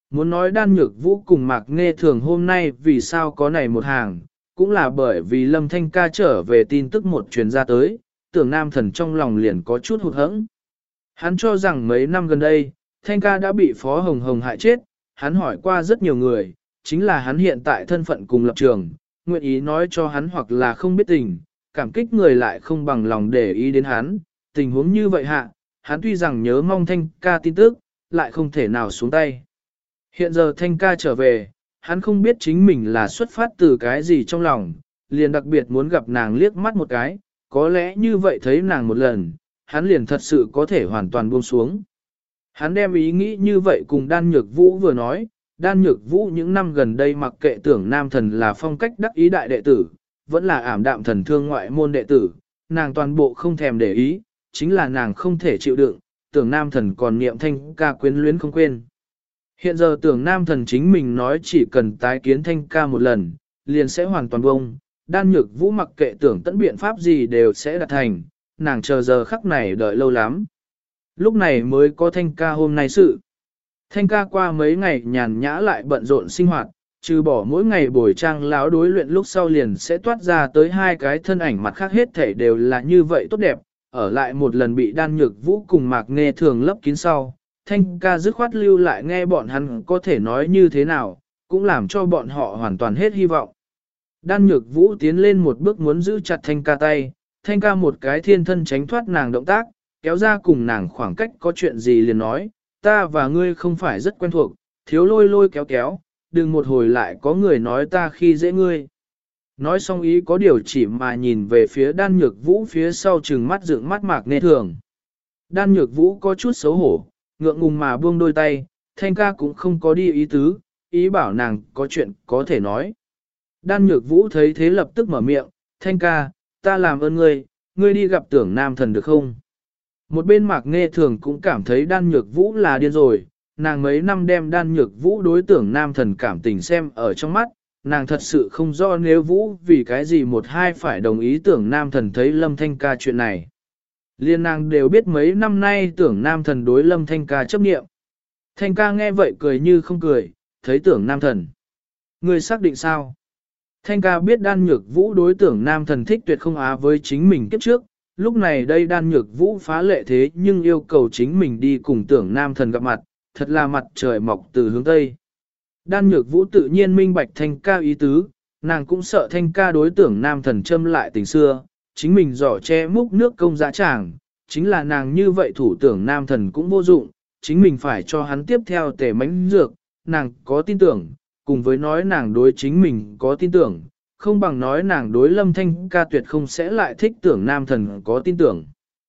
Muốn nói Đan Nhược Vũ cùng Mạc Nghe Thường hôm nay vì sao có này một hàng, cũng là bởi vì Lâm Thanh ca trở về tin tức một truyền ra tới, Tưởng Nam Thần trong lòng liền có chút hụt hẫng. Hắn cho rằng mấy năm gần đây, Thanh ca đã bị Phó Hồng Hồng hại chết, hắn hỏi qua rất nhiều người, chính là hắn hiện tại thân phận cùng lập trường, nguyện ý nói cho hắn hoặc là không biết tình, cảm kích người lại không bằng lòng để ý đến hắn, tình huống như vậy hạ, hắn tuy rằng nhớ mong Thanh ca tin tức, lại không thể nào xuống tay. Hiện giờ Thanh ca trở về, hắn không biết chính mình là xuất phát từ cái gì trong lòng, liền đặc biệt muốn gặp nàng liếc mắt một cái, có lẽ như vậy thấy nàng một lần, hắn liền thật sự có thể hoàn toàn buông xuống. Hắn đem ý nghĩ như vậy cùng Đan Nhược Vũ vừa nói, Đan Nhược Vũ những năm gần đây mặc kệ Tưởng Nam Thần là phong cách đắc ý đại đệ tử, vẫn là ảm đạm thần thương ngoại môn đệ tử, nàng toàn bộ không thèm để ý, chính là nàng không thể chịu đựng, Tưởng Nam Thần còn niệm Thanh ca quyến luyến không quên. Hiện giờ Tưởng Nam Thần chính mình nói chỉ cần tái kiến Thanh ca một lần, liền sẽ hoàn toàn bông, Đan Nhược Vũ mặc kệ tưởng tận biện pháp gì đều sẽ đạt thành, nàng chờ giờ khắc này đợi lâu lắm. Lúc này mới có Thanh ca hôm nay sự. Thanh ca qua mấy ngày nhàn nhã lại bận rộn sinh hoạt, trừ bỏ mỗi ngày buổi trang láo đối luyện lúc sau liền sẽ toát ra tới hai cái thân ảnh mặt khác hết thể đều là như vậy tốt đẹp, ở lại một lần bị Đan Nhược Vũ cùng Mạc Nghe Thường lấp kín sau. Thanh ca dứt khoát lưu lại nghe bọn hắn có thể nói như thế nào, cũng làm cho bọn họ hoàn toàn hết hy vọng. Đan Nhược Vũ tiến lên một bước muốn giữ chặt Thanh ca tay, Thanh ca một cái thiên thân tránh thoát nàng động tác, kéo ra cùng nàng khoảng cách có chuyện gì liền nói, ta và ngươi không phải rất quen thuộc, thiếu lôi lôi kéo kéo, đừng một hồi lại có người nói ta khi dễ ngươi. Nói xong ý có điều chỉ mà nhìn về phía Đan Nhược Vũ phía sau trừng mắt dựng mắt Mạc Nghe Thường. Đan Nhược Vũ có chút xấu hổ, ngượng ngùng mà buông đôi tay, Thanh ca cũng không có đi ý tứ, ý bảo nàng có chuyện có thể nói. Đan Nhược Vũ thấy thế lập tức mở miệng, Thanh ca, ta làm ơn ngươi, ngươi đi gặp Tưởng Nam Thần được không? Một bên Mạc Nghe Thường cũng cảm thấy Đan Nhược Vũ là điên rồi, nàng mấy năm đem Đan Nhược Vũ đối Tưởng Nam Thần cảm tình xem ở trong mắt, nàng thật sự không rõ nếu Vũ vì cái gì một hai phải đồng ý Tưởng Nam Thần thấy Lâm Thanh ca chuyện này. Liên nàng đều biết mấy năm nay Tưởng Nam Thần đối Lâm Thanh ca chấp nghiệm. Thanh ca nghe vậy cười như không cười, thấy Tưởng Nam Thần. Ngươi xác định sao? Thanh ca biết Đan Nhược Vũ đối Tưởng Nam Thần thích tuyệt không á với chính mình kiếp trước, lúc này đây Đan Nhược Vũ phá lệ thế nhưng yêu cầu chính mình đi cùng Tưởng Nam Thần gặp mặt, thật là mặt trời mọc từ hướng Tây. Đan Nhược Vũ tự nhiên minh bạch Thanh ca ý tứ, nàng cũng sợ Thanh ca đối Tưởng Nam Thần châm lại tình xưa, chính mình giỏ che múc nước công dã tràng, chính là nàng như vậy thủ Tưởng Nam Thần cũng vô dụng, chính mình phải cho hắn tiếp theo tể mánh dược, nàng có tin tưởng, cùng với nói nàng đối chính mình có tin tưởng, không bằng nói nàng đối Lâm Thanh ca tuyệt không sẽ lại thích Tưởng Nam Thần có tin tưởng.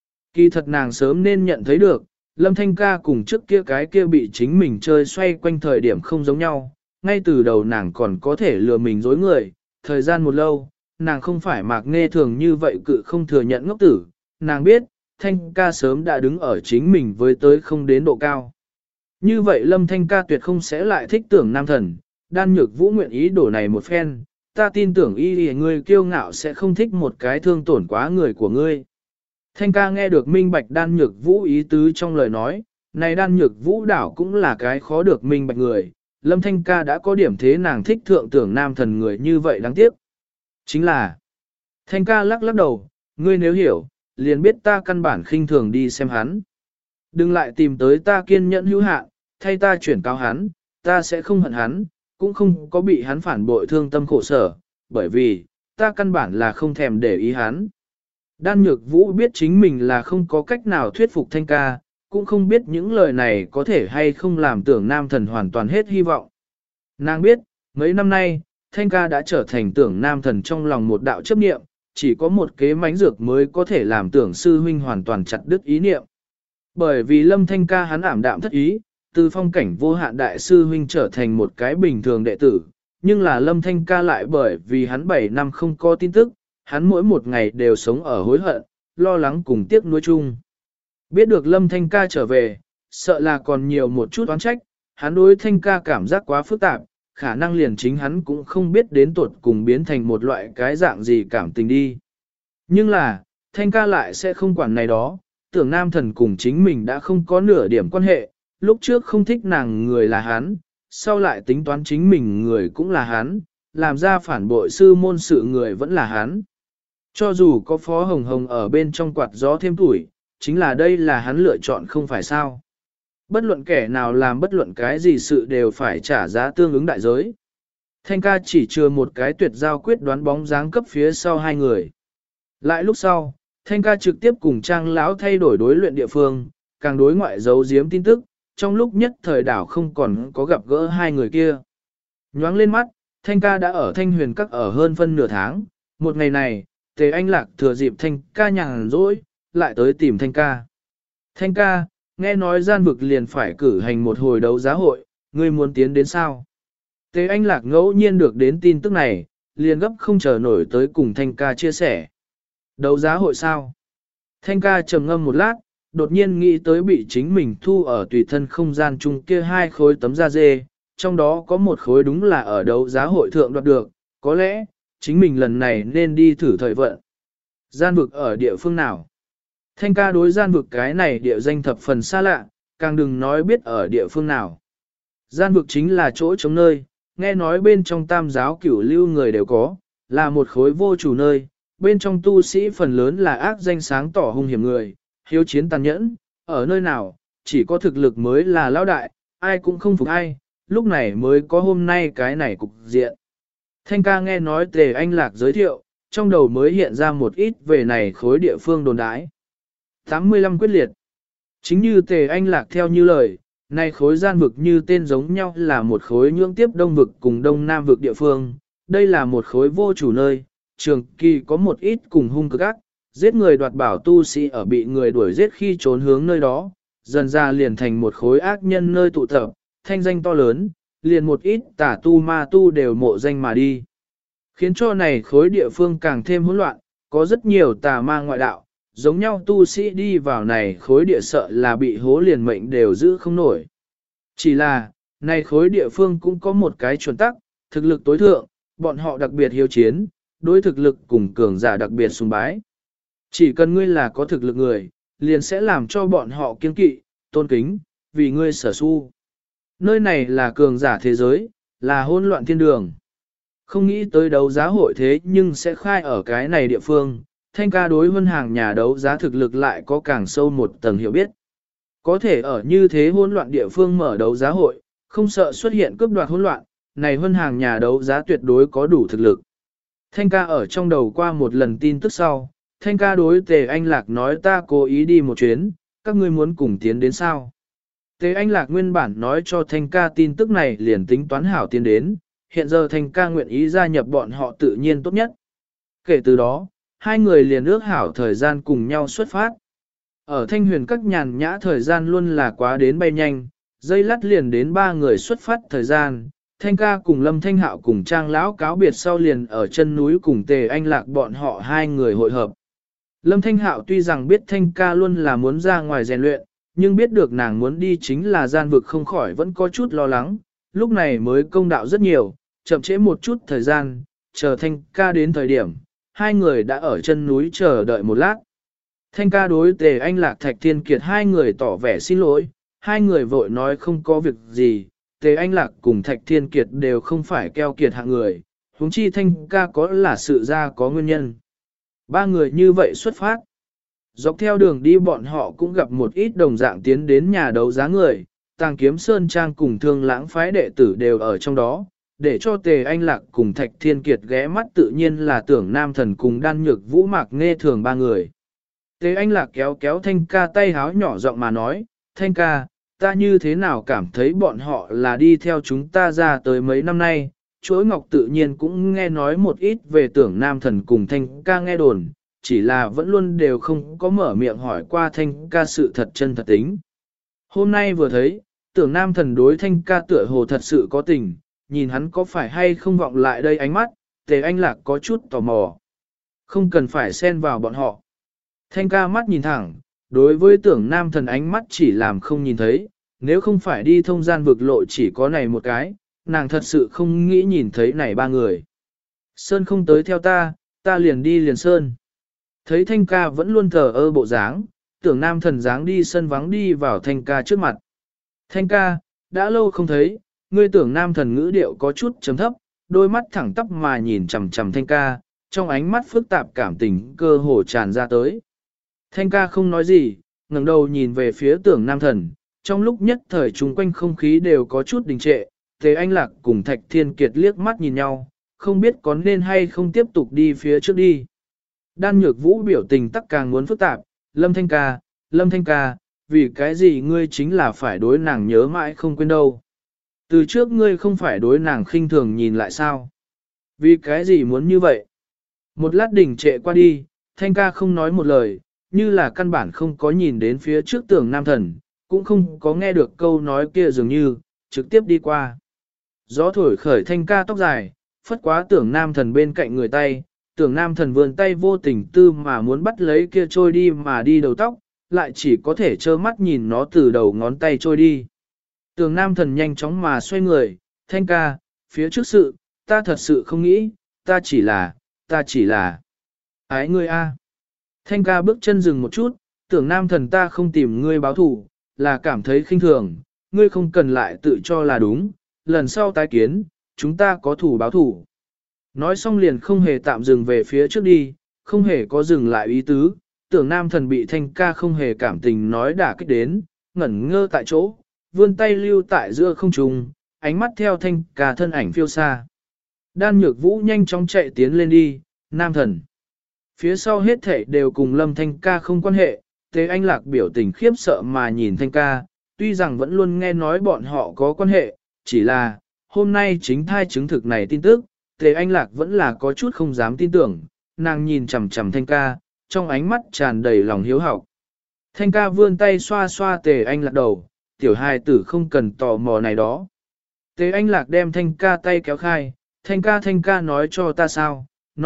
Kỳ thật nàng sớm nên nhận thấy được, Lâm Thanh ca cùng trước kia cái kia bị chính mình chơi xoay quanh thời điểm không giống nhau, ngay từ đầu nàng còn có thể lừa mình dối người, thời gian một lâu, nàng không phải Mạc Nghe Thường như vậy cự không thừa nhận ngốc tử, nàng biết, Thanh ca sớm đã đứng ở chính mình với tới không đến độ cao. Như vậy Lâm Thanh ca tuyệt không sẽ lại thích Tưởng Nam Thần, Đan Nhược Vũ nguyện ý đổ này một phen, ta tin tưởng y ngươi kiêu ngạo sẽ không thích một cái thương tổn quá người của ngươi. Thanh ca nghe được minh bạch Đan Nhược Vũ ý tứ trong lời nói, này Đan Nhược Vũ đảo cũng là cái khó được minh bạch người, Lâm Thanh ca đã có điểm thế nàng thích thượng Tưởng Nam Thần người như vậy đáng tiếc. Chính là, Thanh ca lắc lắc đầu, ngươi nếu hiểu, liền biết ta căn bản khinh thường đi xem hắn. Đừng lại tìm tới ta kiên nhẫn hữu hạn, thay ta chuyển cáo hắn, ta sẽ không hận hắn, cũng không có bị hắn phản bội thương tâm khổ sở, bởi vì, ta căn bản là không thèm để ý hắn. Đan Nhược Vũ biết chính mình là không có cách nào thuyết phục Thanh ca, cũng không biết những lời này có thể hay không làm Tưởng Nam Thần hoàn toàn hết hy vọng. Nàng biết, mấy năm nay, Thanh ca đã trở thành Tưởng Nam Thần trong lòng một đạo chấp niệm, chỉ có một kế mánh dược mới có thể làm Tưởng sư huynh hoàn toàn chặt đứt ý niệm. Bởi vì Lâm Thanh ca hắn ảm đạm thất ý, từ phong cảnh vô hạn đại sư huynh trở thành một cái bình thường đệ tử, nhưng là Lâm Thanh ca lại bởi vì hắn 7 năm không có tin tức, hắn mỗi một ngày đều sống ở hối hận, lo lắng cùng tiếc nuối chung. Biết được Lâm Thanh ca trở về, sợ là còn nhiều một chút oán trách, hắn đối Thanh ca cảm giác quá phức tạp, khả năng liền chính hắn cũng không biết đến tuột cùng biến thành một loại cái dạng gì cảm tình đi. Nhưng là, Thanh ca lại sẽ không quản này đó, Tưởng Nam Thần cùng chính mình đã không có nửa điểm quan hệ, lúc trước không thích nàng người là hắn, sau lại tính toán chính mình người cũng là hắn, làm ra phản bội sư môn sự người vẫn là hắn. Cho dù có Phó Hồng Hồng ở bên trong quạt gió thêm tuổi, chính là đây là hắn lựa chọn không phải sao. Bất luận kẻ nào làm bất luận cái gì sự đều phải trả giá tương ứng đại giới. Thanh ca chỉ chừa một cái tuyệt giao quyết đoán bóng dáng cấp phía sau hai người. Lại lúc sau, Thanh ca trực tiếp cùng Trang lão thay đổi đối luyện địa phương, càng đối ngoại giấu giếm tin tức, trong lúc nhất thời đảo không còn có gặp gỡ hai người kia. Nhoáng lên mắt, Thanh ca đã ở Thanh Huyền Các ở hơn phân nửa tháng, một ngày này, Tề Anh Lạc thừa dịp Thanh ca nhàn rỗi, lại tới tìm Thanh ca. Thanh ca, nghe nói gian vực liền phải cử hành một hồi đấu giá hội, ngươi muốn tiến đến sao? Tề Anh Lạc ngẫu nhiên được đến tin tức này, liền gấp không chờ nổi tới cùng Thanh ca chia sẻ. Đấu giá hội sao? Thanh ca trầm ngâm một lát, đột nhiên nghĩ tới bị chính mình thu ở tùy thân không gian chung kia hai khối tấm da dê, trong đó có một khối đúng là ở đấu giá hội thượng đoạt được, có lẽ, chính mình lần này nên đi thử thời vận. Gian vực ở địa phương nào? Thanh ca đối gian vực cái này địa danh thập phần xa lạ, càng đừng nói biết ở địa phương nào. Gian vực chính là chỗ trống nơi, nghe nói bên trong tam giáo cửu lưu người đều có, là một khối vô chủ nơi, bên trong tu sĩ phần lớn là ác danh sáng tỏ hung hiểm người, hiếu chiến tàn nhẫn, ở nơi nào, chỉ có thực lực mới là lão đại, ai cũng không phục ai, lúc này mới có hôm nay cái này cục diện. Thanh ca nghe nói Tề Anh Lạc giới thiệu, trong đầu mới hiện ra một ít về này khối địa phương đồn đái. 85 quyết liệt. Chính như Tề Anh Lạc theo như lời, này khối gian vực như tên giống nhau là một khối nhưỡng tiếp đông vực cùng đông nam vực địa phương, đây là một khối vô chủ nơi, trường kỳ có một ít cùng hung cực ác, giết người đoạt bảo tu sĩ ở bị người đuổi giết khi trốn hướng nơi đó, dần ra liền thành một khối ác nhân nơi tụ tập, thanh danh to lớn, liền một ít tả tu ma tu đều mộ danh mà đi. Khiến cho này khối địa phương càng thêm hỗn loạn, có rất nhiều tà ma ngoại đạo, giống nhau tu sĩ đi vào này khối địa sợ là bị hố liền mệnh đều giữ không nổi. Chỉ là, này khối địa phương cũng có một cái chuẩn tắc, thực lực tối thượng, bọn họ đặc biệt hiếu chiến, đối thực lực cùng cường giả đặc biệt sùng bái. Chỉ cần ngươi là có thực lực người, liền sẽ làm cho bọn họ kiên kỵ, tôn kính, vì ngươi sở su. Nơi này là cường giả thế giới, là hỗn loạn thiên đường. Không nghĩ tới đấu giá hội thế nhưng sẽ khai ở cái này địa phương, Thanh ca đối vân hàng nhà đấu giá thực lực lại có càng sâu một tầng hiểu biết. Có thể ở như thế hỗn loạn địa phương mở đấu giá hội, không sợ xuất hiện cướp đoạt hỗn loạn, này vân hàng nhà đấu giá tuyệt đối có đủ thực lực. Thanh ca ở trong đầu qua một lần tin tức sau, Thanh ca đối Tề Anh Lạc nói ta cố ý đi một chuyến, các ngươi muốn cùng tiến đến sao? Tề Anh Lạc nguyên bản nói cho Thanh ca tin tức này liền tính toán hảo tiến đến, hiện giờ Thanh ca nguyện ý gia nhập bọn họ tự nhiên tốt nhất. Kể từ đó, hai người liền ước hảo thời gian cùng nhau xuất phát. Ở Thanh Huyền Các nhàn nhã thời gian luôn là quá đến bay nhanh, dây lát liền đến ba người xuất phát thời gian. Thanh ca cùng Lâm Thanh Hạo cùng Trang lão cáo biệt sau liền ở chân núi cùng Tề Anh Lạc bọn họ hai người hội hợp. Lâm Thanh Hạo tuy rằng biết Thanh ca luôn là muốn ra ngoài rèn luyện, nhưng biết được nàng muốn đi chính là gian vực không khỏi vẫn có chút lo lắng, lúc này mới công đạo rất nhiều, chậm trễ một chút thời gian, chờ Thanh ca đến thời điểm, hai người đã ở chân núi chờ đợi một lát. Thanh ca đối Tề Anh Lạc Thạch Thiên Kiệt hai người tỏ vẻ xin lỗi, hai người vội nói không có việc gì, Tề Anh Lạc cùng Thạch Thiên Kiệt đều không phải keo kiệt hạng người, huống chi Thanh ca có là sự ra có nguyên nhân. Ba người như vậy xuất phát. Dọc theo đường đi bọn họ cũng gặp một ít đồng dạng tiến đến nhà đấu giá người, Tàng Kiếm Sơn Trang cùng Thương Lãng phái đệ tử đều ở trong đó, để cho Tề Anh Lạc cùng Thạch Thiên Kiệt ghé mắt tự nhiên là Tưởng Nam Thần cùng Đan Nhược Vũ Mạc Nghe Thường ba người. Tề Anh Lạc kéo kéo Thanh ca tay háo nhỏ giọng mà nói, Thanh ca, ta như thế nào cảm thấy bọn họ là đi theo chúng ta ra tới mấy năm nay, chuỗi ngọc tự nhiên cũng nghe nói một ít về Tưởng Nam Thần cùng Thanh ca nghe đồn, chỉ là vẫn luôn đều không có mở miệng hỏi qua Thanh ca sự thật chân thật tính. Hôm nay vừa thấy, Tưởng Nam Thần đối Thanh ca tựa hồ thật sự có tình, nhìn hắn có phải hay không vọng lại đây ánh mắt, Tề Anh Lạc có chút tò mò. Không cần phải xen vào bọn họ. Thanh ca mắt nhìn thẳng, đối với Tưởng Nam Thần ánh mắt chỉ làm không nhìn thấy, nếu không phải đi thông gian vực lộ chỉ có này một cái, nàng thật sự không nghĩ nhìn thấy này ba người. Sơn không tới theo ta, ta liền đi liền Sơn. Thấy Thanh ca vẫn luôn thờ ơ bộ dáng, Tưởng Nam Thần dáng đi sân vắng đi vào Thanh ca trước mặt. Thanh ca, đã lâu không thấy, Ngươi tưởng nam thần ngữ điệu có chút chấm thấp, đôi mắt thẳng tắp mà nhìn chằm chằm Thanh ca, trong ánh mắt phức tạp cảm tình cơ hồ tràn ra tới. Thanh ca không nói gì, ngẩng đầu nhìn về phía tưởng nam thần, trong lúc nhất thời chung quanh không khí đều có chút đình trệ, Tề Anh Lạc cùng Thạch Thiên Kiệt liếc mắt nhìn nhau, không biết có nên hay không tiếp tục đi phía trước đi. Đan Nhược Vũ biểu tình tắc càng muốn phức tạp, Lâm Thanh ca, vì cái gì ngươi chính là phải đối nàng nhớ mãi không quên đâu. Từ trước ngươi không phải đối nàng khinh thường nhìn lại sao? Vì cái gì muốn như vậy? Một lát đình trệ qua đi, Thanh ca không nói một lời, như là căn bản không có nhìn đến phía trước tưởng nam thần, cũng không có nghe được câu nói kia dường như, trực tiếp đi qua. Gió thổi khởi Thanh ca tóc dài, phất quá tưởng nam thần bên cạnh người tay, tưởng nam thần vươn tay vô tình tư mà muốn bắt lấy kia trôi đi mà đi đầu tóc, lại chỉ có thể trơ mắt nhìn nó từ đầu ngón tay trôi đi. Tưởng nam thần nhanh chóng mà xoay người, Thanh ca, phía trước sự, ta thật sự không nghĩ, ta chỉ là, ái ngươi a. Thanh ca bước chân dừng một chút, tưởng nam thần ta không tìm ngươi báo thù, là cảm thấy khinh thường, ngươi không cần lại tự cho là đúng, lần sau tái kiến, chúng ta có thù báo thù. Nói xong liền không hề tạm dừng về phía trước đi, không hề có dừng lại ý tứ, tưởng nam thần bị thanh ca không hề cảm tình nói đả kích đến, ngẩn ngơ tại chỗ, vươn tay lưu tại giữa không trung, ánh mắt theo thanh ca thân ảnh phiêu xa. Đan Nhược Vũ nhanh chóng chạy tiến lên đi, nam thần. Phía sau hết thảy đều cùng Lâm Thanh ca không quan hệ, Tế Anh Lạc biểu tình khiếp sợ mà nhìn Thanh ca, tuy rằng vẫn luôn nghe nói bọn họ có quan hệ, chỉ là, hôm nay chính thai chứng thực này tin tức, Tế Anh Lạc vẫn là có chút không dám tin tưởng, nàng nhìn chằm chằm Thanh ca, trong ánh mắt tràn đầy lòng hiếu học. Thanh ca vươn tay xoa xoa Tề Anh Lạc đầu, tiểu hài tử không cần tò mò này đó. Tề Anh Lạc đem Thanh ca tay kéo khai, Thanh ca nói cho ta sao,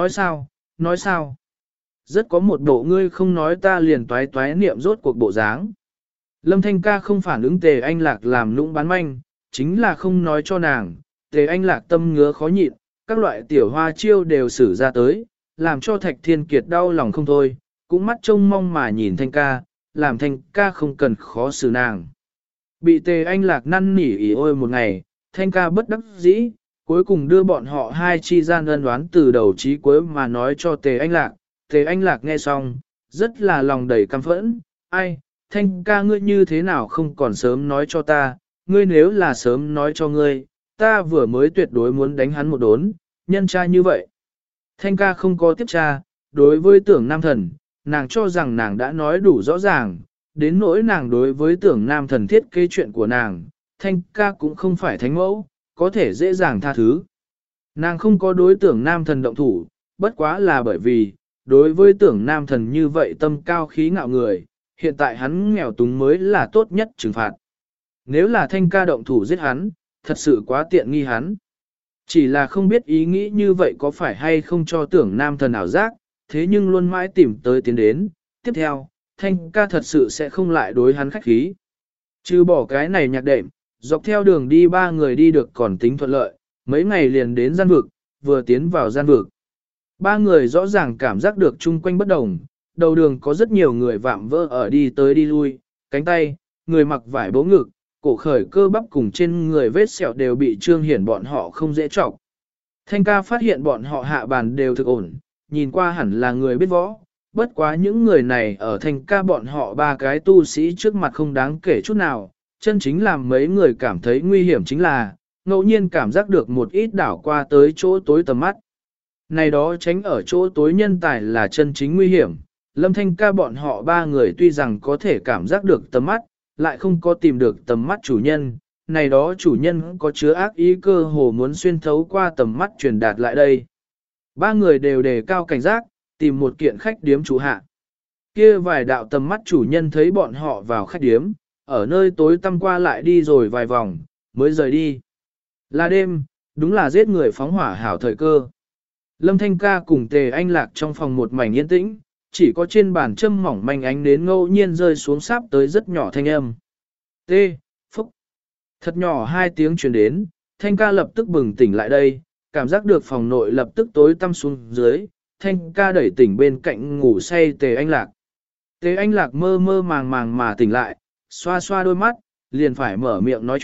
nói sao. Rất có một bộ ngươi không nói ta liền toái toái niệm rốt cuộc bộ dáng. Lâm Thanh ca không phản ứng Tề Anh Lạc làm lũng bán manh, chính là không nói cho nàng, Tề Anh Lạc tâm ngứa khó nhịn, các loại tiểu hoa chiêu đều sử ra tới, làm cho Thạch Thiên Kiệt đau lòng không thôi, cũng mắt trông mong mà nhìn Thanh ca, làm Thanh ca không cần khó xử nàng. Bị Tề Anh Lạc năn nỉ ỉ ôi một ngày, Thanh ca bất đắc dĩ, cuối cùng đưa bọn họ hai chi gian ân đoán từ đầu chí cuối mà nói cho Tề Anh Lạc. Tề Anh Lạc nghe xong, rất là lòng đầy căm phẫn, ai, Thanh ca ngươi như thế nào không còn sớm nói cho ta, ngươi nếu là sớm nói cho ngươi, ta vừa mới tuyệt đối muốn đánh hắn một đốn, nhân tra như vậy. Thanh ca không có tiếp tra, đối với tưởng nam thần, nàng cho rằng nàng đã nói đủ rõ ràng, đến nỗi nàng đối với tưởng nam thần thiết kế chuyện của nàng, Thanh ca cũng không phải thánh mẫu, có thể dễ dàng tha thứ. Nàng không có đối tưởng nam thần động thủ, bất quá là bởi vì, đối với tưởng nam thần như vậy tâm cao khí ngạo người, hiện tại hắn nghèo túng mới là tốt nhất trừng phạt. Nếu là Thanh ca động thủ giết hắn, thật sự quá tiện nghi hắn. Chỉ là không biết ý nghĩ như vậy có phải hay không cho tưởng nam thần ảo giác, thế nhưng luôn mãi tìm tới tiến đến. Tiếp theo, Thanh ca thật sự sẽ không lại đối hắn khách khí. Trừ bỏ cái này nhạc đệm, dọc theo đường đi ba người đi được còn tính thuận lợi, mấy ngày liền đến gian vực, vừa tiến vào gian vực. Ba người rõ ràng cảm giác được chung quanh bất đồng, đầu đường có rất nhiều người vạm vỡ ở đi tới đi lui, cánh tay, người mặc vải bố ngực, cổ khởi cơ bắp cùng trên người vết sẹo đều bị trương hiển bọn họ không dễ trọng. Thanh ca phát hiện bọn họ hạ bàn đều thực ổn, nhìn qua hẳn là người biết võ, bất quá những người này ở thanh ca bọn họ ba cái tu sĩ trước mặt không đáng kể chút nào, chân chính làm mấy người cảm thấy nguy hiểm chính là, ngẫu nhiên cảm giác được một ít đảo qua tới chỗ tối tầm mắt. Này đó tránh ở chỗ tối nhân tài là chân chính nguy hiểm, Lâm Thanh ca bọn họ ba người tuy rằng có thể cảm giác được tầm mắt, lại không có tìm được tầm mắt chủ nhân, này đó chủ nhân có chứa ác ý cơ hồ muốn xuyên thấu qua tầm mắt truyền đạt lại đây. Ba người đều đề cao cảnh giác, tìm một kiện khách điếm chủ hạ. Kia vài đạo tầm mắt chủ nhân thấy bọn họ vào khách điếm, ở nơi tối tăm qua lại đi rồi vài vòng, mới rời đi. Là đêm, đúng là giết người phóng hỏa hảo thời cơ. Lâm Thanh ca cùng Tề Anh Lạc trong phòng một mảnh yên tĩnh, chỉ có trên bàn châm mỏng manh ánh đến ngẫu nhiên rơi xuống sáp tới rất nhỏ thanh âm. T. Phúc. Thật nhỏ hai tiếng truyền đến, Thanh ca lập tức bừng tỉnh lại đây, cảm giác được phòng nội lập tức tối tăm xuống dưới, Thanh ca đẩy tỉnh bên cạnh ngủ say Tề Anh Lạc. Tề Anh Lạc mơ mơ màng màng mà tỉnh lại, xoa xoa đôi mắt, liền phải mở miệng nói chuyện,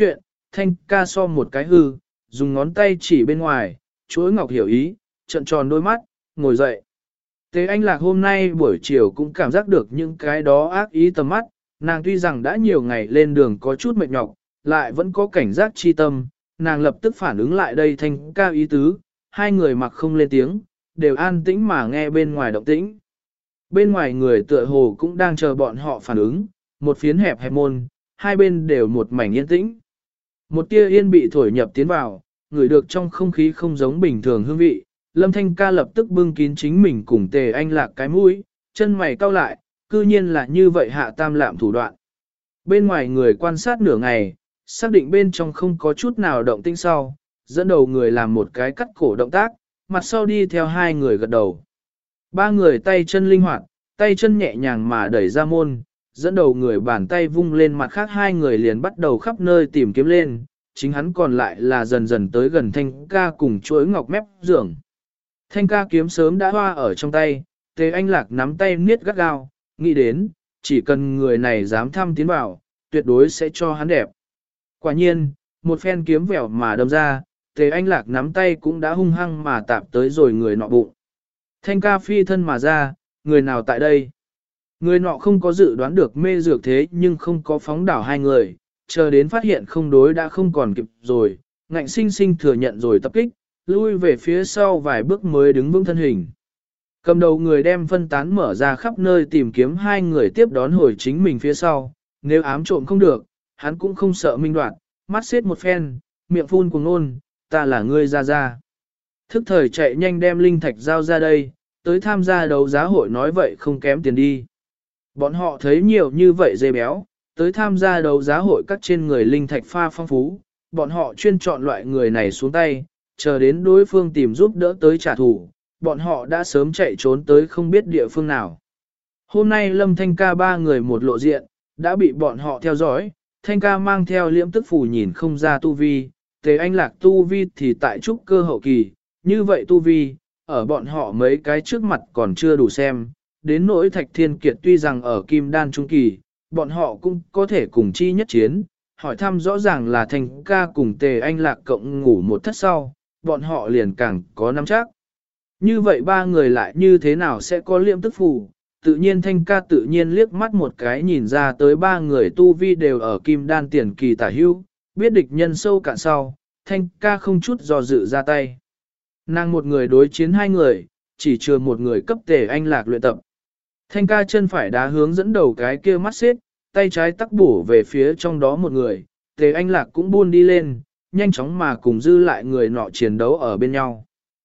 thanh ca so một cái hư, dùng ngón tay chỉ bên ngoài, chuỗi ngọc hiểu ý, trợn tròn đôi mắt, ngồi dậy. Tế Anh Lạc hôm nay buổi chiều cũng cảm giác được những cái đó ác ý tầm mắt, nàng tuy rằng đã nhiều ngày lên đường có chút mệt nhọc, lại vẫn có cảnh giác chi tâm, nàng lập tức phản ứng lại đây thanh ca ý tứ, hai người mặc không lên tiếng, đều an tĩnh mà nghe bên ngoài động tĩnh. Bên ngoài người tựa hồ cũng đang chờ bọn họ phản ứng, một phiến hẹp hẹp môn, hai bên đều một mảnh yên tĩnh. Một tia yên bị thổi nhập tiến vào, ngửi được trong không khí không giống bình thường hương vị, Lâm Thanh ca lập tức bưng kín chính mình cùng Tề Anh Lạc cái mũi, chân mày cau lại, cư nhiên là như vậy hạ tam lạm thủ đoạn. Bên ngoài người quan sát nửa ngày, xác định bên trong không có chút nào động tĩnh sau, dẫn đầu người làm một cái cắt cổ động tác, mặt sau đi theo hai người gật đầu. Ba người tay chân linh hoạt, tay chân nhẹ nhàng mà đẩy ra môn, dẫn đầu người bàn tay vung lên mặt khác hai người liền bắt đầu khắp nơi tìm kiếm lên, chính hắn còn lại là dần dần tới gần Thanh ca cùng chuỗi ngọc mép giường. Thanh ca kiếm sớm đã hoa ở trong tay, Tề Anh Lạc nắm tay niết gắt gao, nghĩ đến, chỉ cần người này dám thăm tiến vào, tuyệt đối sẽ cho hắn đẹp. Quả nhiên, một phen kiếm vẻo mà đâm ra, Tề Anh Lạc nắm tay cũng đã hung hăng mà tạp tới rồi người nọ bụng. Thanh ca phi thân mà ra, người nào tại đây? Người nọ không có dự đoán được mê dược thế nhưng không có phóng đảo hai người, chờ đến phát hiện không đối đã không còn kịp rồi, ngạnh sinh sinh thừa nhận rồi tập kích, lui về phía sau vài bước mới đứng vững thân hình. Cầm đầu người đem phân tán mở ra khắp nơi tìm kiếm hai người tiếp đón hồi chính mình phía sau, nếu ám trộm không được, hắn cũng không sợ minh đoạt, mắt xếp một phen, miệng phun cuồng nôn, ta là ngươi ra ra. Thức thời chạy nhanh đem linh thạch giao ra đây, tới tham gia đấu giá hội nói vậy không kém tiền đi. Bọn họ thấy nhiều như vậy dê béo, tới tham gia đấu giá hội các trên người linh thạch pha phong phú, bọn họ chuyên chọn loại người này xuống tay, chờ đến đối phương tìm giúp đỡ tới trả thù, bọn họ đã sớm chạy trốn tới không biết địa phương nào. Hôm nay Lâm Thanh ca ba người một lộ diện, đã bị bọn họ theo dõi, Thanh ca mang theo liễm tức phủ nhìn không ra tu vi, Tề Anh Lạc tu vi thì tại trúc cơ hậu kỳ, như vậy tu vi, ở bọn họ mấy cái trước mặt còn chưa đủ xem, đến nỗi Thạch Thiên Kiệt tuy rằng ở kim đan trung kỳ, bọn họ cũng có thể cùng chi nhất chiến, hỏi thăm rõ ràng là Thanh ca cùng Tề Anh Lạc cộng ngủ một thất sau, bọn họ liền càng có nắm chắc. Như vậy ba người lại như thế nào sẽ có liễm tức phù? Tự nhiên Thanh ca tự nhiên liếc mắt một cái nhìn ra tới ba người tu vi đều ở kim đan tiền kỳ tả hưu, biết địch nhân sâu cạn sau, Thanh ca không chút do dự ra tay. Nàng một người đối chiến hai người, chỉ chừa một người cấp Tề Anh Lạc luyện tập. Thanh ca chân phải đá hướng dẫn đầu cái kia mắt xếp, tay trái tắc bổ về phía trong đó một người, Tề Anh Lạc cũng buôn đi lên, nhanh chóng mà cùng dư lại người nọ chiến đấu ở bên nhau.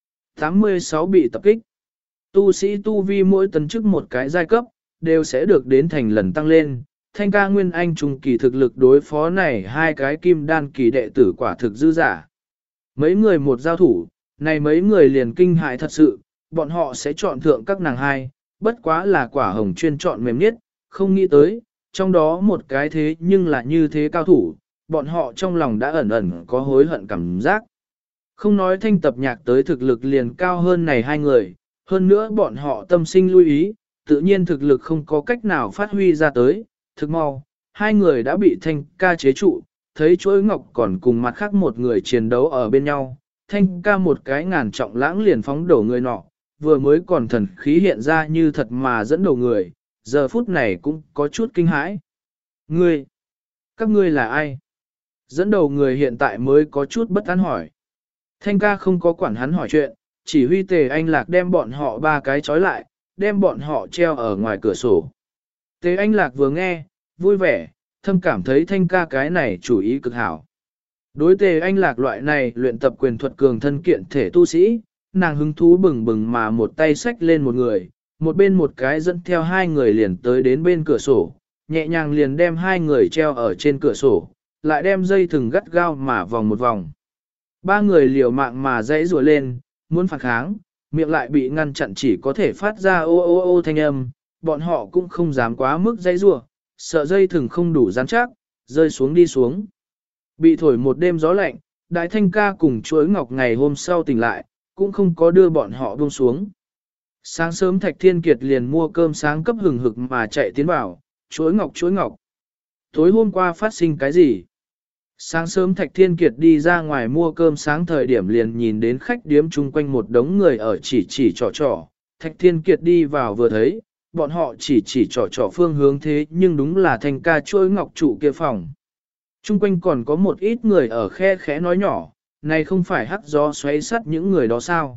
86 bị tập kích. Tu sĩ tu vi mỗi tấn chức một cái giai cấp, đều sẽ được đến thành lần tăng lên. Thanh ca nguyên anh trung kỳ thực lực đối phó này hai cái kim đan kỳ đệ tử quả thực dư giả. Mấy người một giao thủ, này mấy người liền kinh hại thật sự, bọn họ sẽ chọn thượng các nàng hai, bất quá là quả hồng chuyên chọn mềm nhất, không nghĩ tới, trong đó một cái thế nhưng là như thế cao thủ, bọn họ trong lòng đã ẩn ẩn có hối hận cảm giác. Không nói Thanh tập nhạc tới thực lực liền cao hơn này hai người, hơn nữa bọn họ tâm sinh lưu ý, tự nhiên thực lực không có cách nào phát huy ra tới, thực mau, hai người đã bị Thanh ca chế trụ, thấy chuỗi ngọc còn cùng mặt khác một người chiến đấu ở bên nhau, Thanh ca một cái ngàn trọng lãng liền phóng đổ người nọ, vừa mới còn thần khí hiện ra như thật mà dẫn đầu người, giờ phút này cũng có chút kinh hãi. Ngươi, các ngươi là ai? Dẫn đầu người hiện tại mới có chút bất an hỏi. Thanh ca không có quản hắn hỏi chuyện, chỉ huy Tề Anh Lạc đem bọn họ ba cái trói lại, đem bọn họ treo ở ngoài cửa sổ. Tề Anh Lạc vừa nghe, vui vẻ, thâm cảm thấy Thanh ca cái này chủ ý cực hảo. Đối Tề Anh Lạc loại này luyện tập quyền thuật cường thân kiện thể tu sĩ, nàng hứng thú bừng bừng mà một tay xách lên một người, một bên một cái dẫn theo hai người liền tới đến bên cửa sổ, nhẹ nhàng liền đem hai người treo ở trên cửa sổ, lại đem dây thừng gắt gao mà vòng một vòng. Ba người liều mạng mà dãy rùa lên, muốn phản kháng, miệng lại bị ngăn chặn chỉ có thể phát ra ô ô ô thanh âm, bọn họ cũng không dám quá mức dãy rùa, sợ dây thừng không đủ rắn chắc, rơi xuống đi xuống. Bị thổi một đêm gió lạnh, Đại Thanh ca cùng chuối ngọc ngày hôm sau tỉnh lại, cũng không có đưa bọn họ buông xuống. Sáng sớm Thạch Thiên Kiệt liền mua cơm sáng cấp hừng hực mà chạy tiến vào, chuối ngọc. Tối hôm qua phát sinh cái gì? Sáng sớm Thạch Thiên Kiệt đi ra ngoài mua cơm sáng thời điểm liền nhìn đến khách điếm chung quanh một đống người ở chỉ trò trò. Thạch Thiên Kiệt đi vào vừa thấy, bọn họ chỉ trò phương hướng thế nhưng đúng là Thanh ca chuỗi ngọc trụ kia phòng. Chung quanh còn có một ít người ở khe khẽ nói nhỏ, này không phải hắc gió xoáy sắt những người đó sao?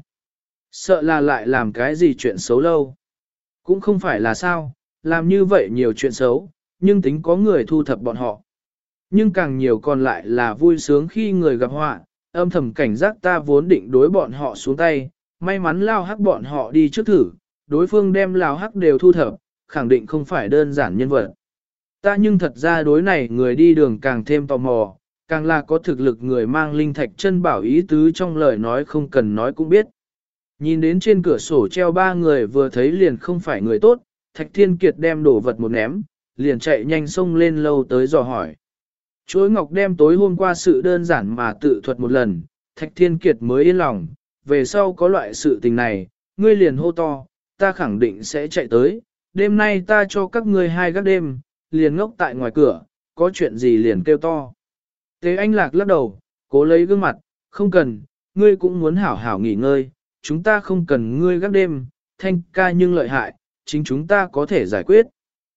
Sợ là lại làm cái gì chuyện xấu lâu. Cũng không phải là sao, làm như vậy nhiều chuyện xấu, nhưng tính có người thu thập bọn họ. Nhưng càng nhiều còn lại là vui sướng khi người gặp họa, âm thầm cảnh giác ta vốn định đối bọn họ xuống tay, may mắn lao hắc bọn họ đi trước thử, đối phương đem lao hắc đều thu thập, khẳng định không phải đơn giản nhân vật. Ta nhưng thật ra đối này người đi đường càng thêm tò mò, càng là có thực lực người mang linh thạch chân bảo ý tứ trong lời nói không cần nói cũng biết. Nhìn đến trên cửa sổ treo 3 người vừa thấy liền không phải người tốt, Thạch Thiên Kiệt đem đổ vật một ném, liền chạy nhanh xông lên lâu tới dò hỏi. Chuỗi ngọc đem tối hôm qua sự đơn giản mà tự thuật một lần, Thạch Thiên Kiệt mới yên lòng, về sau có loại sự tình này, ngươi liền hô to, ta khẳng định sẽ chạy tới, đêm nay ta cho các ngươi 2 gác đêm, liền ngốc tại ngoài cửa, có chuyện gì liền kêu to. Tế Anh Lạc lắc đầu, cố lấy gương mặt, không cần, ngươi cũng muốn hảo hảo nghỉ ngơi, chúng ta không cần ngươi gác đêm, Thanh ca nhưng lợi hại, chính chúng ta có thể giải quyết.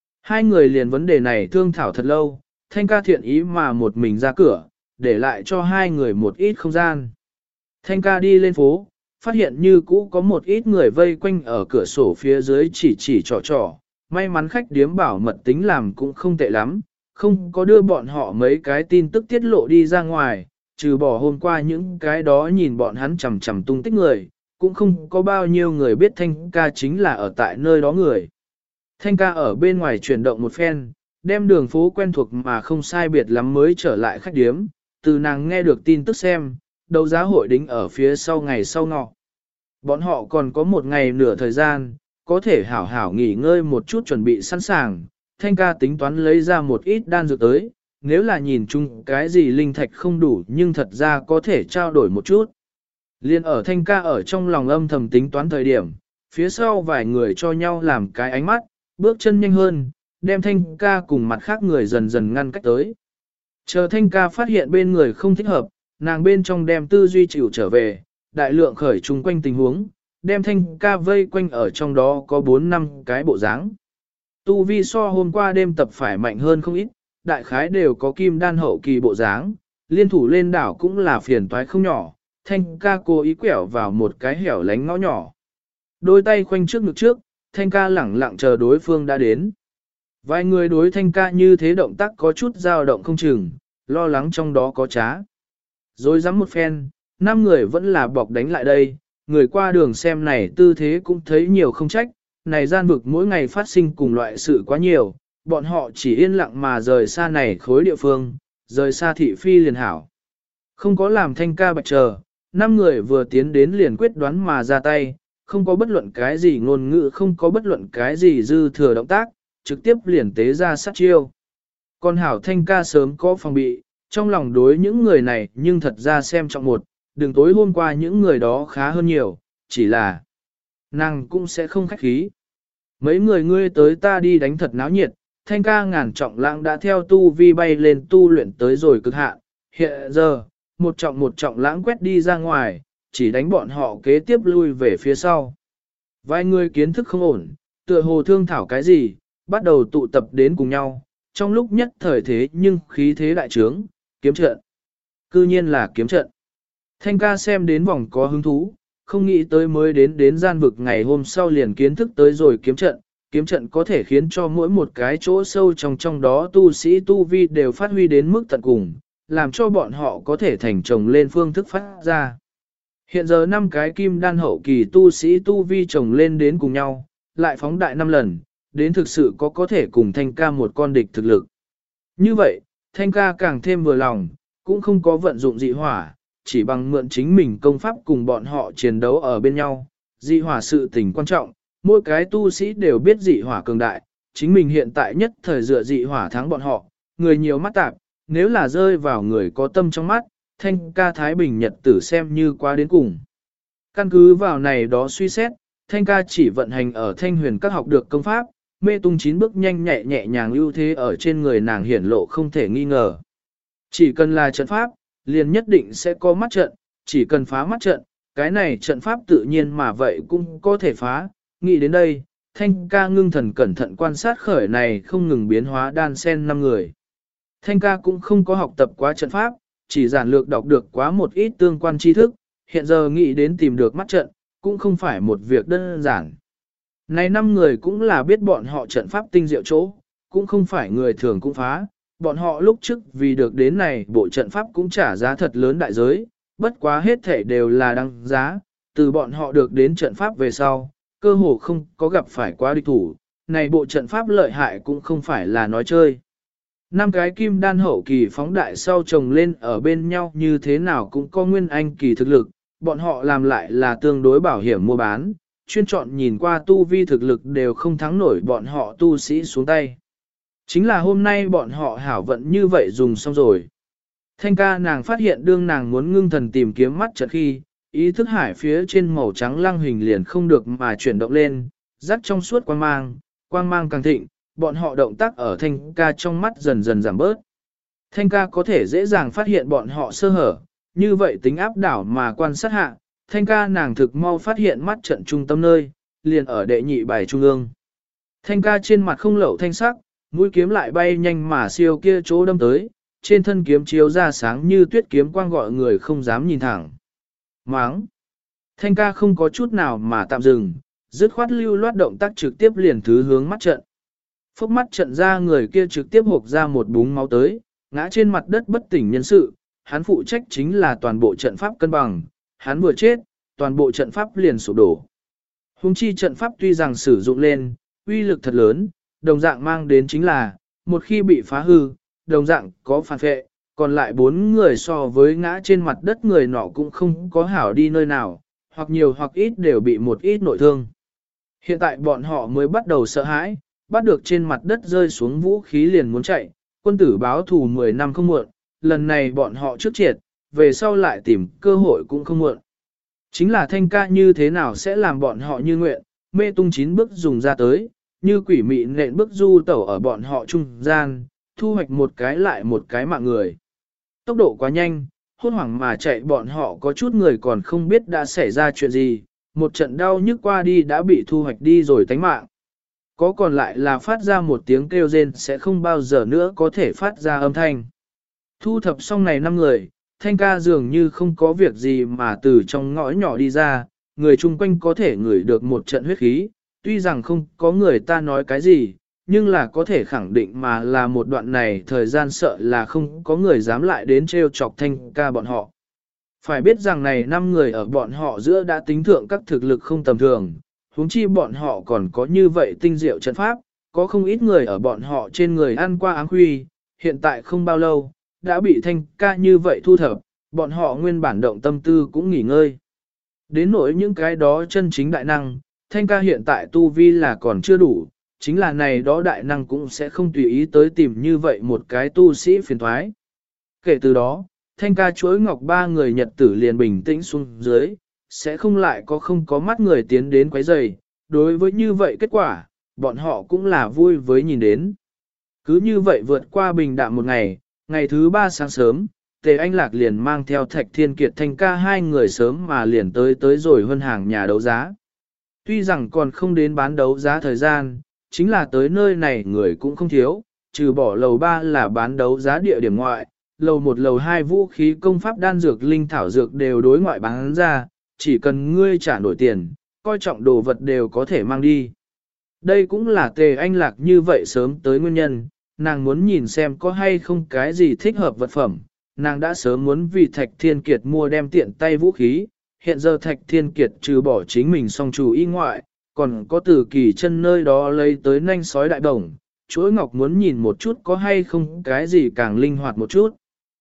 2 người liền vấn đề này thương thảo thật lâu, Thanh ca thiện ý mà một mình ra cửa, để lại cho 2 người một ít không gian. Thanh ca đi lên phố, phát hiện như cũ có một ít người vây quanh ở cửa sổ phía dưới chỉ trò, may mắn khách điếm bảo mật tính làm cũng không tệ lắm, không có đưa bọn họ mấy cái tin tức tiết lộ đi ra ngoài, trừ bỏ hôm qua những cái đó nhìn bọn hắn chầm tung tích người, cũng không có bao nhiêu người biết Thanh ca chính là ở tại nơi đó người. Thanh ca ở bên ngoài chuyển động một phen, đem đường phố quen thuộc mà không sai biệt lắm mới trở lại khách điếm, từ nàng nghe được tin tức xem, đấu giá hội đính ở phía sau ngày sau ngọ. Bọn họ còn có một ngày nửa thời gian, có thể hảo hảo nghỉ ngơi một chút chuẩn bị sẵn sàng, Thanh ca tính toán lấy ra một ít đan dược tới, nếu là nhìn chung cái gì linh thạch không đủ nhưng thật ra có thể trao đổi một chút. Liên ở Thanh ca ở trong lòng âm thầm tính toán thời điểm, phía sau vài người cho nhau làm cái ánh mắt, bước chân nhanh hơn, đem Thanh ca cùng mặt khác người dần dần ngăn cách tới. Chờ Thanh ca phát hiện bên người không thích hợp, nàng bên trong đem tư duy chịu trở về, đại lượng khởi chung quanh tình huống, đem Thanh ca vây quanh ở trong đó có 4-5 cái bộ dáng. Tu vi so hôm qua đêm tập phải mạnh hơn không ít, đại khái đều có kim đan hậu kỳ bộ dáng, liên thủ lên đảo cũng là phiền toái không nhỏ, Thanh ca cố ý quẹo vào một cái hẻo lánh ngõ nhỏ. Đôi tay khoanh trước ngực trước, Thanh ca lẳng lặng chờ đối phương đã đến. Vài người đối Thanh ca như thế động tác có chút dao động không chừng, lo lắng trong đó có trá. Rồi dám một phen, 5 người vẫn là bọc đánh lại đây, người qua đường xem này tư thế cũng thấy nhiều không trách, này gian vực mỗi ngày phát sinh cùng loại sự quá nhiều, bọn họ chỉ yên lặng mà rời xa này khối địa phương, rời xa thị phi liền hảo. Không có làm Thanh ca bạch chờ, 5 người vừa tiến đến liền quyết đoán mà ra tay, không có bất luận cái gì ngôn ngữ, không có bất luận cái gì dư thừa động tác, trực tiếp liền tế ra sát chiêu. Còn hảo Thanh ca sớm có phòng bị, trong lòng đối những người này nhưng thật ra xem trọng một, đừng tối hôm qua những người đó khá hơn nhiều, chỉ là nàng cũng sẽ không khách khí. Mấy người ngươi tới ta đi đánh thật náo nhiệt, Thanh ca ngàn trọng lãng đã theo tu vi bay lên tu luyện tới rồi cực hạn, hiện giờ, một trọng lãng quét đi ra ngoài, chỉ đánh bọn họ kế tiếp lui về phía sau. Vài người kiến thức không ổn, tựa hồ thương thảo cái gì, bắt đầu tụ tập đến cùng nhau, trong lúc nhất thời thế nhưng khí thế đại trướng, kiếm trận. Cư nhiên là kiếm trận. Thanh ca xem đến vòng có hứng thú, không nghĩ tới mới đến gian vực ngày hôm sau liền kiến thức tới rồi kiếm trận có thể khiến cho mỗi một cái chỗ sâu trong đó tu sĩ tu vi đều phát huy đến mức tận cùng, làm cho bọn họ có thể thành chồng lên phương thức phát ra. Hiện giờ 5 cái kim đan hậu kỳ tu sĩ tu vi chồng lên đến cùng nhau, lại phóng đại 5 lần, đến thực sự có thể cùng Thanh ca một con địch thực lực. Như vậy, Thanh ca càng thêm vừa lòng, cũng không có vận dụng dị hỏa, chỉ bằng mượn chính mình công pháp cùng bọn họ chiến đấu ở bên nhau. Dị hỏa sự tình quan trọng, mỗi cái tu sĩ đều biết dị hỏa cường đại, chính mình hiện tại nhất thời dựa dị hỏa thắng bọn họ, người nhiều mắt tạp, nếu là rơi vào người có tâm trong mắt, Thanh ca Thái Bình Nhật tử xem như qua đến cùng. Căn cứ vào này đó suy xét, Thanh ca chỉ vận hành ở Thanh huyền các học được công pháp, mê tung 9 bước nhanh nhẹ nhàng ưu thế ở trên người nàng hiển lộ không thể nghi ngờ. Chỉ cần là trận pháp, liền nhất định sẽ có mắt trận, chỉ cần phá mắt trận, cái này trận pháp tự nhiên mà vậy cũng có thể phá. Nghĩ đến đây, Thanh ca ngưng thần cẩn thận quan sát khởi này không ngừng biến hóa đan sen 5 người. Thanh ca cũng không có học tập quá trận pháp, chỉ giản lược đọc được quá một ít tương quan tri thức, hiện giờ nghĩ đến tìm được mắt trận, cũng không phải một việc đơn giản. Này 5 người cũng là biết bọn họ trận pháp tinh diệu chỗ, cũng không phải người thường cũng phá, bọn họ lúc trước vì được đến này bộ trận pháp cũng trả giá thật lớn đại giới, bất quá hết thể đều là đăng giá, từ bọn họ được đến trận pháp về sau, cơ hồ không có gặp phải quá địch thủ, này bộ trận pháp lợi hại cũng không phải là nói chơi. 5 cái kim đan hậu kỳ phóng đại sau chồng lên ở bên nhau như thế nào cũng có nguyên anh kỳ thực lực, bọn họ làm lại là tương đối bảo hiểm mua bán, chuyên chọn nhìn qua tu vi thực lực đều không thắng nổi bọn họ tu sĩ xuống tay. Chính là hôm nay bọn họ hảo vận như vậy dùng xong rồi. Thanh ca nàng phát hiện đương nàng muốn ngưng thần tìm kiếm mắt trận khi, ý thức hải phía trên màu trắng lăng hình liền không được mà chuyển động lên, rắc trong suốt quang mang càng thịnh, bọn họ động tác ở thanh ca trong mắt dần dần giảm bớt. Thanh ca có thể dễ dàng phát hiện bọn họ sơ hở, như vậy tính áp đảo mà quan sát hạ, thanh ca nàng thực mau phát hiện mắt trận trung tâm nơi, liền ở đệ nhị bài trung ương. Thanh ca trên mặt không lẩu thanh sắc, mũi kiếm lại bay nhanh mà siêu kia chỗ đâm tới, trên thân kiếm chiếu ra sáng như tuyết kiếm quang gọi người không dám nhìn thẳng. Máng! Thanh ca không có chút nào mà tạm dừng, dứt khoát lưu loát động tác trực tiếp liền thứ hướng mắt trận. Phốc mắt trận ra người kia trực tiếp hộc ra một búng máu tới, ngã trên mặt đất bất tỉnh nhân sự, hắn phụ trách chính là toàn bộ trận pháp cân bằng, hắn vừa chết, toàn bộ trận pháp liền sụp đổ. Hùng chi trận pháp tuy rằng sử dụng lên, uy lực thật lớn, đồng dạng mang đến chính là, một khi bị phá hư, đồng dạng có phản phệ, còn lại 4 người so với ngã trên mặt đất người nọ cũng không có hảo đi nơi nào, hoặc nhiều hoặc ít đều bị một ít nội thương. Hiện tại bọn họ mới bắt đầu sợ hãi, bắt được trên mặt đất rơi xuống vũ khí liền muốn chạy, quân tử báo thù 10 năm không muộn, lần này bọn họ trước triệt, về sau lại tìm cơ hội cũng không muộn. Chính là thanh ca như thế nào sẽ làm bọn họ như nguyện, mê tung 9 bước dùng ra tới, như quỷ mị nện bước du tẩu ở bọn họ trung gian, thu hoạch một cái lại một cái mạng người. Tốc độ quá nhanh, hốt hoảng mà chạy bọn họ có chút người còn không biết đã xảy ra chuyện gì, một trận đau nhức qua đi đã bị thu hoạch đi rồi tánh mạng. Có còn lại là phát ra một tiếng kêu rên sẽ không bao giờ nữa có thể phát ra âm thanh. Thu thập xong này 5 người, thanh ca dường như không có việc gì mà từ trong ngõ nhỏ đi ra, người chung quanh có thể ngửi được một trận huyết khí, tuy rằng không có người ta nói cái gì, nhưng là có thể khẳng định mà là một đoạn này thời gian sợ là không có người dám lại đến trêu chọc thanh ca bọn họ. Phải biết rằng này 5 người ở bọn họ giữa đã tính thượng các thực lực không tầm thường, huống chi bọn họ còn có như vậy tinh diệu trận pháp, có không ít người ở bọn họ trên người ăn qua áng huy, hiện tại không bao lâu, đã bị thanh ca như vậy thu thập, bọn họ nguyên bản động tâm tư cũng nghỉ ngơi. Đến nỗi những cái đó chân chính đại năng, thanh ca hiện tại tu vi là còn chưa đủ, chính là này đó đại năng cũng sẽ không tùy ý tới tìm như vậy một cái tu sĩ phiền thoái. Kể từ đó, thanh ca chuỗi ngọc 3 người nhật tử liền bình tĩnh xuống dưới, sẽ không lại không có mắt người tiến đến quấy rầy. Đối với như vậy kết quả, bọn họ cũng là vui với nhìn đến. Cứ như vậy vượt qua bình đạm một ngày, ngày thứ 3 sáng sớm, Tề Anh Lạc liền mang theo Thạch Thiên Kiệt thanh ca 2 người sớm mà liền tới rồi hơn hàng nhà đấu giá. Tuy rằng còn không đến bán đấu giá thời gian, chính là tới nơi này người cũng không thiếu, trừ bỏ lầu 3 là bán đấu giá địa điểm ngoại, lầu 1 lầu 2 vũ khí công pháp đan dược linh thảo dược đều đối ngoại bán ra, chỉ cần ngươi trả nổi tiền, coi trọng đồ vật đều có thể mang đi. Đây cũng là Tề Anh Lạc như vậy sớm tới nguyên nhân, nàng muốn nhìn xem có hay không cái gì thích hợp vật phẩm, nàng đã sớm muốn vì Thạch Thiên Kiệt mua đem tiện tay vũ khí, hiện giờ Thạch Thiên Kiệt trừ bỏ chính mình song chủ y ngoại, còn có từ kỳ chân nơi đó lấy tới nanh sói đại đồng, chuỗi ngọc muốn nhìn một chút có hay không cái gì càng linh hoạt một chút.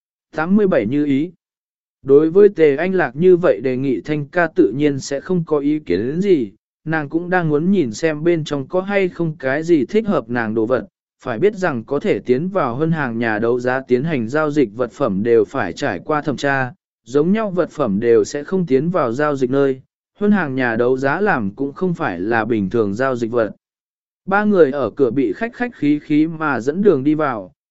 87 như ý. Đối với Tề Anh Lạc như vậy đề nghị thanh ca tự nhiên sẽ không có ý kiến đến gì, nàng cũng đang muốn nhìn xem bên trong có hay không cái gì thích hợp nàng đồ vật, phải biết rằng có thể tiến vào hơn hàng nhà đấu giá tiến hành giao dịch vật phẩm đều phải trải qua thẩm tra, giống nhau vật phẩm đều sẽ không tiến vào giao dịch nơi, hơn hàng nhà đấu giá làm cũng không phải là bình thường giao dịch vật. 3 người ở cửa bị khách khí mà dẫn đường đi vào,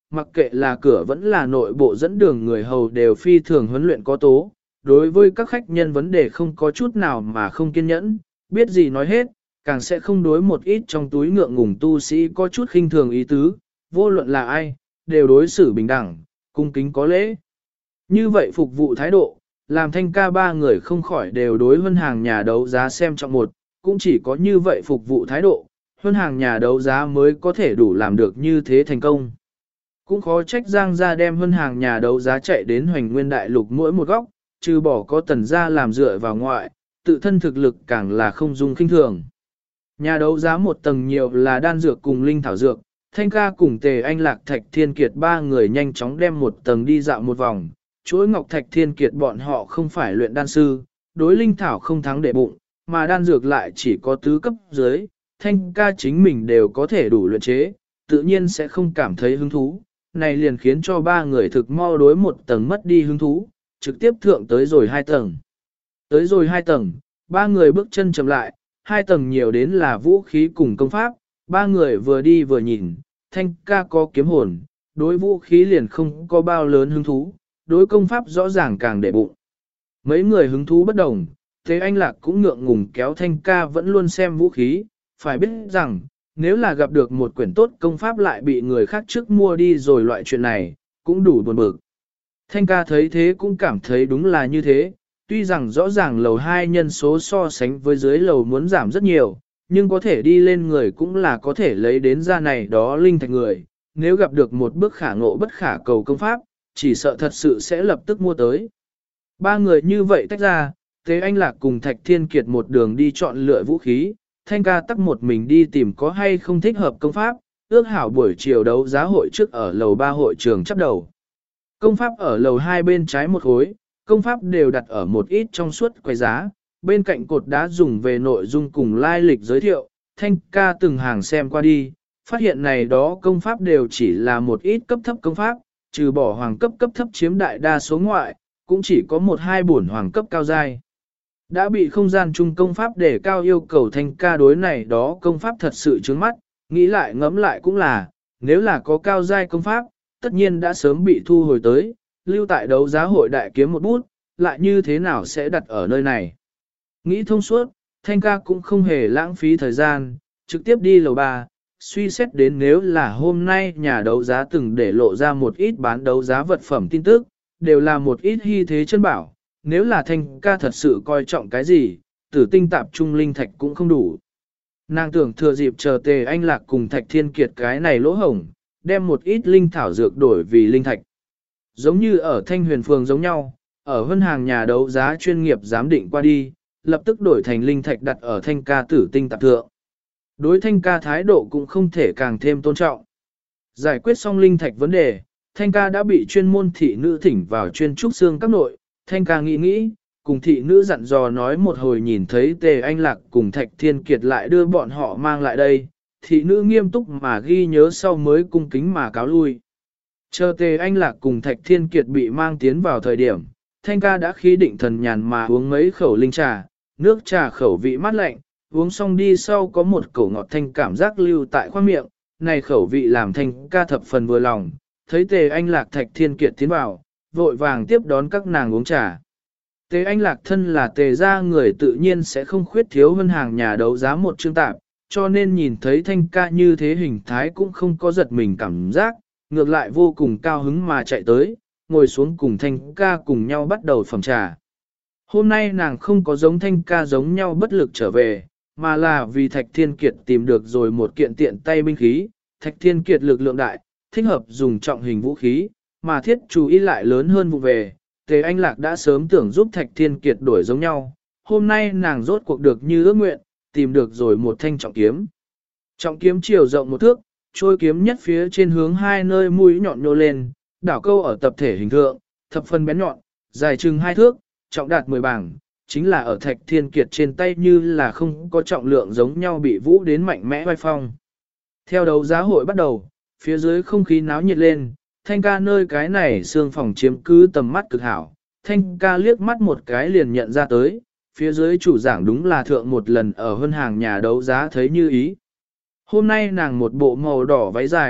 mặc kệ là cửa vẫn là nội bộ dẫn đường người hầu đều phi thường huấn luyện có tố, đối với các khách nhân vấn đề không có chút nào mà không kiên nhẫn, biết gì nói hết, càng sẽ không đối một ít trong túi ngượng ngùng tu sĩ có chút khinh thường ý tứ, vô luận là ai, đều đối xử bình đẳng, cung kính có lễ. Như vậy phục vụ thái độ, làm Thanh ca ba người không khỏi đều đối Huân hàng nhà đấu giá xem trọng một, cũng chỉ có như vậy phục vụ thái độ, Huân hàng nhà đấu giá mới có thể đủ làm được như thế thành công. Cũng khó trách Giang gia đem Huân hàng nhà đấu giá chạy đến Hoành Nguyên Đại Lục mỗi một góc, trừ bỏ có Tần gia làm dựa vào ngoại, tự thân thực lực càng là không dung khinh thường. Nhà đấu giá một tầng nhiều là đan dược cùng linh thảo dược, Thanh ca cùng Tề Anh Lạc Thạch Thiên Kiệt ba người nhanh chóng đem một tầng đi dạo một vòng, chuỗi Ngọc Thạch Thiên Kiệt bọn họ không phải luyện đan sư, đối linh thảo không thắng để bụng, mà đan dược lại chỉ có tứ cấp dưới, Thanh ca chính mình đều có thể đủ luyện chế, tự nhiên sẽ không cảm thấy hứng thú, này liền khiến cho ba người thực mau đối một tầng mất đi hứng thú, trực tiếp thượng tới rồi hai tầng. Tới rồi hai tầng, ba người bước chân chậm lại, hai tầng nhiều đến là vũ khí cùng công pháp, ba người vừa đi vừa nhìn, Thanh ca có kiếm hồn, đối vũ khí liền không có bao lớn hứng thú, đối công pháp rõ ràng càng để bụng. Mấy người hứng thú bất đồng, thế anh Lạc cũng ngượng ngùng kéo Thanh ca vẫn luôn xem vũ khí, phải biết rằng, nếu là gặp được một quyển tốt công pháp lại bị người khác trước mua đi rồi loại chuyện này, cũng đủ buồn bực. Thanh ca thấy thế cũng cảm thấy đúng là như thế, tuy rằng rõ ràng lầu 2 nhân số so sánh với dưới lầu muốn giảm rất nhiều, nhưng có thể đi lên người cũng là có thể lấy đến ra này đó linh thạch người, nếu gặp được một bước khả ngộ bất khả cầu công pháp, chỉ sợ thật sự sẽ lập tức mua tới. Ba người như vậy tách ra, Tế Anh Lạc cùng Thạch Thiên Kiệt một đường đi chọn lựa vũ khí, Thanh ca tắc một mình đi tìm có hay không thích hợp công pháp, ước hảo buổi chiều đấu giá hội trước ở lầu 3 hội trường chấp đầu. Công pháp ở lầu 2 bên trái một khối, công pháp đều đặt ở một ít trong suốt quầy giá, bên cạnh cột đá dùng về nội dung cùng lai lịch giới thiệu, Thanh ca từng hàng xem qua đi, phát hiện này đó công pháp đều chỉ là một ít cấp thấp công pháp, trừ bỏ hoàng cấp cấp thấp chiếm đại đa số ngoại, cũng chỉ có một hai bổn hoàng cấp cao giai. Đã bị không gian chung công pháp để cao yêu cầu Thanh ca đối này đó công pháp thật sự trướng mắt, nghĩ lại ngẫm lại cũng là, nếu là có cao giai công pháp, tất nhiên đã sớm bị thu hồi tới, lưu tại đấu giá hội đại kiếm một bút, lại như thế nào sẽ đặt ở nơi này. Nghĩ thông suốt, Thanh ca cũng không hề lãng phí thời gian, trực tiếp đi lầu 3, suy xét đến nếu là hôm nay nhà đấu giá từng để lộ ra một ít bán đấu giá vật phẩm tin tức, đều là một ít hy thế chân bảo, nếu là Thanh ca thật sự coi trọng cái gì, tử tinh tạp trung linh thạch cũng không đủ. Nàng tưởng thừa dịp chờ Tề Anh Lạc cùng Thạch Thiên Kiệt cái này lỗ hổng, đem một ít linh thảo dược đổi vì linh thạch. Giống như ở Thanh Huyền Phường giống nhau, ở Vân hàng nhà đấu giá chuyên nghiệp giám định qua đi, lập tức đổi thành linh thạch đặt ở Thanh ca tử tinh tạp thượng. Đối Thanh ca thái độ cũng không thể càng thêm tôn trọng. Giải quyết xong linh thạch vấn đề, Thanh ca đã bị chuyên môn thị nữ thỉnh vào chuyên trúc xương các nội. Thanh ca nghĩ, cùng thị nữ dặn dò nói một hồi nhìn thấy Tề Anh Lạc cùng Thạch Thiên Kiệt lại đưa bọn họ mang lại đây. Thị nữ nghiêm túc mà ghi nhớ sau mới cung kính mà cáo lui. Chờ Tề Anh Lạc cùng Thạch Thiên Kiệt bị mang tiến vào thời điểm, Thanh ca đã khí định thần nhàn mà uống mấy khẩu linh trà, nước trà khẩu vị mát lạnh, uống xong đi sau có một cổ ngọt thanh cảm giác lưu tại khoang miệng, này khẩu vị làm Thanh ca thập phần vừa lòng, thấy Tề Anh Lạc Thạch Thiên Kiệt tiến vào, vội vàng tiếp đón các nàng uống trà. Tề Anh Lạc thân là Tề gia người tự nhiên sẽ không khuyết thiếu hơn hàng nhà đấu giá một chương tạp, cho nên nhìn thấy Thanh ca như thế hình thái cũng không có giật mình cảm giác, ngược lại vô cùng cao hứng mà chạy tới, ngồi xuống cùng Thanh ca cùng nhau bắt đầu phẩm trà. Hôm nay nàng không có giống Thanh ca giống nhau bất lực trở về, mà là vì Thạch Thiên Kiệt tìm được rồi một kiện tiện tay binh khí, Thạch Thiên Kiệt lực lượng đại, thích hợp dùng trọng hình vũ khí, mà thiết chú ý lại lớn hơn vụ về. Tề Anh Lạc đã sớm tưởng giúp Thạch Thiên Kiệt đổi giống nhau, hôm nay nàng rốt cuộc được như ước nguyện, tìm được rồi một thanh trọng kiếm. Trọng kiếm chiều rộng một thước, trôi kiếm nhất phía trên hướng hai nơi mũi nhọn nhô lên, đảo câu ở tập thể hình thượng, thập phân bén nhọn, dài chừng 2 thước, trọng đạt 10 bảng, chính là ở Thạch Thiên Kiệt trên tay như là không có trọng lượng giống nhau bị vũ đến mạnh mẽ vai phong. Theo đấu giá hội bắt đầu, phía dưới không khí náo nhiệt lên, Thanh ca nơi cái này xương phòng chiếm cứ tầm mắt cực hảo, Thanh ca liếc mắt một cái liền nhận ra tới, phía dưới chủ giảng đúng là thượng một lần ở hơn hàng nhà đấu giá thấy như ý. Hôm nay nàng một bộ màu đỏ váy dài,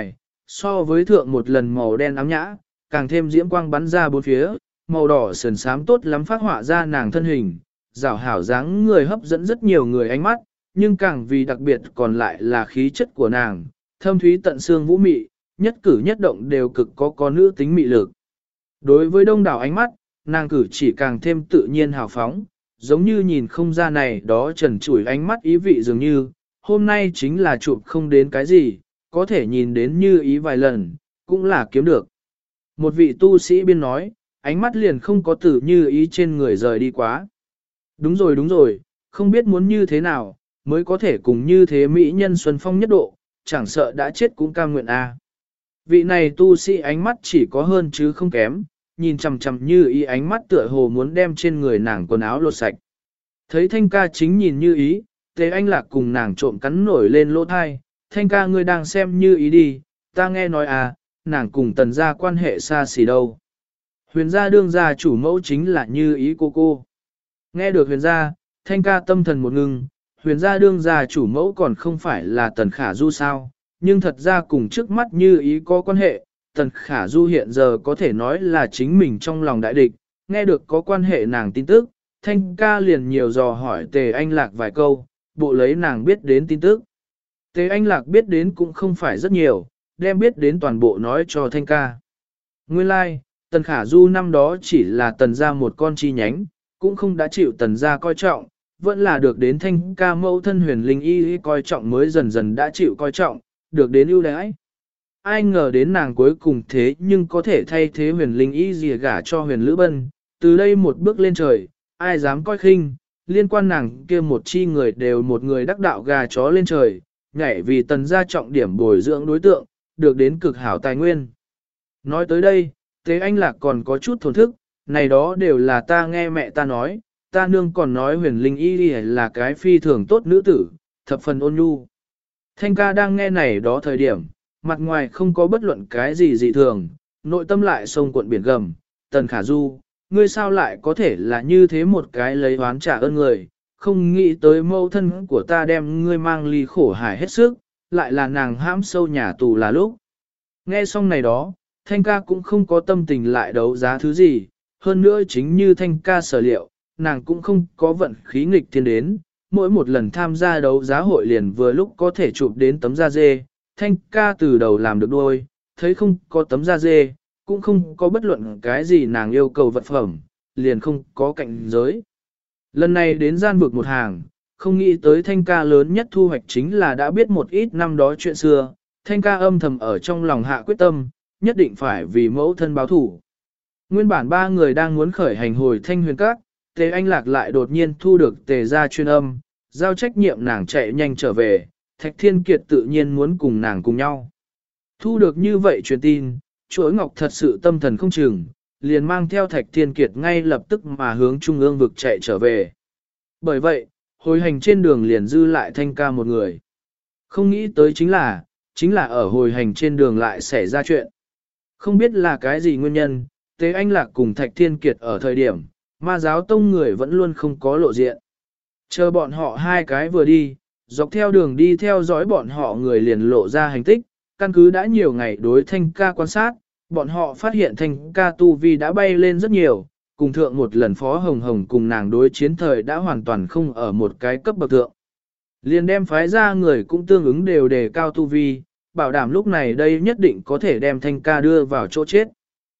so với thượng một lần màu đen ám nhã, càng thêm diễm quang bắn ra bốn phía, màu đỏ sườn xám tốt lắm phát họa ra nàng thân hình, rảo hảo dáng người hấp dẫn rất nhiều người ánh mắt, nhưng càng vì đặc biệt còn lại là khí chất của nàng, thâm thúy tận xương vũ mị, nhất cử nhất động đều cực có nữ tính mị lực. Đối với đông đảo ánh mắt, nàng cử chỉ càng thêm tự nhiên hào phóng, giống như nhìn không ra này đó trần trụi ánh mắt ý vị dường như, hôm nay chính là chụp không đến cái gì, có thể nhìn đến như ý vài lần, cũng là kiếm được. Một vị tu sĩ biên nói, ánh mắt liền không có từ như ý trên người rời đi quá. Đúng rồi, không biết muốn như thế nào, mới có thể cùng như thế mỹ nhân xuân phong nhất độ, chẳng sợ đã chết cũng cam nguyện a. Vị này tu sĩ ánh mắt chỉ có hơn chứ không kém, nhìn chằm chằm như ý ánh mắt tựa hồ muốn đem trên người nàng quần áo lột sạch. Thấy Thanh ca chính nhìn như ý, Tề Anh Lạc cùng nàng trộm cắn nổi lên lỗ thai, Thanh ca ngươi đang xem như ý đi, ta nghe nói à, nàng cùng tần gia quan hệ xa xỉ đâu. Huyền gia đương gia chủ mẫu chính là như ý cô. Nghe được huyền gia, Thanh ca tâm thần một ngưng, huyền gia đương gia chủ mẫu còn không phải là tần khả du sao, nhưng thật ra cùng trước mắt như ý có quan hệ, tần khả du hiện giờ có thể nói là chính mình trong lòng đại địch, nghe được có quan hệ nàng tin tức, Thanh ca liền nhiều dò hỏi Tề Anh Lạc vài câu, bộ lấy nàng biết đến tin tức. Tề Anh Lạc biết đến cũng không phải rất nhiều, đem biết đến toàn bộ nói cho Thanh ca. Nguyên lai, like, tần khả du năm đó chỉ là tần gia một con chi nhánh, cũng không đã chịu tần gia coi trọng, vẫn là được đến Thanh ca mẫu thân huyền linh y coi trọng mới dần dần đã chịu coi trọng, được đến ưu đãi. Ai ngờ đến nàng cuối cùng thế nhưng có thể thay thế huyền linh y dìa gả cho huyền lữ bân, từ đây một bước lên trời, ai dám coi khinh, liên quan nàng kia một chi người đều một người đắc đạo gà chó lên trời, nhảy vì tần gia trọng điểm bồi dưỡng đối tượng, được đến cực hảo tài nguyên. Nói tới đây, Tế Anh Lạc còn có chút thổn thức, này đó đều là ta nghe mẹ ta nói, ta nương còn nói huyền linh y là cái phi thường tốt nữ tử, thập phần ôn nhu. Thanh ca đang nghe này đó thời điểm, mặt ngoài không có bất luận cái gì dị thường, nội tâm lại sông cuộn biển gầm, tần khả du, ngươi sao lại có thể là như thế một cái lấy oán trả ơn người, không nghĩ tới mâu thân của ta đem ngươi mang ly khổ hải hết sức, lại là nàng hãm sâu nhà tù là lúc. Nghe xong này đó, Thanh ca cũng không có tâm tình lại đấu giá thứ gì, hơn nữa chính như Thanh ca sở liệu, nàng cũng không có vận khí nghịch thiên đến, mỗi một lần tham gia đấu giá hội liền vừa lúc có thể chụp đến tấm da dê, Thanh ca từ đầu làm được đôi, thấy không có tấm da dê, cũng không có bất luận cái gì nàng yêu cầu vật phẩm, liền không có cạnh giới. Lần này đến gian vực một hàng, không nghĩ tới Thanh ca lớn nhất thu hoạch chính là đã biết một ít năm đó chuyện xưa, Thanh ca âm thầm ở trong lòng hạ quyết tâm, nhất định phải vì mẫu thân báo thủ. Nguyên bản ba người đang muốn khởi hành hồi Thanh Huyền Các, Tề Anh Lạc lại đột nhiên thu được Tề gia chuyên âm, giao trách nhiệm nàng chạy nhanh trở về, Thạch Thiên Kiệt tự nhiên muốn cùng nàng cùng nhau. Thu được như vậy truyền tin, chuỗi ngọc thật sự tâm thần không chừng, liền mang theo Thạch Thiên Kiệt ngay lập tức mà hướng trung ương vực chạy trở về. Bởi vậy, hồi hành trên đường liền dư lại Thanh ca một người. Không nghĩ tới chính là ở hồi hành trên đường lại xảy ra chuyện. Không biết là cái gì nguyên nhân, Tế Anh Lạc cùng Thạch Thiên Kiệt ở thời điểm, ma giáo tông người vẫn luôn không có lộ diện. Chờ bọn họ hai cái vừa đi, dọc theo đường đi theo dõi bọn họ người liền lộ ra hành tích, căn cứ đã nhiều ngày đối Thanh ca quan sát, bọn họ phát hiện Thanh ca tu vi đã bay lên rất nhiều, cùng thượng một lần Phó Hồng Hồng cùng nàng đối chiến thời đã hoàn toàn không ở một cái cấp bậc thượng. Liền đem phái ra người cũng tương ứng đều đề cao tu vi, bảo đảm lúc này đây nhất định có thể đem Thanh ca đưa vào chỗ chết.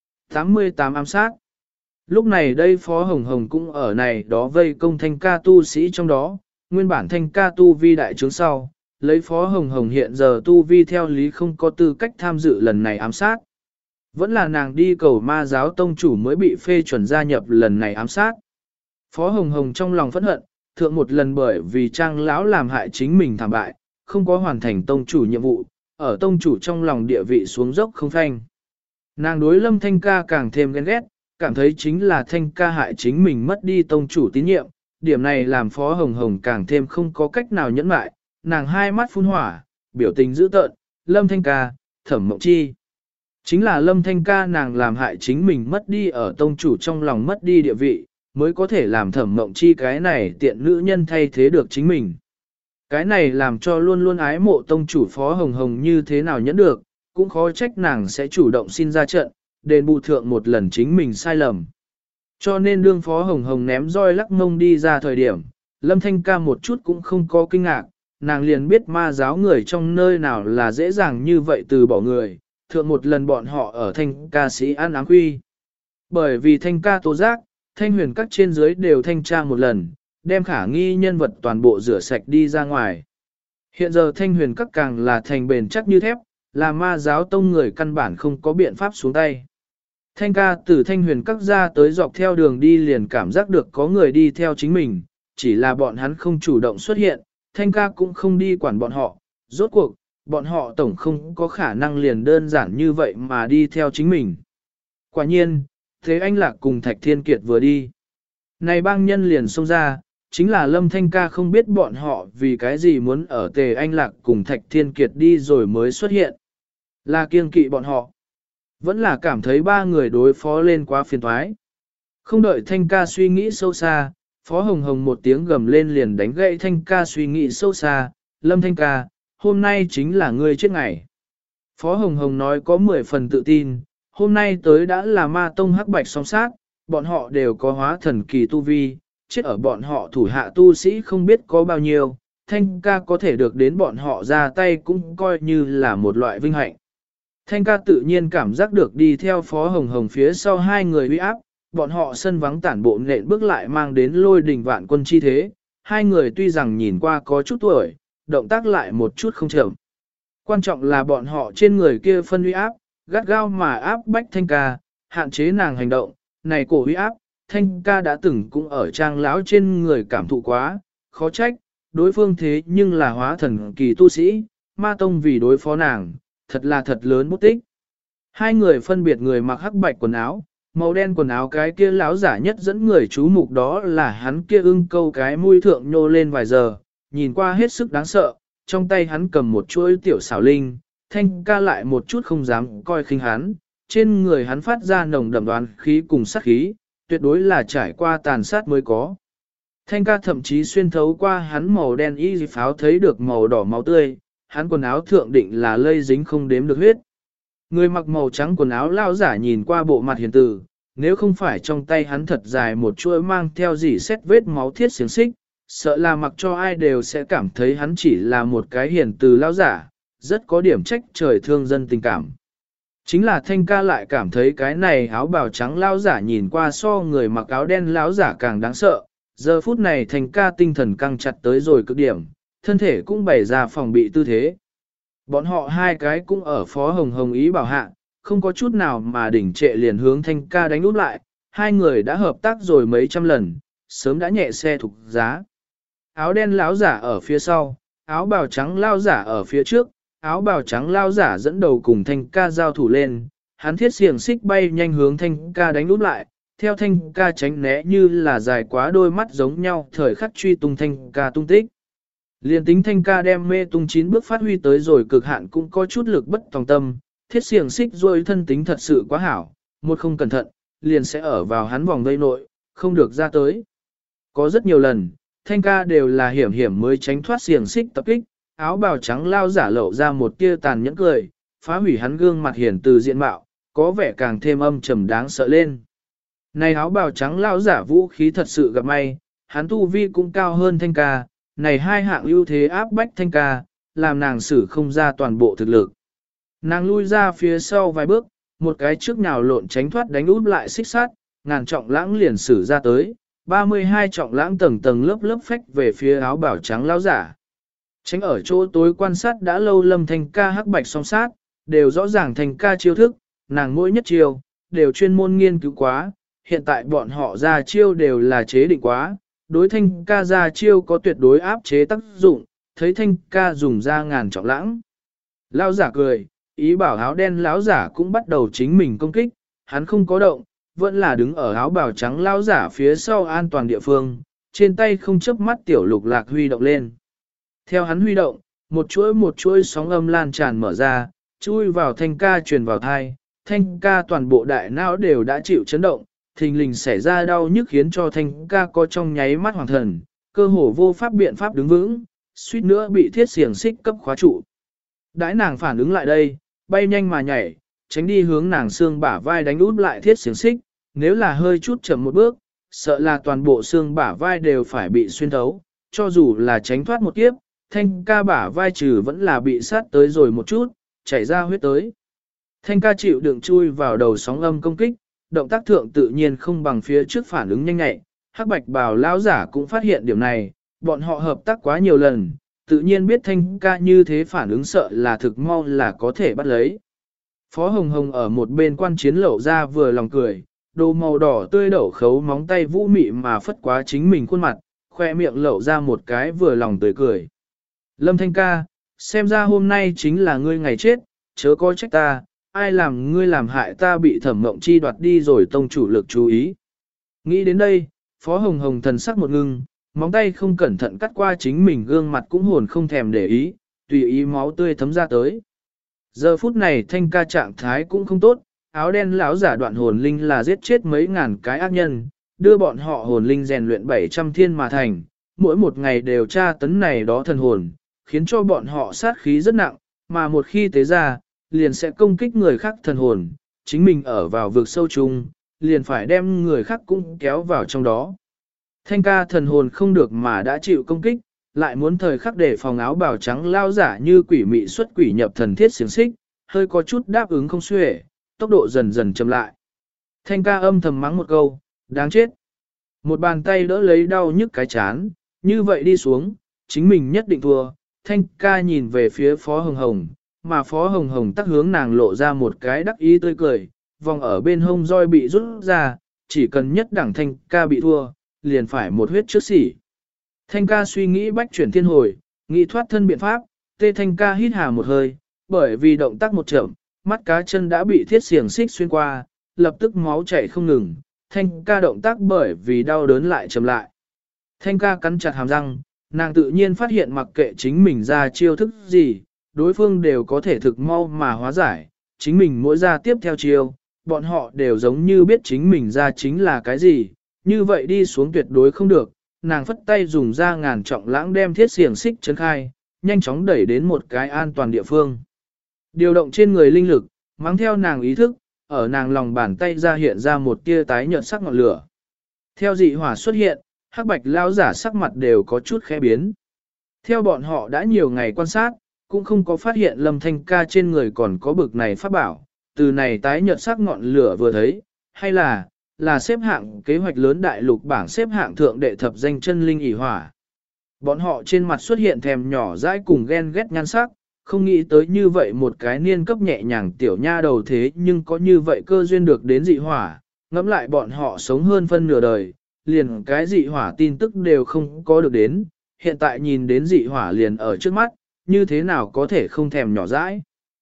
88 ám sát. Lúc này đây Phó Hồng Hồng cũng ở này đó vây công Thanh ca tu sĩ trong đó, nguyên bản Thanh ca tu vi đại trướng sau, lấy Phó Hồng Hồng hiện giờ tu vi theo lý không có tư cách tham dự lần này ám sát. Vẫn là nàng đi cầu ma giáo tông chủ mới bị phê chuẩn gia nhập lần này ám sát. Phó Hồng Hồng trong lòng phẫn hận, thượng một lần bởi vì Trang lão làm hại chính mình thảm bại, không có hoàn thành tông chủ nhiệm vụ, ở tông chủ trong lòng địa vị xuống dốc không phanh. Nàng đối Lâm Thanh ca càng thêm ghen ghét, cảm thấy chính là Thanh ca hại chính mình mất đi tông chủ tín nhiệm, điểm này làm Phó Hồng Hồng càng thêm không có cách nào nhẫn mại, nàng hai mắt phun hỏa, biểu tình dữ tợn, Lâm Thanh ca, Thẩm Mộng Chi. Chính là Lâm Thanh ca nàng làm hại chính mình mất đi ở tông chủ trong lòng mất đi địa vị, mới có thể làm Thẩm Mộng Chi cái này tiện nữ nhân thay thế được chính mình. Cái này làm cho luôn luôn ái mộ tông chủ Phó Hồng Hồng như thế nào nhẫn được, cũng khó trách nàng sẽ chủ động xin ra trận, đền bù thượng một lần chính mình sai lầm. Cho nên đương Phó Hồng Hồng ném roi lắc mông đi ra thời điểm, Lâm Thanh Ca một chút cũng không có kinh ngạc, nàng liền biết ma giáo người trong nơi nào là dễ dàng như vậy từ bỏ người, thượng một lần bọn họ ở Thanh Ca sĩ ăn áng quy. Bởi vì Thanh Ca tố giác, Thanh Huyền các trên dưới đều thanh tra một lần, đem khả nghi nhân vật toàn bộ rửa sạch đi ra ngoài. Hiện giờ Thanh Huyền các càng là thành bền chắc như thép, là ma giáo tông người căn bản không có biện pháp xuống tay. Thanh Ca từ Thanh Huyền các ra tới dọc theo đường đi liền cảm giác được có người đi theo chính mình, chỉ là bọn hắn không chủ động xuất hiện, Thanh Ca cũng không đi quản bọn họ, rốt cuộc, bọn họ tổng không có khả năng liền đơn giản như vậy mà đi theo chính mình. Quả nhiên, thế anh Lạc cùng Thạch Thiên Kiệt vừa đi. Này bang nhân liền xông ra, chính là Lâm Thanh Ca không biết bọn họ vì cái gì muốn ở Tề Anh Lạc cùng Thạch Thiên Kiệt đi rồi mới xuất hiện. Là kiêng kỵ bọn họ. Vẫn là cảm thấy ba người đối phó lên quá phiền toái. Không đợi Thanh Ca suy nghĩ sâu xa, Phó Hồng Hồng một tiếng gầm lên liền đánh gậy Thanh Ca suy nghĩ sâu xa. Lâm Thanh Ca, hôm nay chính là ngươi chết ngày. Phó Hồng Hồng nói có 10 phần tự tin, hôm nay tới đã là ma tông hắc bạch song sát, bọn họ đều có hóa thần kỳ tu vi, chết ở bọn họ thủ hạ tu sĩ không biết có bao nhiêu, Thanh Ca có thể được đến bọn họ ra tay cũng coi như là một loại vinh hạnh. Thanh Ca tự nhiên cảm giác được đi theo Phó Hồng Hồng phía sau hai người uy áp, bọn họ sân vắng tản bộ nện bước lại mang đến lôi đình vạn quân chi thế, hai người tuy rằng nhìn qua có chút tuổi, động tác lại một chút không chậm. Quan trọng là bọn họ trên người kia phân uy áp, gắt gao mà áp bách Thanh Ca, hạn chế nàng hành động, này cổ uy áp, Thanh Ca đã từng cũng ở trang lão trên người cảm thụ quá, khó trách, đối phương thế nhưng là hóa thần kỳ tu sĩ, ma tông vì đối phó nàng, thật là thật lớn bút tích. Hai người phân biệt người mặc hắc bạch quần áo, màu đen quần áo cái kia lão giả nhất dẫn người chú mục đó là hắn kia ưng câu cái mũi thượng nhô lên vài giờ, nhìn qua hết sức đáng sợ, trong tay hắn cầm một chuỗi tiểu xảo linh, Thanh Ca lại một chút không dám coi khinh hắn, trên người hắn phát ra nồng đậm đoán khí cùng sát khí, tuyệt đối là trải qua tàn sát mới có. Thanh Ca thậm chí xuyên thấu qua hắn màu đen y pháo thấy được màu đỏ máu tươi, hắn quần áo thượng định là lây dính không đếm được huyết. Người mặc màu trắng quần áo lao giả nhìn qua bộ mặt hiền từ, nếu không phải trong tay hắn thật dài một chuỗi mang theo dỉ xét vết máu thiết xiềng xích, sợ là mặc cho ai đều sẽ cảm thấy hắn chỉ là một cái hiền từ lao giả, rất có điểm trách trời thương dân tình cảm. Chính là Thanh Ca lại cảm thấy cái này áo bào trắng lao giả nhìn qua so người mặc áo đen lao giả càng đáng sợ. Giờ phút này Thanh Ca tinh thần căng chặt tới rồi cực điểm, thân thể cũng bày ra phòng bị tư thế. Bọn họ hai cái cũng ở Phó Hồng Hồng ý bảo hạ, không có chút nào mà đỉnh trệ liền hướng Thanh Ca đánh úp lại, hai người đã hợp tác rồi mấy trăm lần, sớm đã nhẹ xe thục giá. Áo đen lão giả ở phía sau, áo bào trắng lao giả ở phía trước, áo bào trắng lao giả dẫn đầu cùng Thanh Ca giao thủ lên, hắn thiết xiềng xích bay nhanh hướng Thanh Ca đánh úp lại, theo Thanh Ca tránh né như là dài quá đôi mắt giống nhau thời khắc truy tung Thanh Ca tung tích. Liên tính Thanh Ca đem mê tung 9 bước phát huy tới rồi cực hạn cũng có chút lực bất tòng tâm, thiết xiềng xích rồi thân tính thật sự quá hảo, một không cẩn thận, liền sẽ ở vào hắn vòng vây nội, không được ra tới. Có rất nhiều lần, Thanh Ca đều là hiểm hiểm mới tránh thoát xiềng xích tập kích, áo bào trắng lao giả lộ ra một tia tàn nhẫn cười, phá hủy hắn gương mặt hiển từ diện mạo, có vẻ càng thêm âm trầm đáng sợ lên. Này áo bào trắng lao giả vũ khí thật sự gặp may, hắn tu vi cũng cao hơn Thanh Ca, này hai hạng ưu thế áp bách Thanh Ca, làm nàng xử không ra toàn bộ thực lực. Nàng lui ra phía sau vài bước, một cái trước nhào lộn tránh thoát đánh út lại xích sát, ngàn trọng lãng liền xử ra tới, 32 trọng lãng tầng tầng lớp lớp phách về phía áo bào trắng lao giả. Tránh ở chỗ tối quan sát đã lâu Lâm Thanh Ca hắc bạch song sát, đều rõ ràng Thanh Ca chiêu thức, nàng mỗi nhất chiêu, đều chuyên môn nghiên cứu quá, hiện tại bọn họ ra chiêu đều là chế định quá, đối Thanh Ca ra chiêu có tuyệt đối áp chế tác dụng, thấy Thanh Ca dùng ra ngàn trọng lãng. Lão giả cười, ý bảo áo đen lão giả cũng bắt đầu chính mình công kích, hắn không có động, vẫn là đứng ở áo bào trắng lão giả phía sau an toàn địa phương, trên tay không chớp mắt tiểu lục lạc huy động lên. Theo hắn huy động, một chuỗi sóng âm lan tràn mở ra, chui vào Thanh Ca truyền vào thai, Thanh Ca toàn bộ đại não đều đã chịu chấn động, thình lình xảy ra đau nhức khiến cho Thanh Ca có trong nháy mắt hoàng thần, cơ hồ vô pháp biện pháp đứng vững, suýt nữa bị thiết xiềng xích cấp khóa trụ. Đãi nàng phản ứng lại đây, bay nhanh mà nhảy, tránh đi hướng nàng xương bả vai đánh út lại thiết xiềng xích, nếu là hơi chút chậm một bước, sợ là toàn bộ xương bả vai đều phải bị xuyên thấu, cho dù là tránh thoát một kiếp, thanh ca bả vai trừ vẫn là bị sát tới rồi một chút, chảy ra huyết tới. Thanh ca chịu đựng chui vào đầu sóng âm công kích, động tác thượng tự nhiên không bằng phía trước phản ứng nhanh nhạy, hắc bạch bào lão giả cũng phát hiện điểm này, bọn họ hợp tác quá nhiều lần, tự nhiên biết thanh ca như thế phản ứng sợ là thực mau là có thể bắt lấy. Phó Hồng Hồng ở một bên quan chiến lậu ra vừa lòng cười, đồ màu đỏ tươi đậu khấu móng tay vũ mị mà phất quá chính mình khuôn mặt, khoe miệng lậu ra một cái vừa lòng tươi cười. Lâm Thanh ca, xem ra hôm nay chính là ngươi ngày chết, chớ có trách ta, ai làm ngươi làm hại ta bị Thẩm Mộng Chi đoạt đi rồi tông chủ lực chú ý. Nghĩ đến đây, Phó Hồng Hồng thần sắc một ngưng, móng tay không cẩn thận cắt qua chính mình gương mặt cũng hồn không thèm để ý, tùy ý máu tươi thấm ra tới. Giờ phút này Thanh ca trạng thái cũng không tốt, áo đen lão giả đoạn hồn linh là giết chết mấy ngàn cái ác nhân, đưa bọn họ hồn linh rèn luyện 700 thiên mà thành, mỗi một ngày đều tra tấn này đó thần hồn, khiến cho bọn họ sát khí rất nặng, mà một khi tế ra, liền sẽ công kích người khác thần hồn, chính mình ở vào vực sâu chung, liền phải đem người khác cũng kéo vào trong đó. Thanh ca thần hồn không được mà đã chịu công kích, lại muốn thời khắc để phòng áo bào trắng lao giả như quỷ mị xuất quỷ nhập thần thiết xiềng xích, hơi có chút đáp ứng không xuể, tốc độ dần dần chậm lại. Thanh ca âm thầm mắng một câu, đáng chết. Một bàn tay đỡ lấy đau nhức cái chán, như vậy đi xuống, chính mình nhất định thua. Thanh ca nhìn về phía Phó Hồng Hồng, mà Phó Hồng Hồng tắc hướng nàng lộ ra một cái đắc ý tươi cười, vòng ở bên hông roi bị rút ra, chỉ cần nhất đẳng Thanh ca bị thua, liền phải một huyết trước xỉ. Thanh ca suy nghĩ bách chuyển thiên hồi, nghĩ thoát thân biện pháp, tê Thanh ca hít hà một hơi, bởi vì động tác một chậm, mắt cá chân đã bị thiết xiềng xích xuyên qua, lập tức máu chảy không ngừng, Thanh ca động tác bởi vì đau đớn lại chậm lại. Thanh ca cắn chặt hàm răng, nàng tự nhiên phát hiện mặc kệ chính mình ra chiêu thức gì, đối phương đều có thể thực mau mà hóa giải, chính mình mỗi ra tiếp theo chiêu, bọn họ đều giống như biết chính mình ra chính là cái gì, như vậy đi xuống tuyệt đối không được, nàng phất tay dùng ra ngàn trọng lãng đem thiết xiềng xích chấn khai, nhanh chóng đẩy đến một cái an toàn địa phương. Điều động trên người linh lực, mang theo nàng ý thức, ở nàng lòng bàn tay ra hiện ra một tia tái nhợt sắc ngọn lửa. Theo dị hỏa xuất hiện, hắc bạch lao giả sắc mặt đều có chút khẽ biến. Theo bọn họ đã nhiều ngày quan sát, cũng không có phát hiện Lâm Thanh ca trên người còn có bực này pháp bảo, từ này tái nhợt sắc ngọn lửa vừa thấy, hay là xếp hạng kế hoạch lớn đại lục bảng xếp hạng thượng đệ thập danh chân linh ỷ hỏa. Bọn họ trên mặt xuất hiện thèm nhỏ dãi cùng ghen ghét nhan sắc, không nghĩ tới như vậy một cái niên cấp nhẹ nhàng tiểu nha đầu thế nhưng có như vậy cơ duyên được đến dị hỏa, ngẫm lại bọn họ sống hơn phân nửa đời, liền cái dị hỏa tin tức đều không có được đến, hiện tại nhìn đến dị hỏa liền ở trước mắt, như thế nào có thể không thèm nhỏ dãi.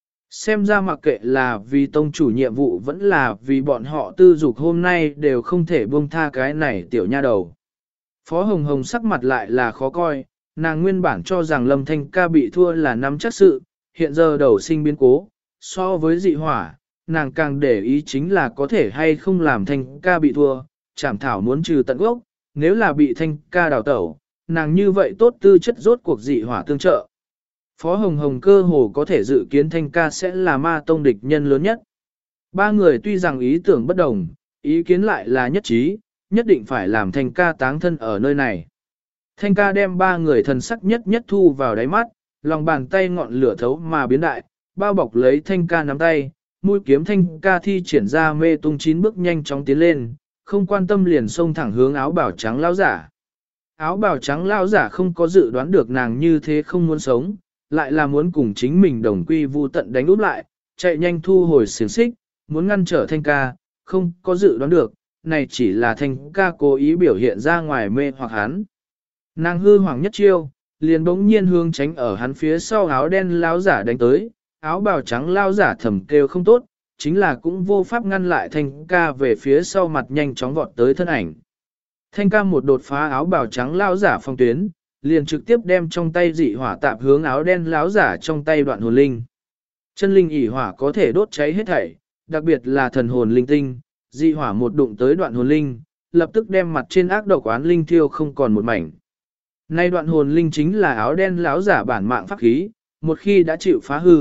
Xem ra mặc kệ là vì tông chủ nhiệm vụ vẫn là vì bọn họ tư dục hôm nay đều không thể buông tha cái này tiểu nha đầu. Phó Hồng Hồng sắc mặt lại là khó coi, nàng nguyên bản cho rằng Lâm Thanh ca bị thua là nắm chắc sự, hiện giờ đầu sinh biến cố, so với dị hỏa, nàng càng để ý chính là có thể hay không làm Thanh ca bị thua, Trảm Thảo muốn trừ tận gốc, nếu là bị Thanh ca đào tẩu, nàng như vậy tốt tư chất rốt cuộc dị hỏa tương trợ. Phó Hồng Hồng cơ hồ có thể dự kiến Thanh ca sẽ là ma tông địch nhân lớn nhất. Ba người tuy rằng ý tưởng bất đồng, ý kiến lại là nhất trí, nhất định phải làm Thanh ca táng thân ở nơi này. Thanh ca đem ba người thần sắc nhất nhất thu vào đáy mắt, lòng bàn tay ngọn lửa thấu mà biến đại, bao bọc lấy Thanh ca nắm tay, mũi kiếm Thanh ca thi triển ra mê tung 9 bước nhanh chóng tiến lên, không quan tâm liền xông thẳng hướng áo bào trắng lão giả. Áo bào trắng lão giả không có dự đoán được nàng như thế không muốn sống, lại là muốn cùng chính mình đồng quy vu tận đánh úp lại, chạy nhanh thu hồi xiềng xích, muốn ngăn trở Thanh ca, không có dự đoán được, này chỉ là Thanh ca cố ý biểu hiện ra ngoài mê hoặc hắn. Nàng hư hoàng nhất chiêu, liền bỗng nhiên hướng tránh ở hắn phía sau áo đen lão giả đánh tới, áo bào trắng lão giả thầm kêu không tốt, chính là cũng vô pháp ngăn lại Thanh ca về phía sau mặt nhanh chóng vọt tới thân ảnh. Thanh ca một đột phá áo bào trắng lão giả phong tuyến, liền trực tiếp đem trong tay dị hỏa tạp hướng áo đen lão giả trong tay đoạn hồn linh. Chân linh ỷ hỏa có thể đốt cháy hết thảy, đặc biệt là thần hồn linh tinh, dị hỏa một đụng tới đoạn hồn linh, lập tức đem mặt trên ác độc oán linh thiêu không còn một mảnh. Nay đoạn hồn linh chính là áo đen lão giả bản mạng pháp khí, một khi đã chịu phá hư,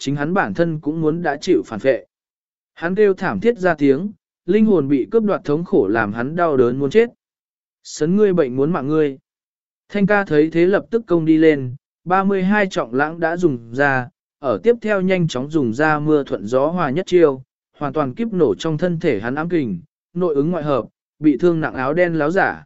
chính hắn bản thân cũng muốn đã chịu phản phệ. Hắn kêu thảm thiết ra tiếng, linh hồn bị cướp đoạt thống khổ làm hắn đau đớn muốn chết. Sấn ngươi bệnh muốn mạng ngươi. Thanh ca thấy thế lập tức công đi lên, 32 trọng lãng đã dùng ra, ở tiếp theo nhanh chóng dùng ra mưa thuận gió hòa nhất chiêu, hoàn toàn kiếp nổ trong thân thể hắn ám kình, nội ứng ngoại hợp, bị thương nặng áo đen láo giả.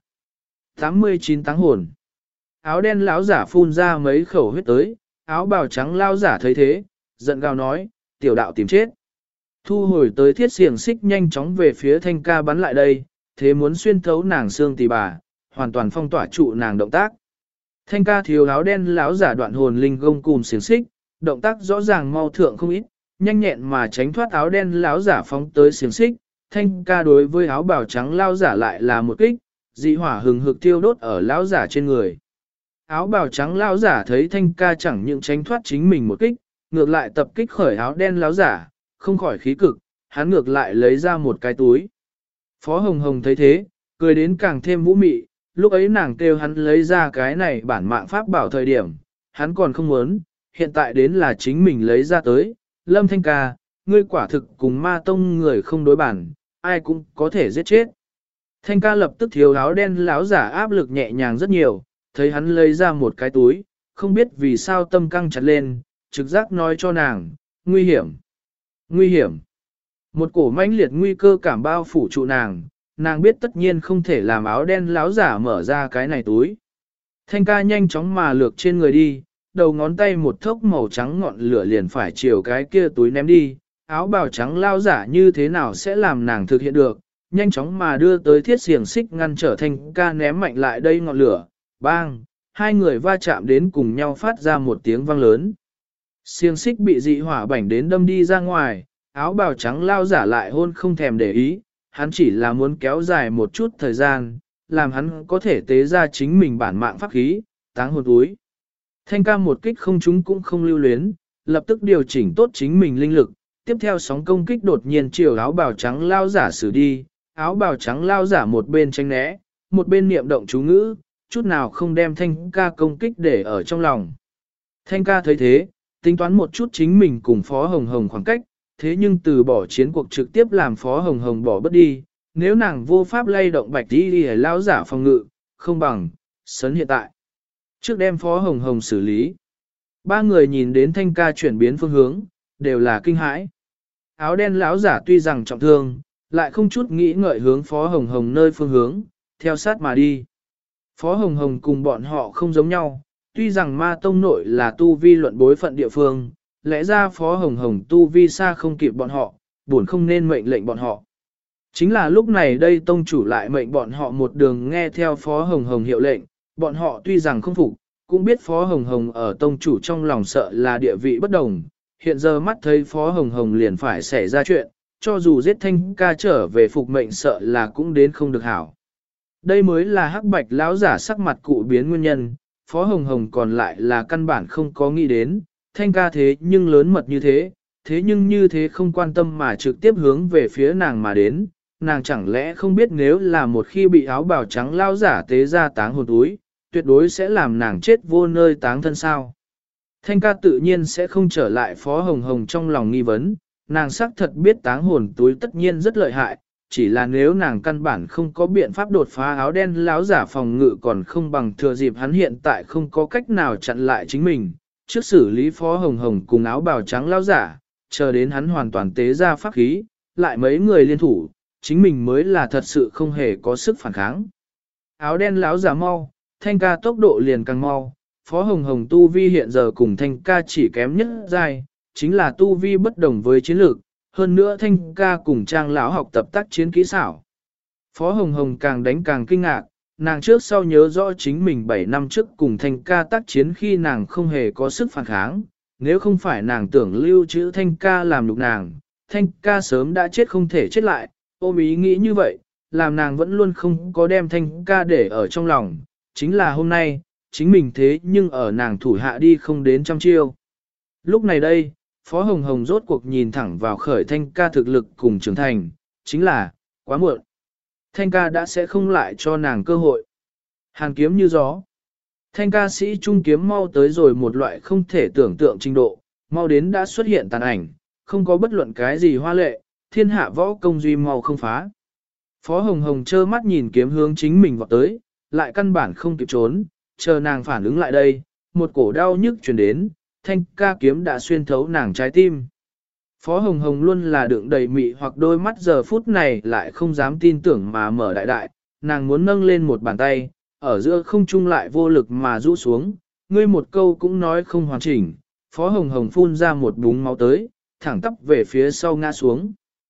89 táng hồn. Áo đen láo giả phun ra mấy khẩu huyết tới, áo bào trắng lao giả thấy thế, giận gào nói, tiểu đạo tìm chết. Thu hồi tới thiết xiềng xích nhanh chóng về phía thanh ca bắn lại đây, thế muốn xuyên thấu nàng xương tỳ bà, hoàn toàn phong tỏa trụ nàng động tác. Thanh ca thiếu áo đen láo giả đoạn hồn linh gông cùm xiềng xích, động tác rõ ràng mau thượng không ít, nhanh nhẹn mà tránh thoát áo đen láo giả phóng tới xiềng xích. Thanh ca đối với áo bào trắng lao giả lại là một kích, dị hỏa hừng hực tiêu đốt ở lão giả trên người. Áo bào trắng lao giả thấy thanh ca chẳng những tránh thoát chính mình một kích, ngược lại tập kích khởi áo đen lão giả, không khỏi khí cực, hắn ngược lại lấy ra một cái túi. Phó Hồng Hồng thấy thế, cười đến càng thêm vũ mị, lúc ấy nàng kêu hắn lấy ra cái này bản mạng pháp bảo thời điểm, hắn còn không muốn, hiện tại đến là chính mình lấy ra tới. Lâm Thanh ca, ngươi quả thực cùng ma tông người không đối bản, ai cũng có thể giết chết. Thanh ca lập tức thiếu áo đen lão giả áp lực nhẹ nhàng rất nhiều, thấy hắn lấy ra một cái túi, không biết vì sao tâm căng chặt lên, trực giác nói cho nàng, nguy hiểm, nguy hiểm. Một cổ mãnh liệt nguy cơ cảm bao phủ trụ nàng biết tất nhiên không thể làm áo đen lão giả mở ra cái này túi. Thanh ca nhanh chóng mà lược trên người đi, đầu ngón tay một thốc màu trắng ngọn lửa liền phải chiều cái kia túi ném đi, áo bào trắng lão giả như thế nào sẽ làm nàng thực hiện được, nhanh chóng mà đưa tới thiết xiềng xích ngăn trở Thanh ca ném mạnh lại đây ngọn lửa, bang, hai người va chạm đến cùng nhau phát ra một tiếng vang lớn. Xiềng xích bị dị hỏa bảnh đến đâm đi ra ngoài, áo bào trắng lao giả lại hôn không thèm để ý, hắn chỉ là muốn kéo dài một chút thời gian, làm hắn có thể tế ra chính mình bản mạng pháp khí, táng hồn túi. Thanh ca một kích không trúng cũng không lưu luyến, lập tức điều chỉnh tốt chính mình linh lực, tiếp theo sóng công kích đột nhiên chiều áo bào trắng lao giả xử đi, áo bào trắng lao giả một bên tránh né, một bên niệm động chú ngữ, chút nào không đem thanh ca công kích để ở trong lòng. Thanh ca thấy thế, tính toán một chút chính mình cùng Phó Hồng Hồng khoảng cách, thế nhưng từ bỏ chiến cuộc trực tiếp làm Phó Hồng Hồng bỏ bất đi, nếu nàng vô pháp lay động bạch đi lao giả phòng ngự, không bằng, sấn hiện tại. Trước đem Phó Hồng Hồng xử lý, ba người nhìn đến thanh ca chuyển biến phương hướng, đều là kinh hãi. Áo đen lão giả tuy rằng trọng thương, lại không chút nghĩ ngợi hướng Phó Hồng Hồng nơi phương hướng, theo sát mà đi. Phó Hồng Hồng cùng bọn họ không giống nhau, tuy rằng ma tông nội là tu vi luận bối phận địa phương, lẽ ra Phó Hồng Hồng tu vi xa không kịp bọn họ, buồn không nên mệnh lệnh bọn họ. Chính là lúc này đây tông chủ lại mệnh bọn họ một đường nghe theo Phó Hồng Hồng hiệu lệnh, bọn họ tuy rằng không phục, cũng biết Phó Hồng Hồng ở tông chủ trong lòng sợ là địa vị bất đồng, hiện giờ mắt thấy Phó Hồng Hồng liền phải xảy ra chuyện, cho dù giết thanh ca trở về phục mệnh sợ là cũng đến không được hảo. Đây mới là hắc bạch lão giả sắc mặt cụ biến nguyên nhân, Phó Hồng Hồng còn lại là căn bản không có nghĩ đến, thanh ca thế nhưng lớn mật thế nhưng như thế không quan tâm mà trực tiếp hướng về phía nàng mà đến, nàng chẳng lẽ không biết nếu là một khi bị áo bào trắng lão giả tế ra táng hồn túi, tuyệt đối sẽ làm nàng chết vô nơi táng thân sao. Thanh ca tự nhiên sẽ không trở lại Phó Hồng Hồng trong lòng nghi vấn, nàng xác thật biết táng hồn túi tất nhiên rất lợi hại, chỉ là nếu nàng căn bản không có biện pháp đột phá áo đen lão giả phòng ngự còn không bằng thừa dịp hắn hiện tại không có cách nào chặn lại chính mình, trước xử lý Phó Hồng Hồng cùng áo bào trắng lão giả, chờ đến hắn hoàn toàn tế ra pháp khí, lại mấy người liên thủ, chính mình mới là thật sự không hề có sức phản kháng. Áo đen lão giả mau, thanh ca tốc độ liền càng mau, Phó Hồng Hồng tu vi hiện giờ cùng thanh ca chỉ kém nhất giai, chính là tu vi bất đồng với chiến lược, hơn nữa thanh ca cùng trang lão học tập tác chiến kỹ xảo. Phó Hồng Hồng càng đánh càng kinh ngạc, nàng trước sau nhớ rõ chính mình 7 năm trước cùng thanh ca tác chiến khi nàng không hề có sức phản kháng, nếu không phải nàng tưởng lưu trữ thanh ca làm nhục nàng, thanh ca sớm đã chết không thể chết lại, ôm ý nghĩ như vậy, làm nàng vẫn luôn không có đem thanh ca để ở trong lòng, chính là hôm nay, chính mình thế nhưng ở nàng thủ hạ đi không đến trăm chiêu. Lúc này đây, Phó Hồng Hồng rốt cuộc nhìn thẳng vào khởi thanh ca thực lực cùng trưởng thành, chính là, quá muộn. Thanh ca đã sẽ không lại cho nàng cơ hội. Hàn kiếm như gió. Thanh ca sĩ trung kiếm mau tới rồi một loại không thể tưởng tượng trình độ, mau đến đã xuất hiện tàn ảnh, không có bất luận cái gì hoa lệ, thiên hạ võ công duy mau không phá. Phó Hồng Hồng trơ mắt nhìn kiếm hướng chính mình vọt tới, lại căn bản không kịp trốn, chờ nàng phản ứng lại đây, một cổ đau nhức truyền đến, thanh ca kiếm đã xuyên thấu nàng trái tim. Phó Hồng Hồng luôn là đựng đầy mị hoặc đôi mắt giờ phút này lại không dám tin tưởng mà mở đại đại, nàng muốn nâng lên một bàn tay, ở giữa không trung lại vô lực mà rũ xuống, ngươi một câu cũng nói không hoàn chỉnh, Phó Hồng Hồng phun ra một búng máu tới, thẳng tắp về phía sau ngã xuống.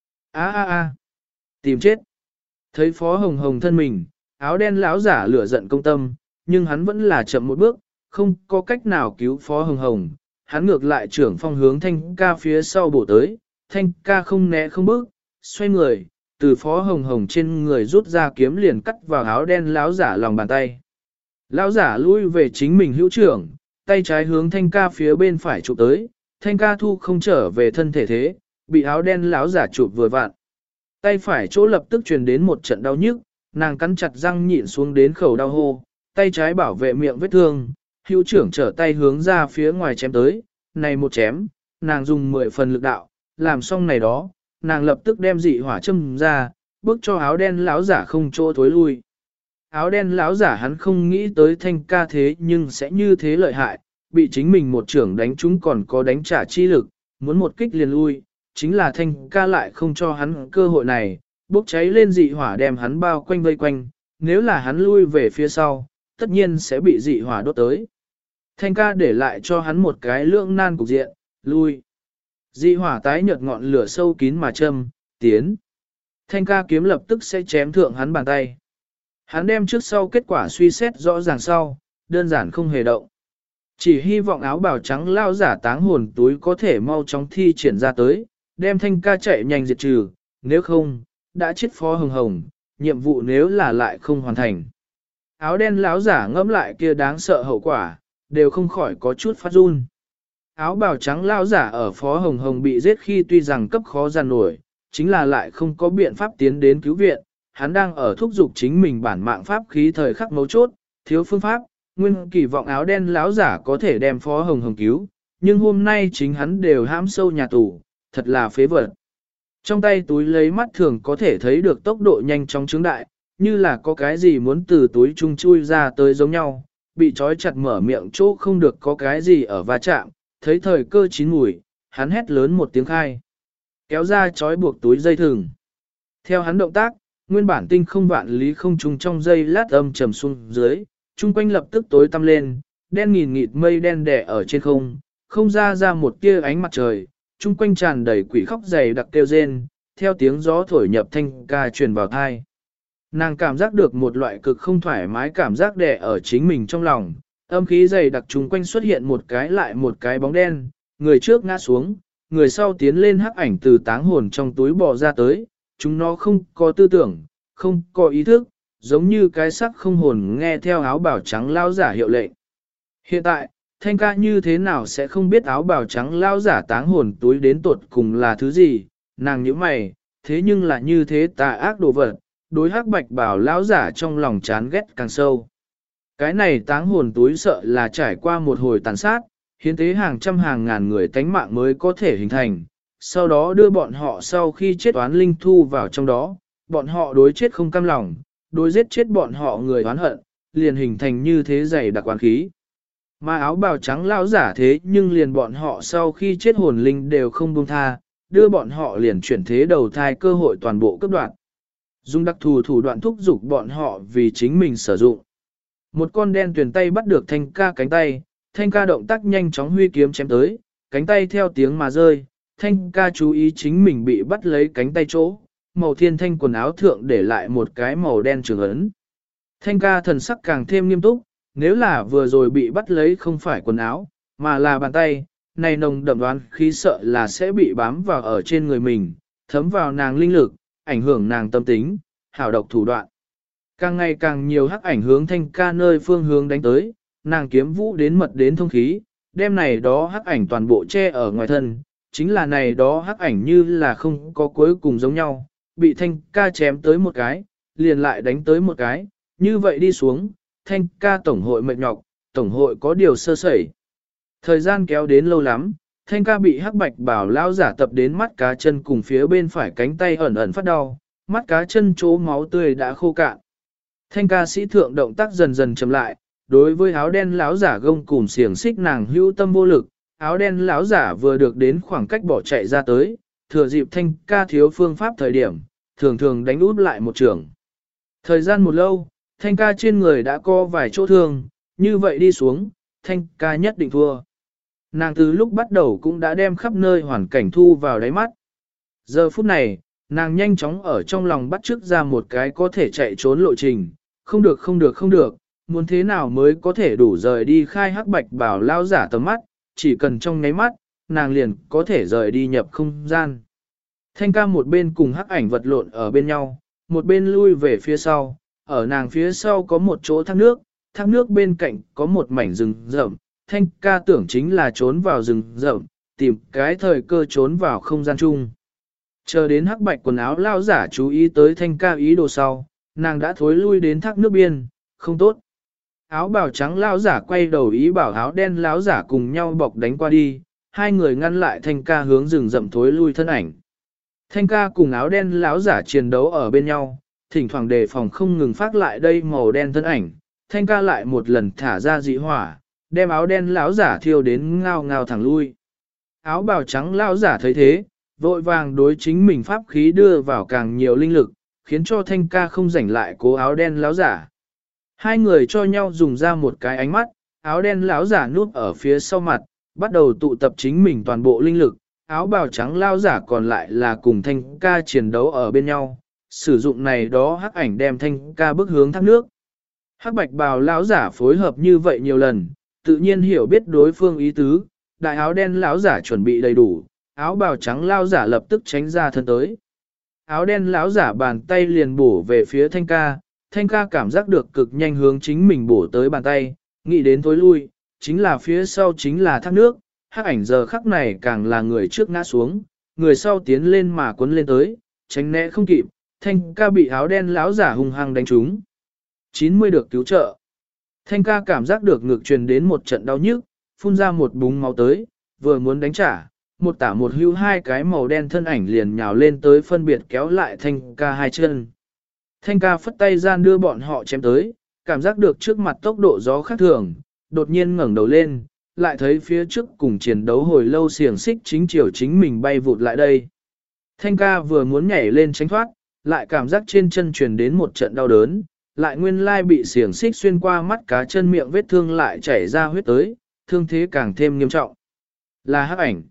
A, tìm chết. Thấy Phó Hồng Hồng thân mình, áo đen lão giả lửa giận công tâm, nhưng hắn vẫn là chậm một bước, không có cách nào cứu Phó Hồng Hồng. Hắn ngược lại trưởng phong hướng thanh ca phía sau bổ tới, thanh ca không né không bước, xoay người, từ Phó Hồng Hồng trên người rút ra kiếm liền cắt vào áo đen lão giả lòng bàn tay. Lão giả lui về chính mình hữu trưởng, tay trái hướng thanh ca phía bên phải chụp tới, thanh ca thu không trở về thân thể thế, bị áo đen lão giả chụp vừa vặn. Tay phải chỗ lập tức truyền đến một trận đau nhức, nàng cắn chặt răng nhịn xuống đến khẩu đau hô, tay trái bảo vệ miệng vết thương, hữu trưởng trở tay hướng ra phía ngoài chém tới, này một chém, nàng dùng 10 phần lực đạo, làm xong này đó, nàng lập tức đem dị hỏa châm ra, bước cho áo đen lão giả không chỗ thối lui. Áo đen lão giả hắn không nghĩ tới thanh ca thế nhưng sẽ như thế lợi hại, bị chính mình một trưởng đánh chúng còn có đánh trả chi lực, muốn một kích liền lui, chính là thanh ca lại không cho hắn cơ hội này, bốc cháy lên dị hỏa đem hắn bao quanh vây quanh, nếu là hắn lui về phía sau, tất nhiên sẽ bị dị hỏa đốt tới. Thanh ca để lại cho hắn một cái lưỡng nan cục diện, lui. Dị hỏa tái nhợt ngọn lửa sâu kín mà châm, tiến. Thanh ca kiếm lập tức sẽ chém thượng hắn bàn tay. Hắn đem trước sau kết quả suy xét rõ ràng sau, đơn giản không hề động. Chỉ hy vọng áo bào trắng lao giả táng hồn túi có thể mau chóng thi triển ra tới, đem thanh ca chạy nhanh diệt trừ, nếu không, đã chết Phó Hồng Hồng, nhiệm vụ nếu là lại không hoàn thành. Áo đen lão giả ngẫm lại kia đáng sợ hậu quả, đều không khỏi có chút phát run. Áo bào trắng lão giả ở Phó Hồng Hồng bị giết khi tuy rằng cấp khó giàn nổi, chính là lại không có biện pháp tiến đến cứu viện, hắn đang ở thúc giục chính mình bản mạng pháp khí thời khắc mấu chốt, thiếu phương pháp, nguyên kỳ vọng áo đen lão giả có thể đem Phó Hồng Hồng cứu, nhưng hôm nay chính hắn đều hãm sâu nhà tù, thật là phế vật. Trong tay túi lấy mắt thường có thể thấy được tốc độ nhanh chóng trướng đại, như là có cái gì muốn từ túi trung chui ra tới giống nhau, bị trói chặt mở miệng chỗ không được có cái gì ở va chạm, thấy thời cơ chín mùi, hắn hét lớn một tiếng khai. Kéo ra trói buộc túi dây thừng. Theo hắn động tác, nguyên bản tinh không vạn lý không trùng trong dây lát âm trầm xuống dưới, chung quanh lập tức tối tăm lên, đen nghìn nghịt mây đen đè ở trên không, không ra một tia ánh mặt trời, chung quanh tràn đầy quỷ khóc dày đặc kêu rên, theo tiếng gió thổi nhập thanh ca truyền vào thai. Nàng cảm giác được một loại cực không thoải mái cảm giác đè ở chính mình trong lòng, âm khí dày đặc chung quanh xuất hiện một cái lại một cái bóng đen, người trước ngã xuống, người sau tiến lên hắc ảnh từ táng hồn trong túi bò ra tới, chúng nó không có tư tưởng, không có ý thức, giống như cái sắc không hồn nghe theo áo bào trắng lao giả hiệu lệnh. Hiện tại, thanh ca như thế nào sẽ không biết áo bào trắng lao giả táng hồn túi đến tột cùng là thứ gì, nàng nhíu mày, thế nhưng là như thế tà ác đồ vật, đối hắc bạch bảo lao giả trong lòng chán ghét càng sâu. Cái này táng hồn túi sợ là trải qua một hồi tàn sát, hiến tế hàng trăm hàng ngàn người tánh mạng mới có thể hình thành, sau đó đưa bọn họ sau khi chết oán linh thu vào trong đó, bọn họ đối chết không cam lòng, đối giết chết bọn họ người oán hận, liền hình thành như thế dày đặc oán khí. Mà áo bào trắng lao giả thế nhưng liền bọn họ sau khi chết hồn linh đều không buông tha, đưa bọn họ liền chuyển thế đầu thai cơ hội toàn bộ cấp đoạn. Dùng đặc thù thủ đoạn thúc giục bọn họ vì chính mình sử dụng. Một con đen tuyền tay bắt được thanh ca cánh tay, thanh ca động tác nhanh chóng huy kiếm chém tới, cánh tay theo tiếng mà rơi, thanh ca chú ý chính mình bị bắt lấy cánh tay chỗ, màu thiên thanh quần áo thượng để lại một cái màu đen trường ấn. Thanh ca thần sắc càng thêm nghiêm túc, nếu là vừa rồi bị bắt lấy không phải quần áo, mà là bàn tay, này nồng đậm đoán khí sợ là sẽ bị bám vào ở trên người mình, thấm vào nàng linh lực, ảnh hưởng nàng tâm tính, hảo độc thủ đoạn. Càng ngày càng nhiều hắc ảnh hướng thanh ca nơi phương hướng đánh tới, nàng kiếm vũ đến mật đến thông khí, đem này đó hắc ảnh toàn bộ che ở ngoài thân, chính là này đó hắc ảnh như là không có cuối cùng giống nhau, bị thanh ca chém tới một cái, liền lại đánh tới một cái, như vậy đi xuống, thanh ca tổng hội mệt nhọc, tổng hội có điều sơ sẩy. Thời gian kéo đến lâu lắm, Thanh ca bị hắc bạch bảo lao giả tập đến mắt cá chân cùng phía bên phải cánh tay ẩn ẩn phát đau, mắt cá chân chỗ máu tươi đã khô cạn. Thanh ca sĩ thượng động tác dần dần chậm lại, đối với áo đen lão giả gông cùm xiềng xích nàng hữu tâm vô lực, áo đen lão giả vừa được đến khoảng cách bỏ chạy ra tới, thừa dịp thanh ca thiếu phương pháp thời điểm, thường thường đánh út lại một trường. Thời gian một lâu, thanh ca trên người đã có vài chỗ thương, như vậy đi xuống, thanh ca nhất định thua. Nàng từ lúc bắt đầu cũng đã đem khắp nơi hoàn cảnh thu vào đáy mắt. Giờ phút này, nàng nhanh chóng ở trong lòng bắt chước ra một cái có thể chạy trốn lộ trình, không được không được không được, muốn thế nào mới có thể đủ rời đi khai hắc bạch bảo lao giả tầm mắt, chỉ cần trong nháy mắt, nàng liền có thể rời đi nhập không gian. Thanh ca một bên cùng hắc ảnh vật lộn ở bên nhau, một bên lui về phía sau, ở nàng phía sau có một chỗ thác nước bên cạnh có một mảnh rừng rậm, thanh ca tưởng chính là trốn vào rừng rậm, tìm cái thời cơ trốn vào không gian chung. Chờ đến hắc bạch quần áo lao giả chú ý tới thanh ca ý đồ sau, nàng đã thối lui đến thác nước biên, không tốt. Áo bào trắng lao giả quay đầu ý bảo áo đen lão giả cùng nhau bọc đánh qua đi, hai người ngăn lại thanh ca hướng rừng rậm thối lui thân ảnh. Thanh ca cùng áo đen lão giả chiến đấu ở bên nhau, thỉnh thoảng đề phòng không ngừng phát lại đây màu đen thân ảnh, thanh ca lại một lần thả ra dị hỏa, đem áo đen lão giả thiêu đến ngao ngao thẳng lui. Áo bào trắng lão giả thấy thế, vội vàng đối chính mình pháp khí đưa vào càng nhiều linh lực, khiến cho thanh ca không rảnh lại cố áo đen lão giả. Hai người cho nhau dùng ra một cái ánh mắt, áo đen lão giả núp ở phía sau mặt, bắt đầu tụ tập chính mình toàn bộ linh lực, áo bào trắng lão giả còn lại là cùng thanh ca chiến đấu ở bên nhau, sử dụng này đó hắc ảnh đem thanh ca bước hướng thác nước. Hắc bạch bào lão giả phối hợp như vậy nhiều lần, tự nhiên hiểu biết đối phương ý tứ, đại áo đen lão giả chuẩn bị đầy đủ, áo bào trắng lão giả lập tức tránh ra thân tới. Áo đen lão giả bàn tay liền bổ về phía thanh ca cảm giác được cực nhanh hướng chính mình bổ tới bàn tay, nghĩ đến tối lui, chính là phía sau chính là thác nước, hắc ảnh giờ khắc này càng là người trước ngã xuống, người sau tiến lên mà cuốn lên tới, tránh né không kịp, thanh ca bị áo đen lão giả hung hăng đánh trúng. 90 được cứu trợ. Thanh ca cảm giác được ngực truyền đến một trận đau nhức, phun ra một búng máu tới, vừa muốn đánh trả, một tả một hữu hai cái màu đen thân ảnh liền nhào lên tới phân biệt kéo lại thanh ca hai chân. Thanh ca phất tay gian đưa bọn họ chém tới, cảm giác được trước mặt tốc độ gió khác thường, đột nhiên ngẩng đầu lên, lại thấy phía trước cùng chiến đấu hồi lâu xiềng xích chính chiều chính mình bay vụt lại đây. Thanh ca vừa muốn nhảy lên tránh thoát, lại cảm giác trên chân truyền đến một trận đau đớn, lại nguyên lai bị xiềng xích xuyên qua mắt cá chân miệng vết thương lại chảy ra huyết tới, thương thế càng thêm nghiêm trọng. Là hắc ảnh.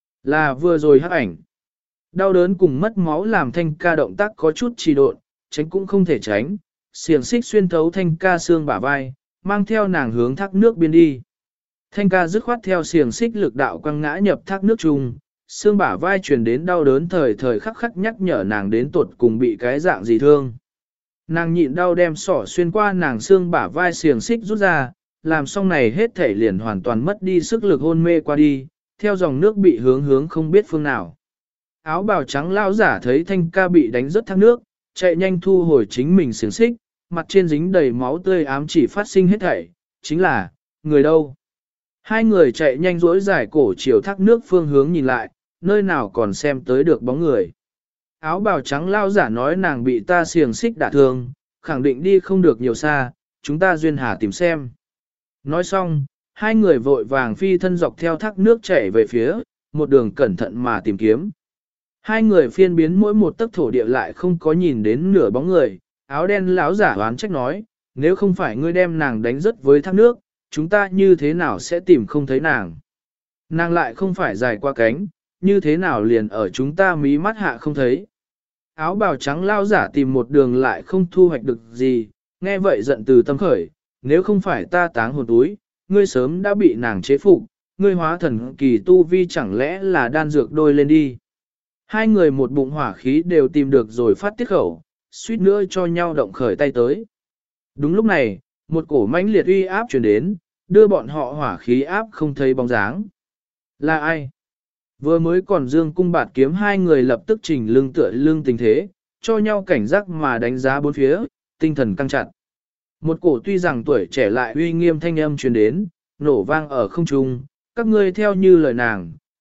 Là vừa rồi hắc ảnh. Đau đớn cùng mất máu làm thanh ca động tác có chút trì độn, tránh cũng không thể tránh, xiềng xích xuyên thấu thanh ca xương bả vai, mang theo nàng hướng thác nước biên đi. Thanh ca dứt khoát theo xiềng xích lực đạo quăng ngã nhập thác nước chung, xương bả vai truyền đến đau đớn thời thời khắc khắc nhắc nhở nàng đến tuột cùng bị cái dạng gì thương. Nàng nhịn đau đem sỏ xuyên qua nàng xương bả vai xiềng xích rút ra, làm xong này hết thể liền hoàn toàn mất đi sức lực hôn mê qua đi, theo dòng nước bị hướng không biết phương nào. Áo bào trắng lao giả thấy thanh ca bị đánh rớt thác nước, chạy nhanh thu hồi chính mình xiềng xích, mặt trên dính đầy máu tươi ám chỉ phát sinh hết thảy, chính là, người đâu? Hai người chạy nhanh rỗi giải cổ chiều thác nước phương hướng nhìn lại, nơi nào còn xem tới được bóng người. Áo bào trắng lao giả nói nàng bị ta xiềng xích đả thương, khẳng định đi không được nhiều xa, chúng ta duyên hà tìm xem. Nói xong, hai người vội vàng phi thân dọc theo thác nước chạy về phía, một đường cẩn thận mà tìm kiếm. Hai người phiên biến mỗi một tấc thổ địa lại không có nhìn đến nửa bóng người, áo đen lão giả oán trách nói, nếu không phải ngươi đem nàng đánh rớt với thác nước, chúng ta như thế nào sẽ tìm không thấy nàng. Nàng lại không phải dài qua cánh, như thế nào liền ở chúng ta mí mắt hạ không thấy. Áo bào trắng lao giả tìm một đường lại không thu hoạch được gì, nghe vậy giận từ tâm khởi, nếu không phải ta táng hồn túi, ngươi sớm đã bị nàng chế phục, ngươi hóa thần kỳ tu vi chẳng lẽ là đan dược đôi lên đi. Hai người một bụng hỏa khí đều tìm được rồi phát tiết khẩu, suýt nữa cho nhau động khởi tay tới. Đúng lúc này, một cổ mãnh liệt uy áp truyền đến, đưa bọn họ hỏa khí áp không thấy bóng dáng. Là ai? Vừa mới còn dương cung bạt kiếm hai người lập tức chỉnh lưng tựa lưng tình thế, cho nhau cảnh giác mà đánh giá bốn phía, tinh thần căng chặt. Một cổ tuy rằng tuổi trẻ lại uy nghiêm thanh âm truyền đến, nổ vang ở không trung, các ngươi theo như lời nàng,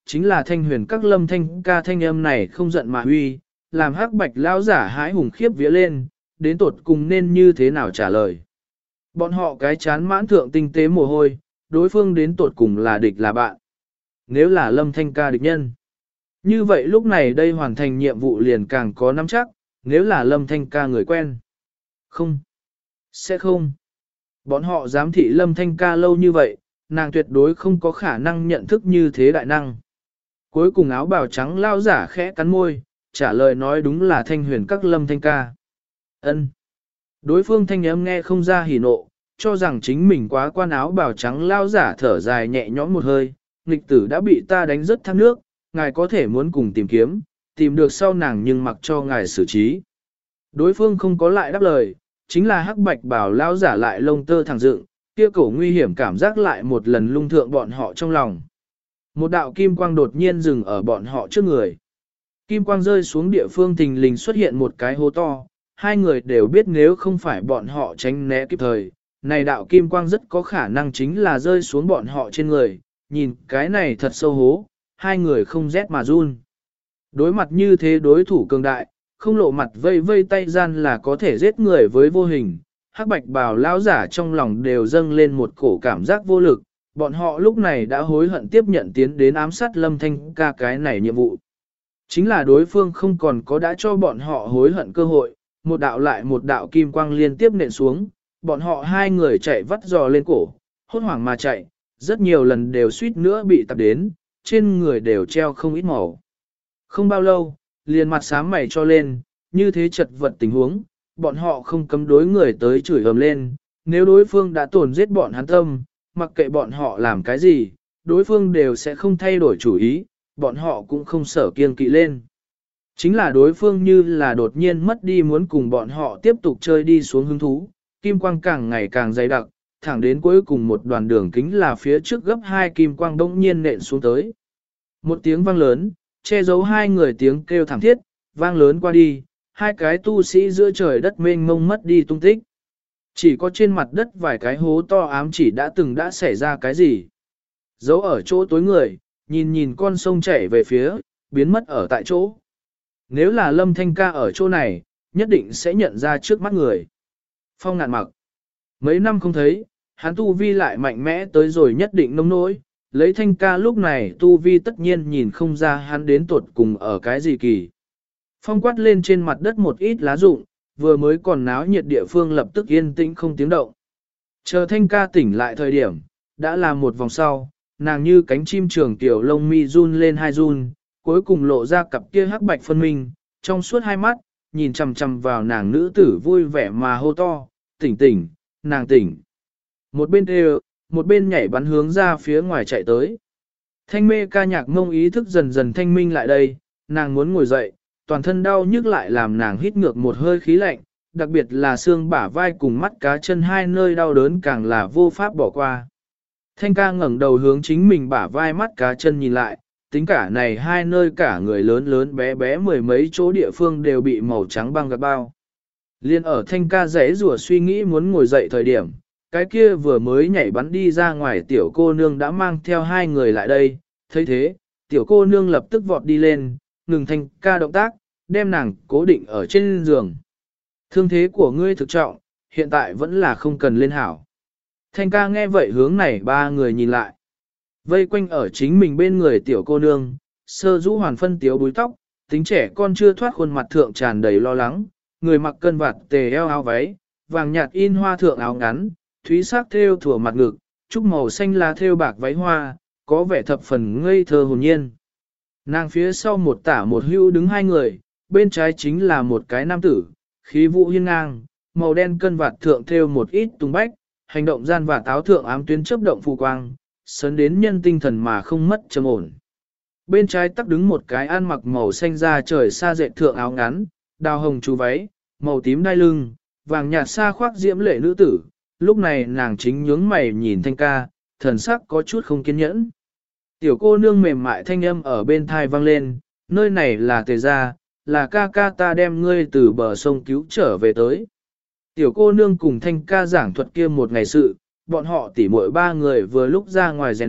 chính là thanh huyền các lâm thanh ca thanh âm này không giận mà huy, làm hắc bạch lao giả hái hùng khiếp vía lên, đến tột cùng nên như thế nào trả lời. Bọn họ cái chán mãn thượng tinh tế mồ hôi, đối phương đến tột cùng là địch là bạn. Nếu là lâm thanh ca địch nhân, như vậy lúc này đây hoàn thành nhiệm vụ liền càng có nắm chắc, nếu là lâm thanh ca người quen. Không, sẽ không. Bọn họ giám thị lâm thanh ca lâu như vậy, nàng tuyệt đối không có khả năng nhận thức như thế đại năng. Cuối cùng áo bào trắng lao giả khẽ cắn môi, trả lời nói đúng là thanh huyền các lâm thanh ca. Ân. Đối phương thanh âm nghe không ra hỉ nộ, cho rằng chính mình quá quan áo bào trắng lao giả thở dài nhẹ nhõm một hơi, nghịch tử đã bị ta đánh rất thác nước, ngài có thể muốn cùng tìm kiếm, tìm được sau nàng nhưng mặc cho ngài xử trí. Đối phương không có lại đáp lời, chính là hắc bạch bảo lao giả lại lông tơ thẳng dựng, kia cổ nguy hiểm cảm giác lại một lần lung thượng bọn họ trong lòng. Một đạo kim quang đột nhiên dừng ở bọn họ trước người. Kim quang rơi xuống địa phương thình lình xuất hiện một cái hố to, hai người đều biết nếu không phải bọn họ tránh né kịp thời, này đạo kim quang rất có khả năng chính là rơi xuống bọn họ trên người, nhìn cái này thật sâu hố, hai người không rét mà run. Đối mặt như thế đối thủ cường đại, không lộ mặt vây vây tay gian là có thể giết người với vô hình, hắc bạch bào lão giả trong lòng đều dâng lên một cổ cảm giác vô lực, bọn họ lúc này đã hối hận tiếp nhận tiến đến ám sát lâm thanh ca cái này nhiệm vụ. Chính là đối phương không còn có đã cho bọn họ hối hận cơ hội, một đạo lại một đạo kim quang liên tiếp nện xuống, bọn họ hai người chạy vắt giò lên cổ, hốt hoảng mà chạy, rất nhiều lần đều suýt nữa bị tập đến, trên người đều treo không ít màu. Không bao lâu, liền mặt xám mày cho lên, như thế chật vật tình huống, bọn họ không cấm đối người tới chửi ầm lên, nếu đối phương đã tổn giết bọn hắn tâm, mặc kệ bọn họ làm cái gì, đối phương đều sẽ không thay đổi chủ ý, bọn họ cũng không sợ kiêng kỵ lên. Chính là đối phương như là đột nhiên mất đi muốn cùng bọn họ tiếp tục chơi đi xuống hứng thú, kim quang càng ngày càng dày đặc, thẳng đến cuối cùng một đoàn đường kính là phía trước gấp hai kim quang đông nhiên nện xuống tới. Một tiếng vang lớn, che giấu hai người tiếng kêu thảm thiết, vang lớn qua đi, hai cái tu sĩ giữa trời đất mênh mông mất đi tung tích. Chỉ có trên mặt đất vài cái hố to ám chỉ đã xảy ra cái gì. Giấu ở chỗ tối người, nhìn nhìn con sông chảy về phía, biến mất ở tại chỗ. Nếu là Lâm Thanh ca ở chỗ này, nhất định sẽ nhận ra trước mắt người. Phong Ngạn Mặc. Mấy năm không thấy, hắn tu vi lại mạnh mẽ tới rồi nhất định nông nỗi, lấy Thanh ca lúc này tu vi tất nhiên nhìn không ra hắn đến tuột cùng ở cái gì kỳ. Phong quát lên trên mặt đất một ít lá rụng, vừa mới còn náo nhiệt địa phương lập tức yên tĩnh không tiếng động. Chờ Thanh ca tỉnh lại thời điểm, đã là một vòng sau, nàng như cánh chim trường tiểu lông mi run lên hai run, cuối cùng lộ ra cặp kia hắc bạch phân minh, trong suốt hai mắt, nhìn chằm chằm vào nàng nữ tử vui vẻ mà hô to, tỉnh tỉnh, nàng tỉnh. Một bên đều, một bên nhảy bắn hướng ra phía ngoài chạy tới. Thanh mê ca nhạc mông ý thức dần dần thanh minh lại đây, nàng muốn ngồi dậy, toàn thân đau nhức lại làm nàng hít ngược một hơi khí lạnh, đặc biệt là xương bả vai cùng mắt cá chân hai nơi đau đớn càng là vô pháp bỏ qua. Thanh ca ngẩng đầu hướng chính mình bả vai mắt cá chân nhìn lại, tính cả này hai nơi cả người lớn lớn bé bé mười mấy chỗ địa phương đều bị màu trắng băng gạc bao. Liên ở thanh ca rẽ rùa suy nghĩ muốn ngồi dậy thời điểm, cái kia vừa mới nhảy bắn đi ra ngoài tiểu cô nương đã mang theo hai người lại đây, thấy thế, tiểu cô nương lập tức vọt đi lên, ngừng thanh ca động tác, đem nàng cố định ở trên giường. Thương thế của ngươi thực trọng, hiện tại vẫn là không cần lên hảo. Thanh ca nghe vậy hướng này ba người nhìn lại. Vây quanh ở chính mình bên người tiểu cô nương, sơ rũ hoàn phân tiếu búi tóc, tính trẻ con chưa thoát khuôn mặt thượng tràn đầy lo lắng, người mặc cân vạt tề eo áo váy, vàng nhạt in hoa thượng áo ngắn, thúy sắc thêu thủa mặt ngực, trúc màu xanh lá thêu bạc váy hoa, có vẻ thập phần ngây thơ hồn nhiên. Nàng phía sau một tả một hữu đứng hai người, bên trái chính là một cái nam tử, khí vũ hiên ngang, màu đen cân vạt thượng thêu một ít tung bách, hành động gian và táo thượng ám tuyến chớp động phù quang, sấn đến nhân tinh thần mà không mất trầm ổn. Bên trái tắc đứng một cái ăn mặc màu xanh da trời sa dệt thượng áo ngắn, đào hồng chú váy, màu tím đai lưng, vàng nhạt sa khoác diễm lệ nữ tử, lúc này nàng chính nhướng mày nhìn thanh ca, thần sắc có chút không kiên nhẫn. Tiểu cô nương mềm mại thanh âm ở bên thai vang lên, nơi này là tề gia, là ca ca ta đem ngươi từ bờ sông cứu trở về tới. Tiểu cô nương cùng thanh ca giảng thuật kia một ngày sự, bọn họ tỉ muội ba người vừa lúc ra ngoài rèn luyện,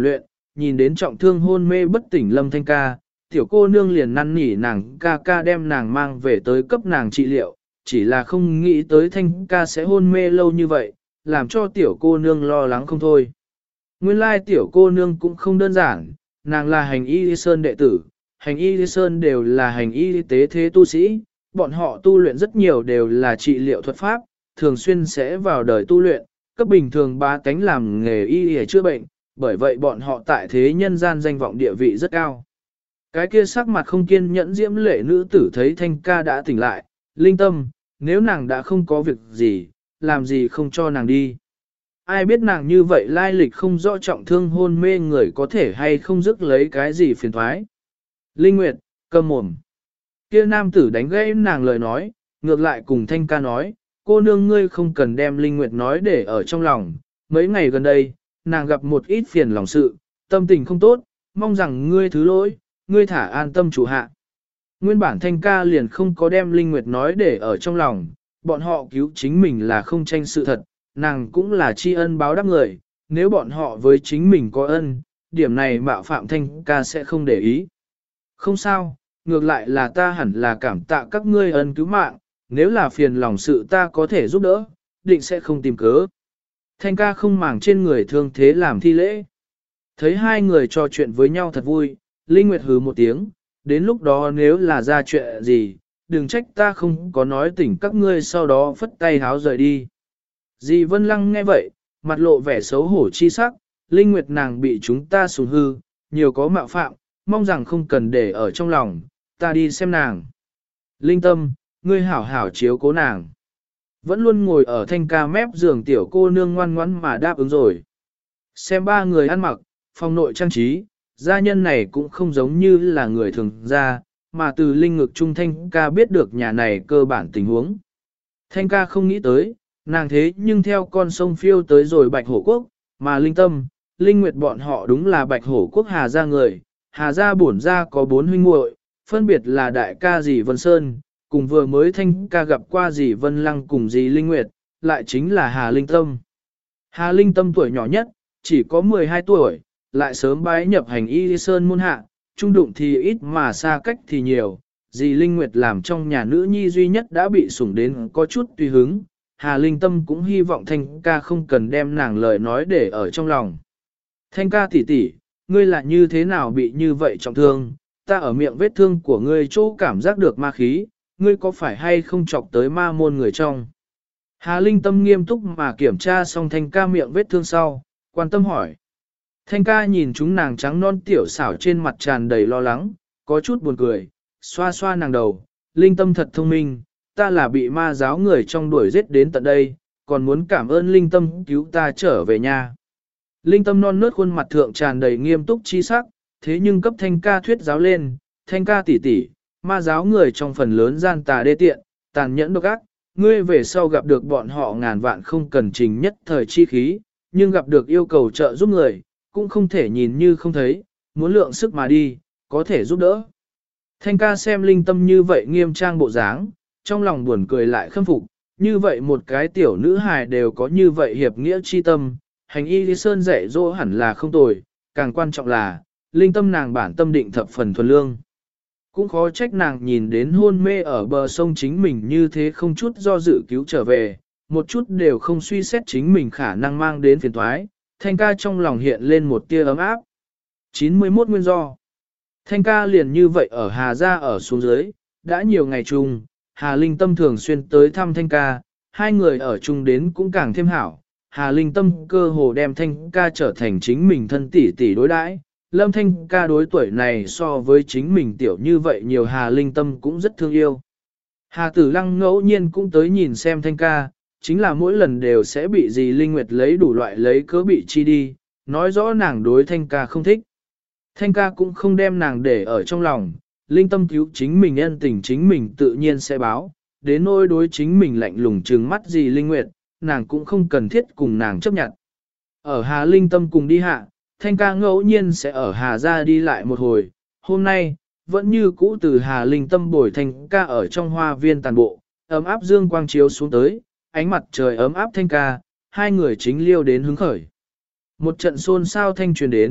nhìn đến trọng thương hôn mê bất tỉnh Lâm Thanh ca, tiểu cô nương liền năn nỉ nàng ca ca đem nàng mang về tới cấp nàng trị liệu, chỉ là không nghĩ tới Thanh ca sẽ hôn mê lâu như vậy, làm cho tiểu cô nương lo lắng không thôi. Nguyên lai tiểu cô nương cũng không đơn giản, nàng là hành y sơn đệ tử, hành y sơn đều là hành y tế thế tu sĩ, bọn họ tu luyện rất nhiều đều là trị liệu thuật pháp, thường xuyên sẽ vào đời tu luyện, cấp bình thường bá tánh làm nghề y để chữa bệnh, bởi vậy bọn họ tại thế nhân gian danh vọng địa vị rất cao. Cái kia sắc mặt không kiên nhẫn diễm lệ nữ tử thấy Thanh ca đã tỉnh lại, linh tâm, nếu nàng đã không có việc gì, làm gì không cho nàng đi. Ai biết nàng như vậy lai lịch không rõ trọng thương hôn mê người có thể hay không dứt lấy cái gì phiền thoái. Linh Nguyệt, câm mồm. Kia nam tử đánh gãy nàng lời nói, ngược lại cùng Thanh ca nói, cô nương ngươi không cần đem Linh Nguyệt nói để ở trong lòng. Mấy ngày gần đây, nàng gặp một ít phiền lòng sự, tâm tình không tốt, mong rằng ngươi thứ lỗi, ngươi thả an tâm chủ hạ. Nguyên bản Thanh ca liền không có đem Linh Nguyệt nói để ở trong lòng, bọn họ cứu chính mình là không tranh sự thật, nàng cũng là tri ân báo đáp người, nếu bọn họ với chính mình có ân, điểm này mạo phạm Thanh ca sẽ không để ý. Không sao, ngược lại là ta hẳn là cảm tạ các ngươi ân cứu mạng, nếu là phiền lòng sự ta có thể giúp đỡ, định sẽ không tìm cớ. Thanh ca không màng trên người thương thế làm thi lễ. Thấy hai người trò chuyện với nhau thật vui, Linh Nguyệt hứ một tiếng, đến lúc đó nếu là ra chuyện gì, đừng trách ta không có nói tỉnh các ngươi sau đó phất tay háo rời đi. Dì Vân Lăng nghe vậy, mặt lộ vẻ xấu hổ chi sắc, Linh Nguyệt nàng bị chúng ta sủng hư, nhiều có mạo phạm, mong rằng không cần để ở trong lòng, ta đi xem nàng. Linh Tâm, ngươi hảo hảo chiếu cố nàng. Vẫn luôn ngồi ở Thanh ca mép giường tiểu cô nương ngoan ngoãn mà đáp ứng rồi. Xem ba người ăn mặc, phòng nội trang trí, gia nhân này cũng không giống như là người thường gia, mà từ linh ngực trung Thanh ca biết được nhà này cơ bản tình huống. Thanh ca không nghĩ tới, nàng thế nhưng theo con sông phiêu tới rồi Bạch Hổ Quốc, mà Linh Tâm, Linh Nguyệt bọn họ đúng là Bạch Hổ Quốc Hà gia người. Hà gia bổn gia có 4 huynh muội, phân biệt là đại ca dì Vân Sơn, cùng vừa mới Thanh ca gặp qua dì Vân Lăng cùng dì Linh Nguyệt, lại chính là Hà Linh Tâm. Hà Linh Tâm tuổi nhỏ nhất, chỉ có 12 tuổi, lại sớm bái nhập hành y sơn môn hạ, trung đụng thì ít mà xa cách thì nhiều. Dì Linh Nguyệt làm trong nhà nữ nhi duy nhất đã bị sủng đến có chút tùy hứng, Hà Linh Tâm cũng hy vọng Thanh ca không cần đem nàng lời nói để ở trong lòng. Thanh ca tỷ tỷ, ngươi là như thế nào bị như vậy trọng thương, ta ở miệng vết thương của ngươi chỗ cảm giác được ma khí, ngươi có phải hay không chọc tới ma môn người trong. Hà Linh Tâm nghiêm túc mà kiểm tra xong Thanh ca miệng vết thương sau, quan tâm hỏi. Thanh ca nhìn chúng nàng trắng non tiểu xảo trên mặt tràn đầy lo lắng, có chút buồn cười, xoa xoa nàng đầu, Linh Tâm thật thông minh, ta là bị ma giáo người trong đuổi giết đến tận đây, còn muốn cảm ơn Linh Tâm cứu ta trở về nhà. Linh Tâm non nớt khuôn mặt thượng tràn đầy nghiêm túc chi sắc, thế nhưng cấp Thanh ca thuyết giáo lên, Thanh ca tỷ tỷ, ma giáo người trong phần lớn gian tà đê tiện, tàn nhẫn độc ác, ngươi về sau gặp được bọn họ ngàn vạn không cần trình nhất thời chi khí, nhưng gặp được yêu cầu trợ giúp người, cũng không thể nhìn như không thấy, muốn lượng sức mà đi, có thể giúp đỡ. Thanh ca xem Linh Tâm như vậy nghiêm trang bộ dáng, trong lòng buồn cười lại khâm phục, như vậy một cái tiểu nữ hài đều có như vậy hiệp nghĩa chi tâm, hành y lý sơn dạy dỗ hẳn là không tồi, càng quan trọng là, Linh Tâm nàng bản tâm định thập phần thuần lương. Cũng khó trách nàng nhìn đến hôn mê ở bờ sông chính mình như thế không chút do dự cứu trở về, một chút đều không suy xét chính mình khả năng mang đến phiền toái. Thanh ca trong lòng hiện lên một tia ấm áp. 91 nguyên do. Thanh ca liền như vậy ở Hà Gia ở xuống dưới, đã nhiều ngày chung, Hà Linh Tâm thường xuyên tới thăm Thanh ca, hai người ở chung đến cũng càng thêm hảo. Hà Linh Tâm cơ hồ đem Thanh ca trở thành chính mình thân tỷ tỷ đối đãi. Lâm Thanh ca đối tuổi này so với chính mình tiểu như vậy nhiều Hà Linh Tâm cũng rất thương yêu. Hà Tử Lăng ngẫu nhiên cũng tới nhìn xem Thanh ca, chính là mỗi lần đều sẽ bị dì Linh Nguyệt lấy đủ loại lấy cớ bị chi đi, nói rõ nàng đối Thanh ca không thích. Thanh ca cũng không đem nàng để ở trong lòng, Linh Tâm cứu chính mình ân tình chính mình tự nhiên sẽ báo, đến nỗi đối chính mình lạnh lùng trừng mắt dì Linh Nguyệt, nàng cũng không cần thiết cùng nàng chấp nhận. Ở Hà Linh Tâm cùng đi hạ, Thanh ca ngẫu nhiên sẽ ở Hà Gia đi lại một hồi, hôm nay, vẫn như cũ từ Hà Linh Tâm bồi Thanh ca ở trong hoa viên tàn bộ, ấm áp dương quang chiếu xuống tới, ánh mặt trời ấm áp Thanh ca, hai người chính liêu đến hứng khởi. Một trận xôn xao thanh truyền đến,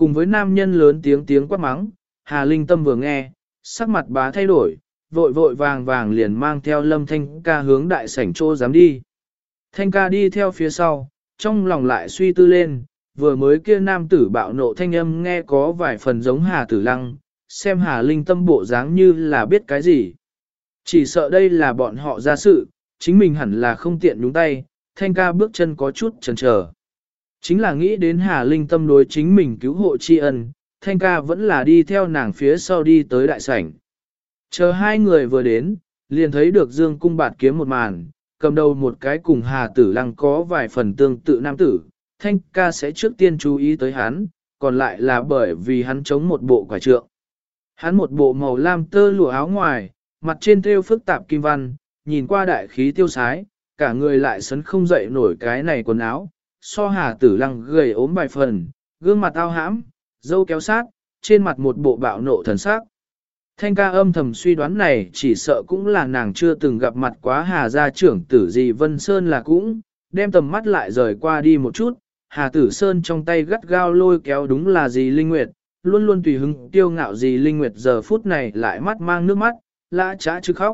Cùng với nam nhân lớn tiếng tiếng quát mắng, Hà Linh Tâm vừa nghe, sắc mặt bá thay đổi, vội vội vàng vàng liền mang theo Lâm Thanh ca hướng đại sảnh trô dám đi. Thanh ca đi theo phía sau, trong lòng lại suy tư lên, vừa mới kia nam tử bạo nộ thanh âm nghe có vài phần giống Hà Tử Lăng, xem Hà Linh Tâm bộ dáng như là biết cái gì. Chỉ sợ đây là bọn họ ra sự, chính mình hẳn là không tiện nhúng tay, Thanh ca bước chân có chút chần chờ. Chính là nghĩ đến Hà Linh Tâm đối chính mình cứu hộ tri ân, Thanh ca vẫn là đi theo nàng phía sau đi tới đại sảnh. Chờ hai người vừa đến, liền thấy được Dương Cung Bạt Kiếm một màn, cầm đầu một cái cùng Hà Tử Lăng có vài phần tương tự nam tử, Thanh ca sẽ trước tiên chú ý tới hắn, còn lại là bởi vì hắn chống một bộ quải trượng. Hắn một bộ màu lam tơ lụa áo ngoài, mặt trên thêu phức tạp kim văn, nhìn qua đại khí tiêu sái, cả người lại sấn không dậy nổi cái này quần áo, so Hà Tử Lăng gầy ốm vài phần, gương mặt ao hãm, râu kéo sát, trên mặt một bộ bạo nộ thần sắc. Thanh ca âm thầm suy đoán này chỉ sợ cũng là nàng chưa từng gặp mặt quá Hà gia trưởng tử gì Vân Sơn là cũng, đem tầm mắt lại rời qua đi một chút, Hà Tử Sơn trong tay gắt gao lôi kéo đúng là gì Linh Nguyệt, luôn luôn tùy hứng tiêu ngạo gì Linh Nguyệt giờ phút này lại mắt mang nước mắt, lã trá chứ khóc.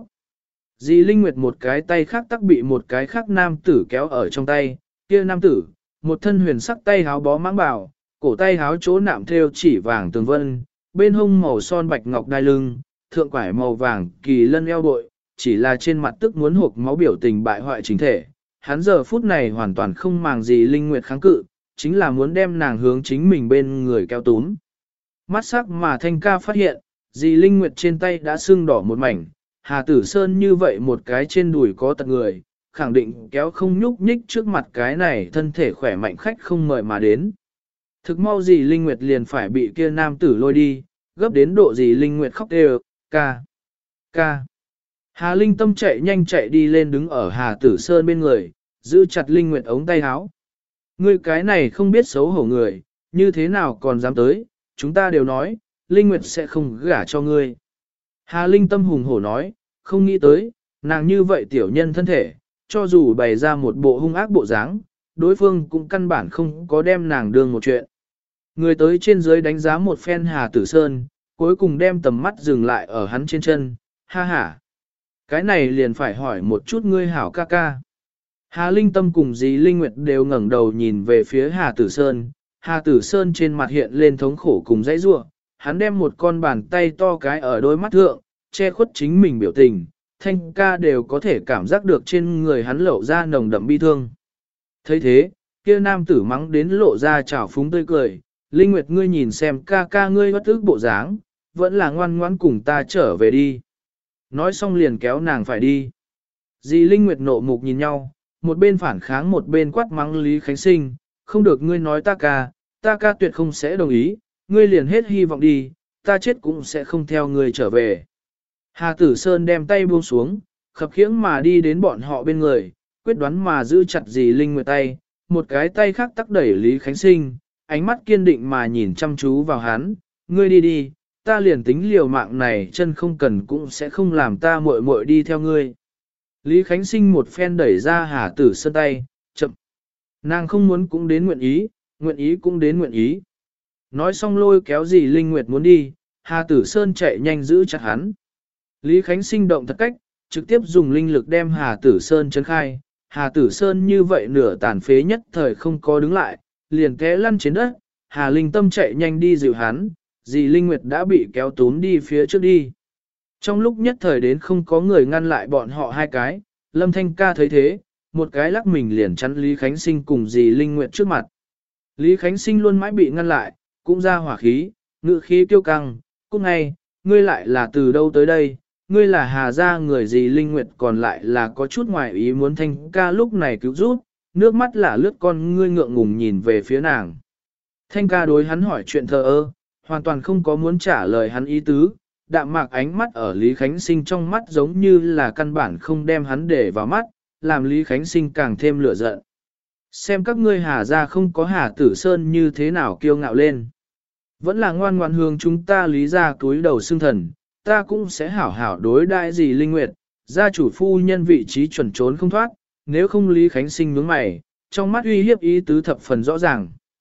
Dì Linh Nguyệt một cái tay khác tắc bị một cái khác nam tử kéo ở trong tay, kia nam tử, một thân huyền sắc tay háo bó mãng bảo, cổ tay háo chỗ nạm thêu chỉ vàng tường vân, bên hông màu son bạch ngọc đai lưng, thượng quải màu vàng kỳ lân eo bội, chỉ là trên mặt tức muốn hộp máu biểu tình bại hoại chính thể. Hắn giờ phút này hoàn toàn không màng gì Linh Nguyệt kháng cự, chính là muốn đem nàng hướng chính mình bên người kéo túm. Mắt sắc mà Thanh ca phát hiện, dì Linh Nguyệt trên tay đã sưng đỏ một mảnh, Hà Tử Sơn như vậy một cái trên đùi có tật người, khẳng định kéo không nhúc nhích trước mặt cái này thân thể khỏe mạnh khách không mời mà đến. Thực mau dì Linh Nguyệt liền phải bị kia nam tử lôi đi, gấp đến độ dì Linh Nguyệt khóc đều, ca, ca. Hà Linh Tâm chạy nhanh chạy đi lên đứng ở Hà Tử Sơn bên người, giữ chặt Linh Nguyệt ống tay áo. Ngươi cái này không biết xấu hổ người, như thế nào còn dám tới, chúng ta đều nói, Linh Nguyệt sẽ không gả cho ngươi. Hà Linh Tâm hùng hổ nói, không nghĩ tới, nàng như vậy tiểu nhân thân thể, cho dù bày ra một bộ hung ác bộ dáng, đối phương cũng căn bản không có đem nàng đương một chuyện. Người tới trên dưới đánh giá một phen Hà Tử Sơn, cuối cùng đem tầm mắt dừng lại ở hắn trên chân, ha ha. Cái này liền phải hỏi một chút ngươi hảo ca ca. Hà Linh Tâm cùng dì Linh Nguyệt đều ngẩng đầu nhìn về phía Hà Tử Sơn. Hà Tử Sơn trên mặt hiện lên thống khổ cùng dãy rủa, hắn đem một con bàn tay to cái ở đôi mắt thượng, che khuất chính mình biểu tình, Thanh ca đều có thể cảm giác được trên người hắn lộ ra nồng đậm bi thương. Thấy thế, kia nam tử mắng đến lộ ra trào phúng tươi cười, Linh Nguyệt ngươi nhìn xem ca ca ngươi bất ức bộ dáng, vẫn là ngoan ngoãn cùng ta trở về đi. Nói xong liền kéo nàng phải đi. Dì Linh Nguyệt nộ mục nhìn nhau, một bên phản kháng một bên quát mắng Lý Khánh Sinh, không được ngươi nói ta ca tuyệt không sẽ đồng ý, ngươi liền hết hy vọng đi, ta chết cũng sẽ không theo ngươi trở về. Hà Tử Sơn đem tay buông xuống, khập khiễng mà đi đến bọn họ bên người, quyết đoán mà giữ chặt dì Linh Nguyệt tay, một cái tay khác tắc đẩy Lý Khánh Sinh, ánh mắt kiên định mà nhìn chăm chú vào hắn, ngươi đi đi, ta liền tính liều mạng này chân không cần cũng sẽ không làm ta muội muội đi theo ngươi. Lý Khánh Sinh một phen đẩy ra Hà Tử Sơn tay, chậm. Nàng không muốn cũng đến nguyện ý cũng đến nguyện ý. Nói xong lôi kéo dì Linh Nguyệt muốn đi, Hà Tử Sơn chạy nhanh giữ chặt hắn. Lý Khánh Sinh động thật cách, trực tiếp dùng linh lực đem Hà Tử Sơn chấn khai. Hà Tử Sơn như vậy nửa tàn phế nhất thời không có đứng lại, liền té lăn trên đất. Hà Linh Tâm chạy nhanh đi dịu hắn, dì Linh Nguyệt đã bị kéo túm đi phía trước đi. Trong lúc nhất thời đến không có người ngăn lại bọn họ hai cái, Lâm Thanh ca thấy thế, một cái lắc mình liền chắn Lý Khánh Sinh cùng dì Linh Nguyệt trước mặt. Lý Khánh Sinh luôn mãi bị ngăn lại, cũng ra hỏa khí, ngự khí kiêu căng, cũng ngay, ngươi lại là từ đâu tới đây, ngươi là Hà gia người dì Linh Nguyệt còn lại là có chút ngoài ý muốn Thanh ca lúc này cứu giúp, nước mắt là lướt con ngươi ngượng ngùng nhìn về phía nàng. Thanh ca đối hắn hỏi chuyện thờ ơ, hoàn toàn không có muốn trả lời hắn ý tứ, đạm mạc ánh mắt ở Lý Khánh Sinh trong mắt giống như là căn bản không đem hắn để vào mắt, làm Lý Khánh Sinh càng thêm lửa giận. Xem các ngươi Hà gia không có Hà Tử Sơn như thế nào kiêu ngạo lên. Vẫn là ngoan ngoan hướng chúng ta Lý gia túi đầu xương thần, ta cũng sẽ hảo hảo đối đại gì Linh Nguyệt, gia chủ phu nhân vị trí chuẩn trốn không thoát, nếu không Lý Khánh Sinh nhướng mày, trong mắt uy hiếp ý tứ thập phần rõ ràng.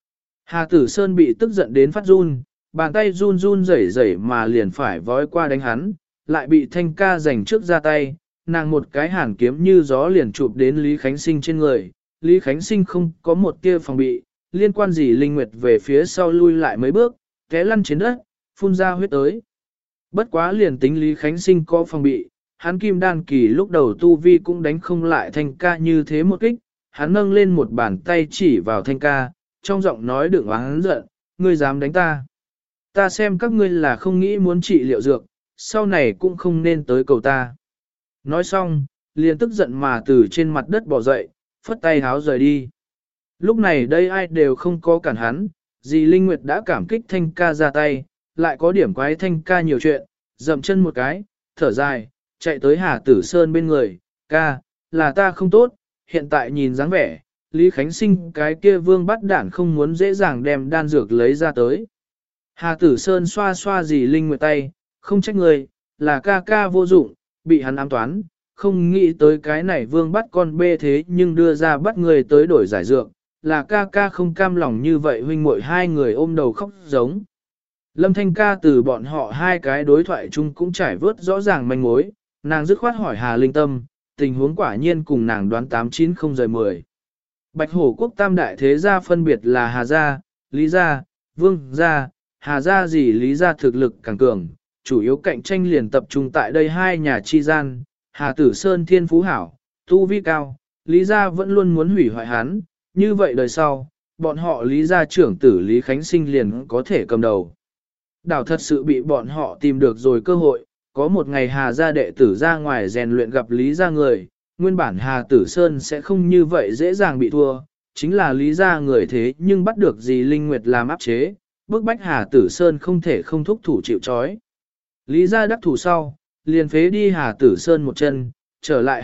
Hà Tử Sơn bị tức giận đến phát run, bàn tay run run rẩy rẩy mà liền phải vói qua đánh hắn, lại bị Thanh ca giành trước ra tay, nàng một cái hàn kiếm như gió liền chụp đến Lý Khánh Sinh trên người. Lý Khánh Sinh không có một tia phòng bị, liên quan gì Linh Nguyệt về phía sau lui lại mấy bước, té lăn trên đất, phun ra huyết tới. Bất quá liền tính Lý Khánh Sinh có phòng bị, hắn kim đan kỳ lúc đầu tu vi cũng đánh không lại Thanh ca như thế một kích, hắn nâng lên một bàn tay chỉ vào Thanh ca, trong giọng nói đựng oán giận, ngươi dám đánh ta. Ta xem các ngươi là không nghĩ muốn trị liệu dược, sau này cũng không nên tới cầu ta. Nói xong, liền tức giận mà từ trên mặt đất bỏ dậy, phất tay háo rời đi. Lúc này đây ai đều không có cản hắn, dì Linh Nguyệt đã cảm kích Thanh ca ra tay, lại có điểm quái Thanh ca nhiều chuyện, dậm chân một cái, thở dài, chạy tới Hà Tử Sơn bên người, ca, là ta không tốt, hiện tại nhìn dáng vẻ, Lý Khánh Sinh cái kia vương bắt đản không muốn dễ dàng đem đan dược lấy ra tới. Hà Tử Sơn xoa xoa dì Linh Nguyệt tay, không trách người, là ca ca vô dụng, bị hắn ám toán, không nghĩ tới cái này vương bắt con bê thế nhưng đưa ra bắt người tới đổi giải dược, là ca ca không cam lòng như vậy huynh muội hai người ôm đầu khóc giống. Lâm Thanh ca từ bọn họ hai cái đối thoại chung cũng trải vớt rõ ràng manh mối, nàng dứt khoát hỏi Hà Linh Tâm, tình huống quả nhiên cùng nàng đoán 890-10. Bạch Hổ quốc tam đại thế gia phân biệt là Hà gia, Lý gia, Vương gia, Hà gia gì Lý gia thực lực càng cường, chủ yếu cạnh tranh liền tập trung tại đây hai nhà chi gian, Hà Tử Sơn thiên phú hảo, tu vi cao, Lý gia vẫn luôn muốn hủy hoại hắn, như vậy đời sau, bọn họ Lý gia trưởng tử Lý Khánh Sinh liền có thể cầm đầu. Đảo thật sự bị bọn họ tìm được rồi cơ hội, có một ngày Hà gia đệ tử ra ngoài rèn luyện gặp Lý gia người, nguyên bản Hà Tử Sơn sẽ không như vậy dễ dàng bị thua, chính là Lý gia người thế nhưng bắt được gì Linh Nguyệt làm áp chế, bức bách Hà Tử Sơn không thể không thúc thủ chịu trói. Lý gia đắc thủ sau, liền phế đi Hà Tử Sơn một chân, trở lại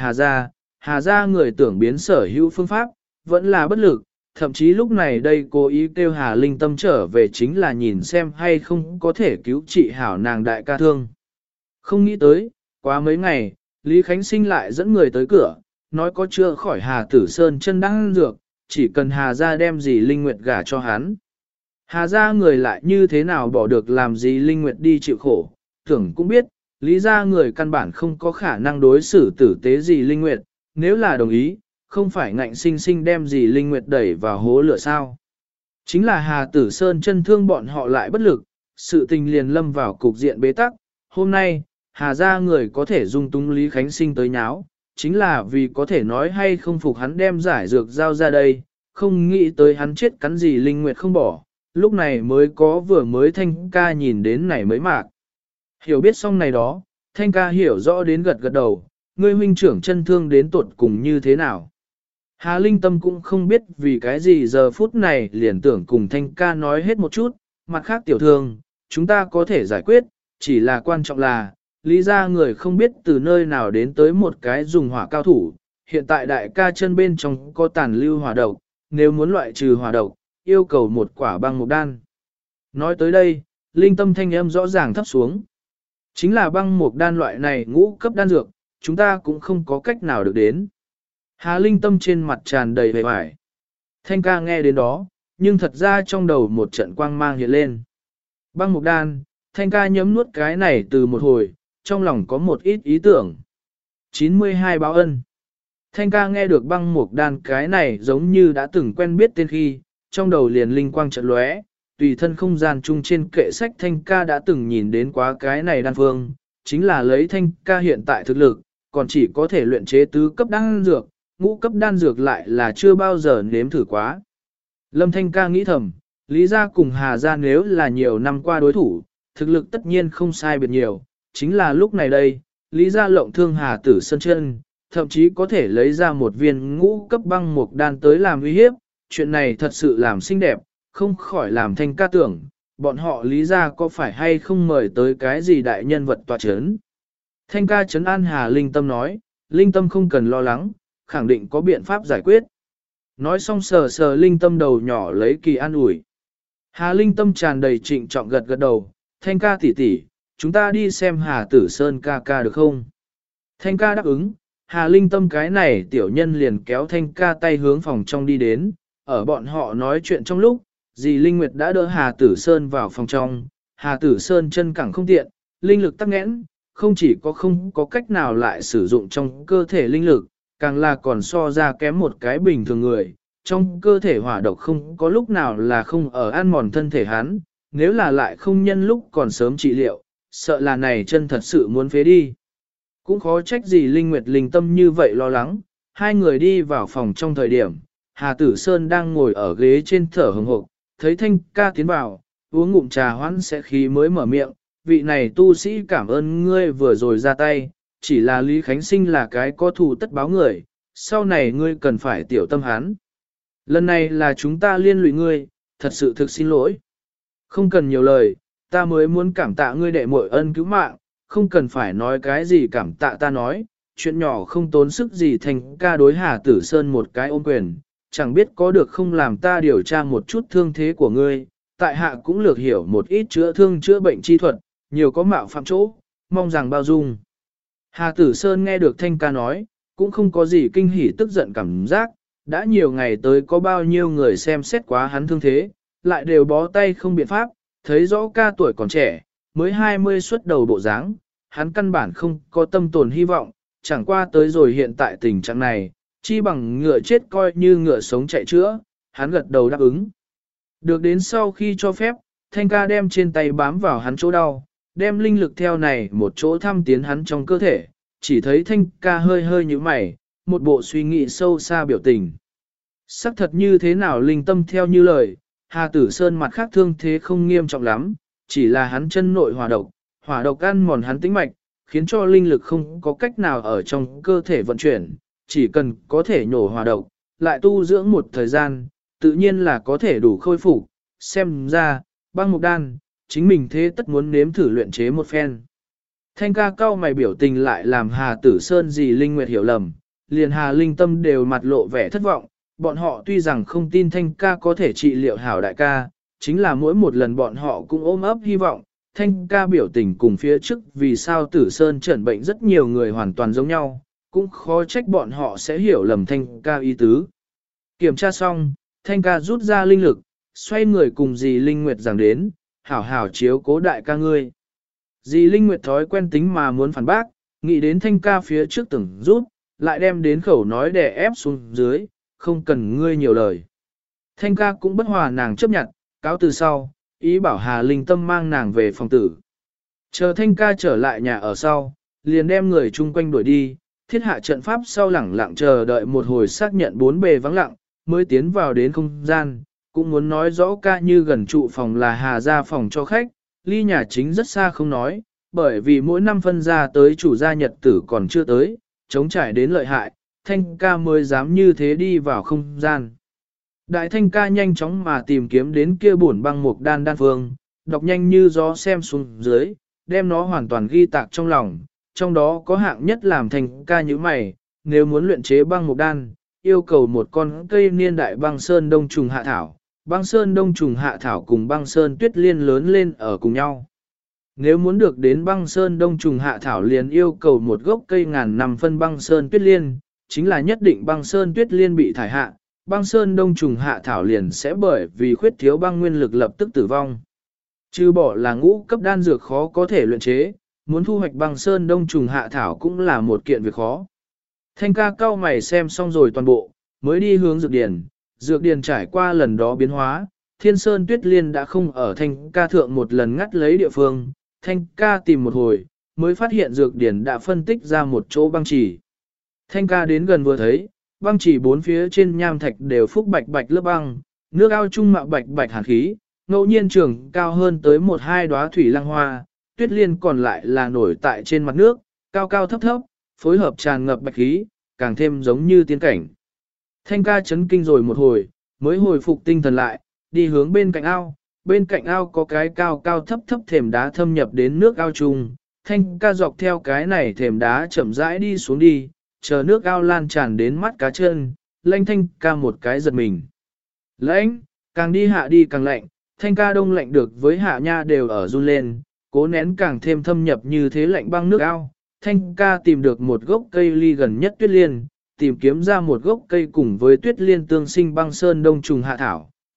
Hà gia người tưởng biến sở hữu phương pháp, vẫn là bất lực, thậm chí lúc này đây cố ý kêu Hà Linh Tâm trở về chính là nhìn xem hay không có thể cứu trị hảo nàng đại ca thương. Không nghĩ tới, quá mấy ngày, Lý Khánh Sinh lại dẫn người tới cửa, nói có chưa khỏi Hà Tử Sơn chân đang dược, chỉ cần Hà gia đem gì Linh Nguyệt gả cho hắn. Hà gia người lại như thế nào bỏ được làm gì Linh Nguyệt đi chịu khổ, tưởng cũng biết, Lý gia người căn bản không có khả năng đối xử tử tế gì Linh Nguyệt, nếu là đồng ý, không phải ngạnh sinh sinh đem gì Linh Nguyệt đẩy vào hố lửa sao. Chính là Hà Tử Sơn chân thương bọn họ lại bất lực, sự tình liền lâm vào cục diện bế tắc, hôm nay, Hà gia người có thể dung túng Lý Khánh Sinh tới nháo, chính là vì có thể nói hay không phục hắn đem giải dược giao ra đây, không nghĩ tới hắn chết cắn gì Linh Nguyệt không bỏ, lúc này mới có vừa mới Thanh ca nhìn đến này mới mạc. Hiểu biết xong này đó, Thanh ca hiểu rõ đến gật gật đầu, ngươi huynh trưởng chân thương đến tuột cùng như thế nào. Hà Linh Tâm cũng không biết vì cái gì giờ phút này liền tưởng cùng Thanh ca nói hết một chút, mặt khác tiểu thương, chúng ta có thể giải quyết, chỉ là quan trọng là, lý ra người không biết từ nơi nào đến tới một cái dùng hỏa cao thủ, hiện tại đại ca chân bên trong có tàn lưu hỏa độc, nếu muốn loại trừ hỏa độc, yêu cầu một quả băng mục đan. Nói tới đây, Linh Tâm thanh âm rõ ràng thấp xuống. Chính là băng mục đan loại này ngũ cấp đan dược, chúng ta cũng không có cách nào được đến. Hà Linh Tâm trên mặt tràn đầy vẻ vải. Thanh ca nghe đến đó, nhưng thật ra trong đầu một trận quang mang hiện lên. Băng mục đan, Thanh ca nhấm nuốt cái này từ một hồi, trong lòng có một ít ý tưởng. 92 báo ân. Thanh ca nghe được băng mục đan cái này giống như đã từng quen biết tên khi, trong đầu liền linh quang trận lóe, tùy thân không gian chung trên kệ sách Thanh ca đã từng nhìn đến quá cái này đan phương, chính là lấy Thanh ca hiện tại thực lực, còn chỉ có thể luyện chế tứ cấp đan dược, ngũ cấp đan dược lại là chưa bao giờ nếm thử quá. Lâm Thanh ca nghĩ thầm, Lý gia cùng Hà gia nếu là nhiều năm qua đối thủ, thực lực tất nhiên không sai biệt nhiều, chính là lúc này đây, Lý gia lộng thương Hà Tử Sơn chân, thậm chí có thể lấy ra một viên ngũ cấp băng mục đan tới làm uy hiếp, chuyện này thật sự làm xinh đẹp, không khỏi làm Thanh ca tưởng, bọn họ Lý gia có phải hay không mời tới cái gì đại nhân vật tọa chấn. Thanh ca trấn an Hà Linh Tâm nói, Linh Tâm không cần lo lắng, khẳng định có biện pháp giải quyết. Nói xong sờ sờ Linh Tâm đầu nhỏ lấy kỳ an ủi. Hà Linh Tâm tràn đầy trịnh trọng gật gật đầu, Thanh ca tỷ tỷ, chúng ta đi xem Hà Tử Sơn ca ca được không? Thanh ca đáp ứng, Hà Linh Tâm cái này tiểu nhân liền kéo Thanh ca tay hướng phòng trong đi đến, ở bọn họ nói chuyện trong lúc, dì Linh Nguyệt đã đỡ Hà Tử Sơn vào phòng trong, Hà Tử Sơn chân cẳng không tiện, linh lực tắc nghẽn, không chỉ có không có cách nào lại sử dụng trong cơ thể linh lực, càng là còn so ra kém một cái bình thường người, trong cơ thể hỏa độc không có lúc nào là không ở ăn mòn thân thể hắn, nếu là lại không nhân lúc còn sớm trị liệu, sợ là này chân thật sự muốn phế đi. Cũng khó trách gì Linh Nguyệt linh tâm như vậy lo lắng, hai người đi vào phòng trong thời điểm, Hà Tử Sơn đang ngồi ở ghế trên thở hừng hực, thấy Thanh ca tiến vào, uống ngụm trà hoãn sẽ khí mới mở miệng, vị này tu sĩ cảm ơn ngươi vừa rồi ra tay, chỉ là Lý Khánh Sinh là cái có thù tất báo người, sau này ngươi cần phải tiểu tâm hắn. Lần này là chúng ta liên lụy ngươi, thật sự thực xin lỗi. Không cần nhiều lời, ta mới muốn cảm tạ ngươi đệ muội ân cứu mạng, không cần phải nói cái gì cảm tạ ta nói, chuyện nhỏ không tốn sức gì. Thành ca đối Hà Tử Sơn một cái ôm quyền, chẳng biết có được không làm ta điều tra một chút thương thế của ngươi, tại hạ cũng lược hiểu một ít chữa thương chữa bệnh chi thuật, nhiều có mạo phạm chỗ, mong rằng bao dung. Hà Tử Sơn nghe được Thanh ca nói, cũng không có gì kinh hỉ tức giận cảm giác, đã nhiều ngày tới có bao nhiêu người xem xét quá hắn thương thế, lại đều bó tay không biện pháp, thấy rõ ca tuổi còn trẻ, mới 20 xuất đầu bộ dáng, hắn căn bản không có tâm tồn hy vọng, chẳng qua tới rồi hiện tại tình trạng này, chi bằng ngựa chết coi như ngựa sống chạy chữa, hắn gật đầu đáp ứng. Được đến sau khi cho phép, Thanh ca đem trên tay bám vào hắn chỗ đau, đem linh lực theo này một chỗ thăm tiến hắn trong cơ thể, chỉ thấy Thanh ca hơi hơi như mày, một bộ suy nghĩ sâu xa biểu tình. Sắc thật như thế nào linh tâm theo như lời, Hà Tử Sơn mặt khác thương thế không nghiêm trọng lắm, chỉ là hắn chân nội hỏa độc ăn mòn hắn tĩnh mạch, khiến cho linh lực không có cách nào ở trong cơ thể vận chuyển, chỉ cần có thể nhổ hỏa độc, lại tu dưỡng một thời gian, tự nhiên là có thể đủ khôi phục. Xem ra, băng mục đan, chính mình thế tất muốn nếm thử luyện chế một phen. Thanh ca cao mày biểu tình lại làm Hà Tử Sơn gì Linh Nguyệt hiểu lầm, liền Hà Linh Tâm đều mặt lộ vẻ thất vọng, bọn họ tuy rằng không tin Thanh ca có thể trị liệu hảo đại ca, chính là mỗi một lần bọn họ cũng ôm ấp hy vọng, Thanh ca biểu tình cùng phía trước vì sao Tử Sơn chẩn bệnh rất nhiều người hoàn toàn giống nhau, cũng khó trách bọn họ sẽ hiểu lầm Thanh ca ý tứ. Kiểm tra xong, Thanh ca rút ra linh lực, xoay người cùng dì Linh Nguyệt giảng đến, hảo hảo chiếu cố đại ca ngươi. Dì Linh Nguyệt thói quen tính mà muốn phản bác, nghĩ đến Thanh ca phía trước từng rút, lại đem đến khẩu nói đè ép xuống dưới, không cần ngươi nhiều lời. Thanh ca cũng bất hòa nàng chấp nhận, cáo từ sau, ý bảo Hà Linh Tâm mang nàng về phòng tử. Chờ Thanh ca trở lại nhà ở sau, liền đem người chung quanh đuổi đi, thiết hạ trận pháp sau lẳng lặng chờ đợi một hồi xác nhận bốn bề vắng lặng, mới tiến vào đến không gian, cũng muốn nói rõ ca như gần trụ phòng là Hà gia phòng cho khách, ly nhà chính rất xa không nói, bởi vì mỗi năm phân ra tới chủ gia nhật tử còn chưa tới, chống trải đến lợi hại, Thanh ca mới dám như thế đi vào không gian. Đại Thanh ca nhanh chóng mà tìm kiếm đến kia bổn băng mục đan phương, đọc nhanh như gió xem xuống dưới, đem nó hoàn toàn ghi tạc trong lòng, trong đó có hạng nhất làm Thanh ca như mày, nếu muốn luyện chế băng mục đan, yêu cầu một con cây niên đại băng sơn đông trùng hạ thảo, băng sơn đông trùng hạ thảo cùng băng sơn tuyết liên lớn lên ở cùng nhau. Nếu muốn được đến băng sơn đông trùng hạ thảo liền yêu cầu một gốc cây ngàn năm phân băng sơn tuyết liên, chính là nhất định băng sơn tuyết liên bị thải hạ, băng sơn đông trùng hạ thảo liền sẽ bởi vì khuyết thiếu băng nguyên lực lập tức tử vong. Trừ bỏ là ngũ cấp đan dược khó có thể luyện chế, muốn thu hoạch băng sơn đông trùng hạ thảo cũng là một kiện việc khó. Thanh ca cao mày xem xong rồi toàn bộ, mới đi hướng dược điển. Dược điển trải qua lần đó biến hóa, thiên sơn tuyết liên đã không ở thanh ca thượng một lần ngắt lấy địa phương. Thanh ca tìm một hồi, mới phát hiện dược điển đã phân tích ra một chỗ băng chỉ. Thanh ca đến gần vừa thấy, băng chỉ bốn phía trên nham thạch đều phúc bạch bạch lớp băng, nước ao trung mạo bạch bạch hàn khí, ngẫu nhiên trường cao hơn tới một hai đóa thủy lăng hoa, tuyết liên còn lại là nổi tại trên mặt nước, cao cao thấp thấp, phối hợp tràn ngập bạch khí, càng thêm giống như tiên cảnh. Thanh ca chấn kinh rồi một hồi, mới hồi phục tinh thần lại, đi hướng bên cạnh ao có cái cao cao thấp thấp thềm đá thâm nhập đến nước ao chung. Thanh ca dọc theo cái này thềm đá chậm rãi đi xuống đi, chờ nước ao lan tràn đến mắt cá chân, lanh thanh ca một cái giật mình. Lạnh, càng đi hạ đi càng lạnh, thanh ca đông lạnh được với hạ nha đều ở run lên, cố nén càng thêm thâm nhập như thế lạnh băng nước ao. Thanh ca tìm được một gốc cây ly gần nhất tuyết liên, tìm kiếm ra một gốc cây cùng với tuyết liên tương sinh băng sơn đông trùng hạ thảo,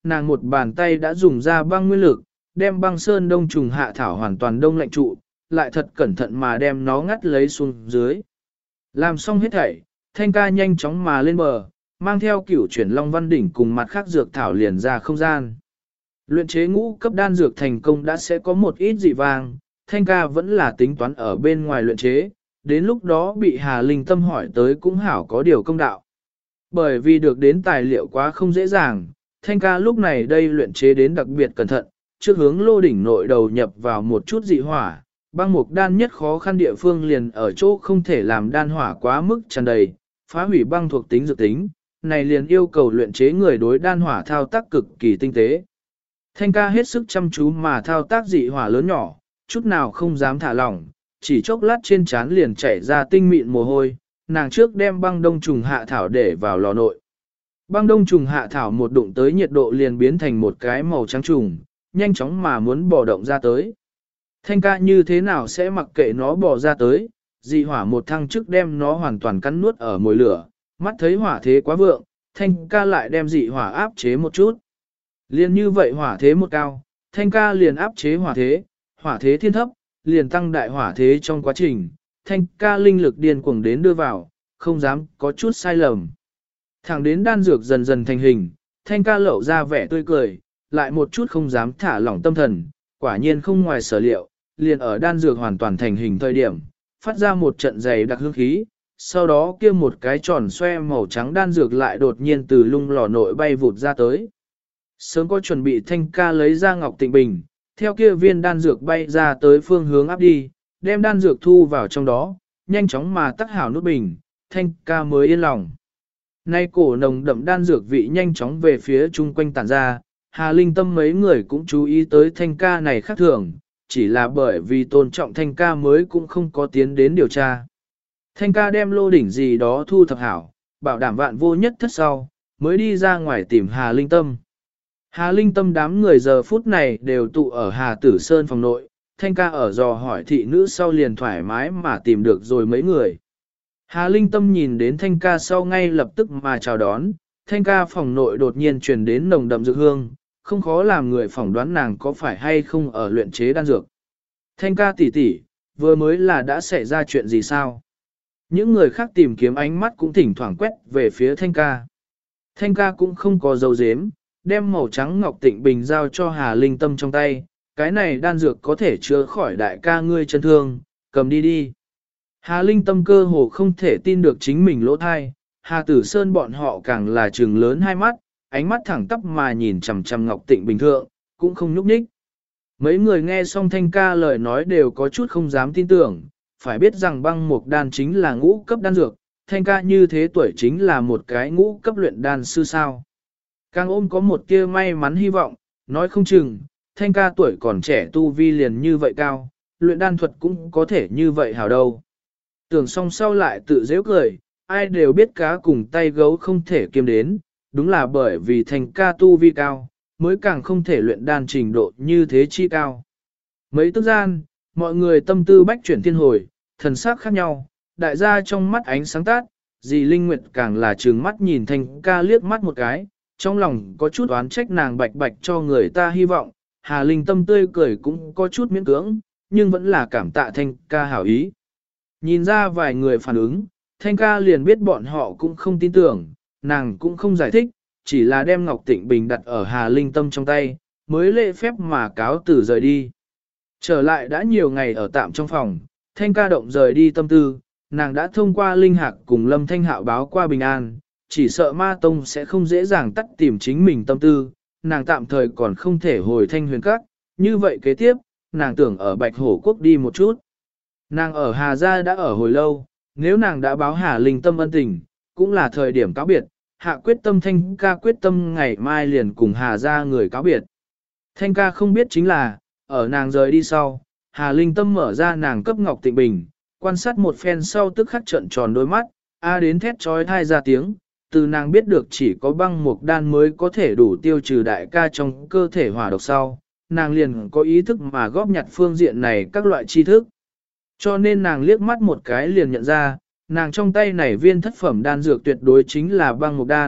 nàng một bàn tay đã dùng ra băng nguyên lực, đem băng sơn đông trùng hạ thảo hoàn toàn đông lạnh trụ, lại thật cẩn thận mà đem nó ngắt lấy xuống dưới. Làm xong hết thảy, Thanh ca nhanh chóng mà lên bờ, mang theo cửu chuyển long văn đỉnh cùng mặt khác dược thảo liền ra không gian. Luyện chế ngũ cấp đan dược thành công đã sẽ có một ít dị vang, Thanh ca vẫn là tính toán ở bên ngoài luyện chế, đến lúc đó bị Hà Linh Tâm hỏi tới cũng hảo có điều công đạo. Bởi vì được đến tài liệu quá không dễ dàng, Thanh ca lúc này đây luyện chế đến đặc biệt cẩn thận, trước hướng lô đỉnh nội đầu nhập vào một chút dị hỏa, băng mục đan nhất khó khăn địa phương liền ở chỗ không thể làm đan hỏa quá mức tràn đầy, phá hủy băng thuộc tính dược tính, này liền yêu cầu luyện chế người đối đan hỏa thao tác cực kỳ tinh tế. Thanh ca hết sức chăm chú mà thao tác dị hỏa lớn nhỏ, chút nào không dám thả lỏng, chỉ chốc lát trên trán liền chảy ra tinh mịn mồ hôi, nàng trước đem băng đông trùng hạ thảo để vào lò nội. Băng đông trùng hạ thảo một đụng tới nhiệt độ liền biến thành một cái màu trắng trùng, nhanh chóng mà muốn bò động ra tới. Thanh ca như thế nào sẽ mặc kệ nó bò ra tới, dị hỏa một thăng trước đem nó hoàn toàn cắn nuốt ở mồi lửa, mắt thấy hỏa thế quá vượng, thanh ca lại đem dị hỏa áp chế một chút. Liền như vậy hỏa thế một cao, thanh ca liền áp chế hỏa thế thiên thấp, liền tăng đại hỏa thế trong quá trình, thanh ca linh lực điên cuồng đến đưa vào, không dám có chút sai lầm. Thẳng đến đan dược dần dần thành hình, thanh ca lộ ra vẻ tươi cười, lại một chút không dám thả lỏng tâm thần, quả nhiên không ngoài sở liệu, liền ở đan dược hoàn toàn thành hình thời điểm, phát ra một trận dày đặc hương khí, sau đó kia một cái tròn xoe màu trắng đan dược lại đột nhiên từ lung lò nội bay vụt ra tới. Sớm có chuẩn bị thanh ca lấy ra ngọc tịnh bình, theo kia viên đan dược bay ra tới phương hướng áp đi, đem đan dược thu vào trong đó, nhanh chóng mà tắc hảo nút bình, thanh ca mới yên lòng. Nay cổ nồng đậm đan dược vị nhanh chóng về phía chung quanh tản ra, Hà Linh Tâm mấy người cũng chú ý tới thanh ca này khác thường, chỉ là bởi vì tôn trọng thanh ca mới cũng không có tiến đến điều tra. Thanh ca đem lô đỉnh gì đó thu thập hảo, bảo đảm vạn vô nhất thất sau, mới đi ra ngoài tìm Hà Linh Tâm. Hà Linh Tâm đám người giờ phút này đều tụ ở Hà Tử Sơn phòng nội, thanh ca ở dò hỏi thị nữ sau liền thoải mái mà tìm được rồi mấy người. Hà Linh Tâm nhìn đến thanh ca sau ngay lập tức mà chào đón, thanh ca phòng nội đột nhiên truyền đến nồng đậm dược hương, không khó làm người phỏng đoán nàng có phải hay không ở luyện chế đan dược. Thanh ca tỷ tỷ, vừa mới là đã xảy ra chuyện gì sao? Những người khác tìm kiếm ánh mắt cũng thỉnh thoảng quét về phía thanh ca. Thanh ca cũng không có dấu dếm, đem màu trắng ngọc tịnh bình giao cho Hà Linh Tâm trong tay, cái này đan dược có thể chữa khỏi đại ca ngươi chân thương, cầm đi đi. Hà Linh Tâm cơ hồ không thể tin được chính mình lỗ thai, Hà Tử Sơn bọn họ càng là trừng lớn hai mắt, ánh mắt thẳng tắp mà nhìn chằm chằm ngọc tịnh bình thượng, cũng không nhúc nhích. Mấy người nghe xong thanh ca lời nói đều có chút không dám tin tưởng, phải biết rằng băng mục đan chính là ngũ cấp đan dược, thanh ca như thế tuổi chính là một cái ngũ cấp luyện đan sư sao. Càng ôm có một tia may mắn hy vọng, nói không chừng, thanh ca tuổi còn trẻ tu vi liền như vậy cao, luyện đan thuật cũng có thể như vậy hảo đâu. Tưởng xong sau lại tự dễ cười, ai đều biết cá cùng tay gấu không thể kiêm đến, đúng là bởi vì thanh ca tu vi cao, mới càng không thể luyện đan trình độ như thế chi cao. Mấy tức gian, mọi người tâm tư bách chuyển thiên hồi, thần sắc khác nhau, đại gia trong mắt ánh sáng tát, dì Linh Nguyệt càng là trừng mắt nhìn thanh ca liếc mắt một cái, trong lòng có chút oán trách nàng bạch bạch cho người ta hy vọng, Hà Linh Tâm tươi cười cũng có chút miễn cưỡng, nhưng vẫn là cảm tạ thanh ca hảo ý. Nhìn ra vài người phản ứng, thanh ca liền biết bọn họ cũng không tin tưởng, nàng cũng không giải thích, chỉ là đem Ngọc Tịnh Bình đặt ở Hà Linh Tâm trong tay, mới lễ phép mà cáo từ rời đi. Trở lại đã nhiều ngày ở tạm trong phòng, thanh ca động rời đi tâm tư, nàng đã thông qua linh hạc cùng Lâm Thanh Hạo báo qua bình an, chỉ sợ ma tông sẽ không dễ dàng tắt tìm chính mình tâm tư, nàng tạm thời còn không thể hồi Thanh Huyền Các, như vậy kế tiếp, nàng tưởng ở Bạch Hổ Quốc đi một chút. Nàng ở Hà Gia đã ở hồi lâu, nếu nàng đã báo Hà Linh Tâm ân tình, cũng là thời điểm cáo biệt, hạ quyết tâm thanh ca quyết tâm ngày mai liền cùng Hà Gia người cáo biệt. Thanh ca không biết chính là, ở nàng rời đi sau, Hà Linh Tâm mở ra nàng cấp Ngọc Tịnh Bình, quan sát một phen sau tức khắc trợn tròn đôi mắt, đến thét trói thai ra tiếng, từ nàng biết được chỉ có băng mục đan mới có thể đủ tiêu trừ đại ca trong cơ thể hỏa độc sau, nàng liền có ý thức mà góp nhặt phương diện này các loại tri thức. Cho nên nàng liếc mắt một cái liền nhận ra, nàng trong tay này viên thất phẩm đan dược tuyệt đối chính là băng mục đan,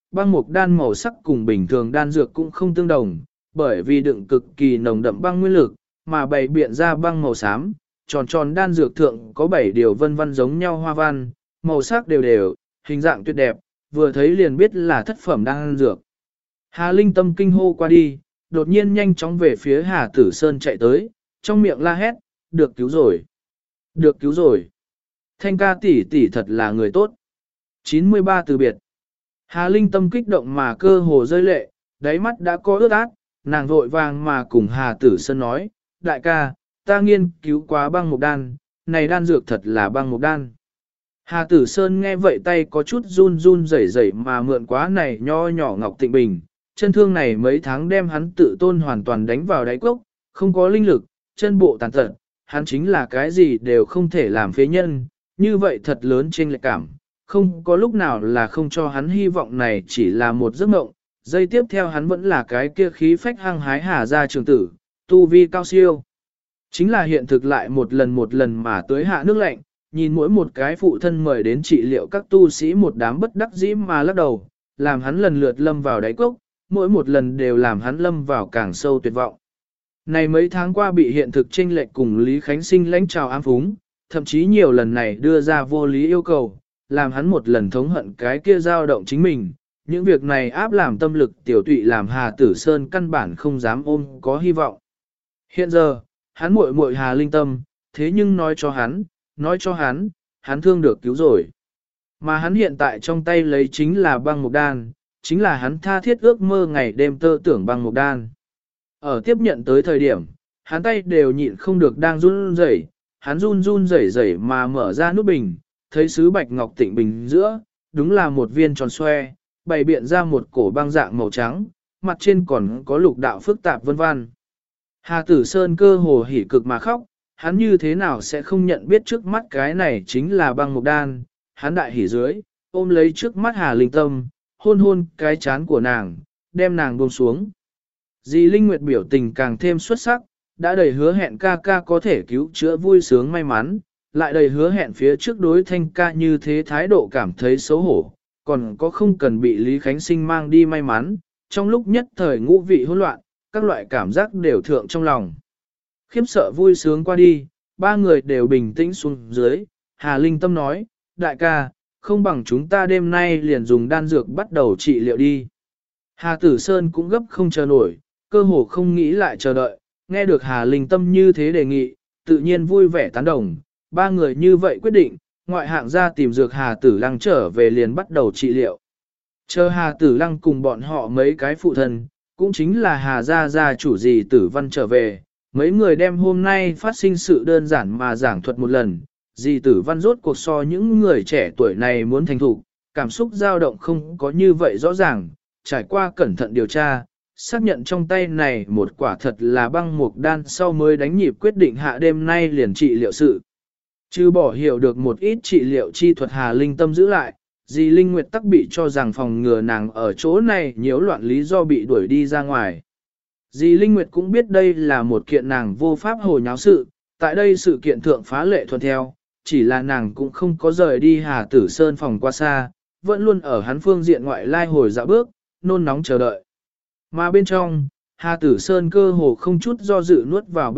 băng mục đan màu sắc cùng bình thường đan dược cũng không tương đồng, bởi vì đựng cực kỳ nồng đậm băng nguyên lực, mà bày biện ra băng màu xám, tròn tròn đan dược thượng có 7 điều vân vân giống nhau hoa văn, màu sắc đều đều, hình dạng tuyệt đẹp, vừa thấy liền biết là thất phẩm đan dược. Hà Linh tâm kinh hô qua đi, đột nhiên nhanh chóng về phía Hà Tử Sơn chạy tới, trong miệng la hét, được cứu rồi, được cứu rồi. Thanh ca tỷ tỷ thật là người tốt. 93 từ biệt. Hà Linh tâm kích động mà cơ hồ rơi lệ, đáy mắt đã có ướt át, nàng vội vàng mà cùng Hà Tử Sơn nói, đại ca, ta nghiên cứu quá băng mục đan, này đan dược thật là băng mục đan. Hà Tử Sơn nghe vậy tay có chút run run rẩy rẩy mà mượn quá này nho nhỏ Ngọc Tịnh Bình, chân thương này mấy tháng đem hắn tự tôn hoàn toàn đánh vào đáy cốc, không có linh lực, chân bộ tàn tật, hắn chính là cái gì đều không thể làm phế nhân, như vậy thật lớn trên lệch cảm, không có lúc nào là không cho hắn hy vọng này chỉ là một giấc mộng, giây tiếp theo hắn vẫn là cái kia khí phách hăng hái Hà gia trường tử, tu vi cao siêu. Chính là hiện thực lại một lần mà tưới hạ nước lạnh, nhìn mỗi một cái phụ thân mời đến trị liệu các tu sĩ một đám bất đắc dĩ mà lắc đầu, làm hắn lần lượt lâm vào đáy cốc, mỗi một lần đều làm hắn lâm vào càng sâu tuyệt vọng. Này mấy tháng qua bị hiện thực chênh lệch cùng Lý Khánh Sinh lãnh trào ám phúng, thậm chí nhiều lần này đưa ra vô lý yêu cầu, làm hắn một lần thống hận cái kia dao động chính mình. Những việc này áp làm tâm lực tiểu tụy làm Hà Tử Sơn căn bản không dám ôm có hy vọng. Hiện giờ, hắn muội muội Hà Linh tâm, thế nhưng nói cho hắn, hắn thương được cứu rồi. Mà hắn hiện tại trong tay lấy chính là băng mục đan, chính là hắn tha thiết ước mơ ngày đêm tơ tưởng băng mục đan. Ở tiếp nhận tới thời điểm, hắn tay đều nhịn không được đang run rẩy, hắn run rẩy rẩy mà mở ra nút bình, thấy sứ bạch ngọc tịnh bình giữa, đúng là một viên tròn xoe, bày biện ra một cổ băng dạng màu trắng, mặt trên còn có lục đạo phức tạp vân vân. Hà Tử Sơn cơ hồ hỉ cực mà khóc, hắn như thế nào sẽ không nhận biết trước mắt cái này chính là băng mục đan, hắn đại hỉ dưới, ôm lấy trước mắt Hà Linh tâm, hôn hôn cái chán của nàng, đem nàng buông xuống. Dì Linh Nguyệt biểu tình càng thêm xuất sắc, đã đầy hứa hẹn ca ca có thể cứu chữa vui sướng may mắn, lại đầy hứa hẹn phía trước đối thanh ca như thế thái độ cảm thấy xấu hổ, còn có không cần bị Lý Khánh Sinh mang đi may mắn, trong lúc nhất thời ngũ vị hỗn loạn, các loại cảm giác đều thượng trong lòng. Khiếp sợ vui sướng qua đi, ba người đều bình tĩnh xuống dưới, Hà Linh tâm nói, đại ca, không bằng chúng ta đêm nay liền dùng đan dược bắt đầu trị liệu đi. Hà Tử Sơn cũng gấp không chờ nổi, cơ hồ không nghĩ lại chờ đợi, nghe được Hà Linh tâm như thế đề nghị, tự nhiên vui vẻ tán đồng, ba người như vậy quyết định, ngoại hạng ra tìm dược Hà Tử Lăng trở về liền bắt đầu trị liệu. Chờ Hà Tử Lăng cùng bọn họ mấy cái phụ thân, cũng chính là Hà gia chủ dì Tử Văn trở về, mấy người đem hôm nay phát sinh sự đơn giản mà giảng thuật một lần, dì Tử Văn rốt cuộc so những người trẻ tuổi này muốn thành thục, cảm xúc dao động không có như vậy rõ ràng, trải qua cẩn thận điều tra, xác nhận trong tay này một quả thật là băng mục đan sau mới đánh nhịp quyết định hạ đêm nay liền trị liệu sự. Chứ bỏ hiểu được một ít trị liệu chi thuật Hà Linh tâm giữ lại, dì Linh Nguyệt tắc bị cho rằng phòng ngừa nàng ở chỗ này nhiễu loạn lý do bị đuổi đi ra ngoài. Dì Linh Nguyệt cũng biết đây là một kiện nàng vô pháp hồ nháo sự, tại đây sự kiện thượng phá lệ thuận theo, chỉ là nàng cũng không có rời đi Hà Tử Sơn phòng qua xa, vẫn luôn ở hắn phương diện ngoại lai hồi dạo bước, nôn nóng chờ đợi. Mà bên trong, Hà Tử Sơn cơ hồ không chút do dự nuốt vào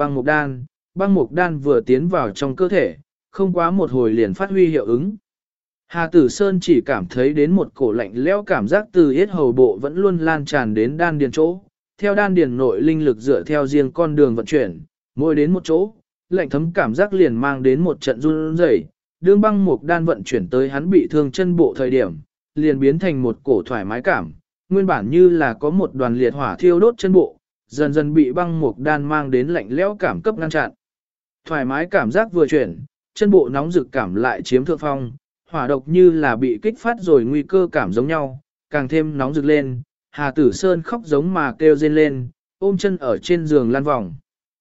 băng mục đan vừa tiến vào trong cơ thể, không quá một hồi liền phát huy hiệu ứng. Hà Tử Sơn chỉ cảm thấy đến một cổ lạnh lẽo cảm giác từ yết hầu bộ vẫn luôn lan tràn đến đan điền chỗ, theo đan điền nội linh lực dựa theo riêng con đường vận chuyển, mỗi đến một chỗ, lạnh thấm cảm giác liền mang đến một trận run rẩy. Đương băng mục đan vận chuyển tới hắn bị thương chân bộ thời điểm, liền biến thành một cổ thoải mái cảm, nguyên bản như là có một đoàn liệt hỏa thiêu đốt chân bộ, dần dần bị băng mục đan mang đến lạnh lẽo cảm cấp ngăn chặn. Thoải mái cảm giác vừa chuyển, chân bộ nóng rực cảm lại chiếm thượng phong, hỏa độc như là bị kích phát rồi nguy cơ cảm giống nhau, càng thêm nóng rực lên, Hà Tử Sơn khóc giống mà kêu rên lên, ôm chân ở trên giường lăn vòng.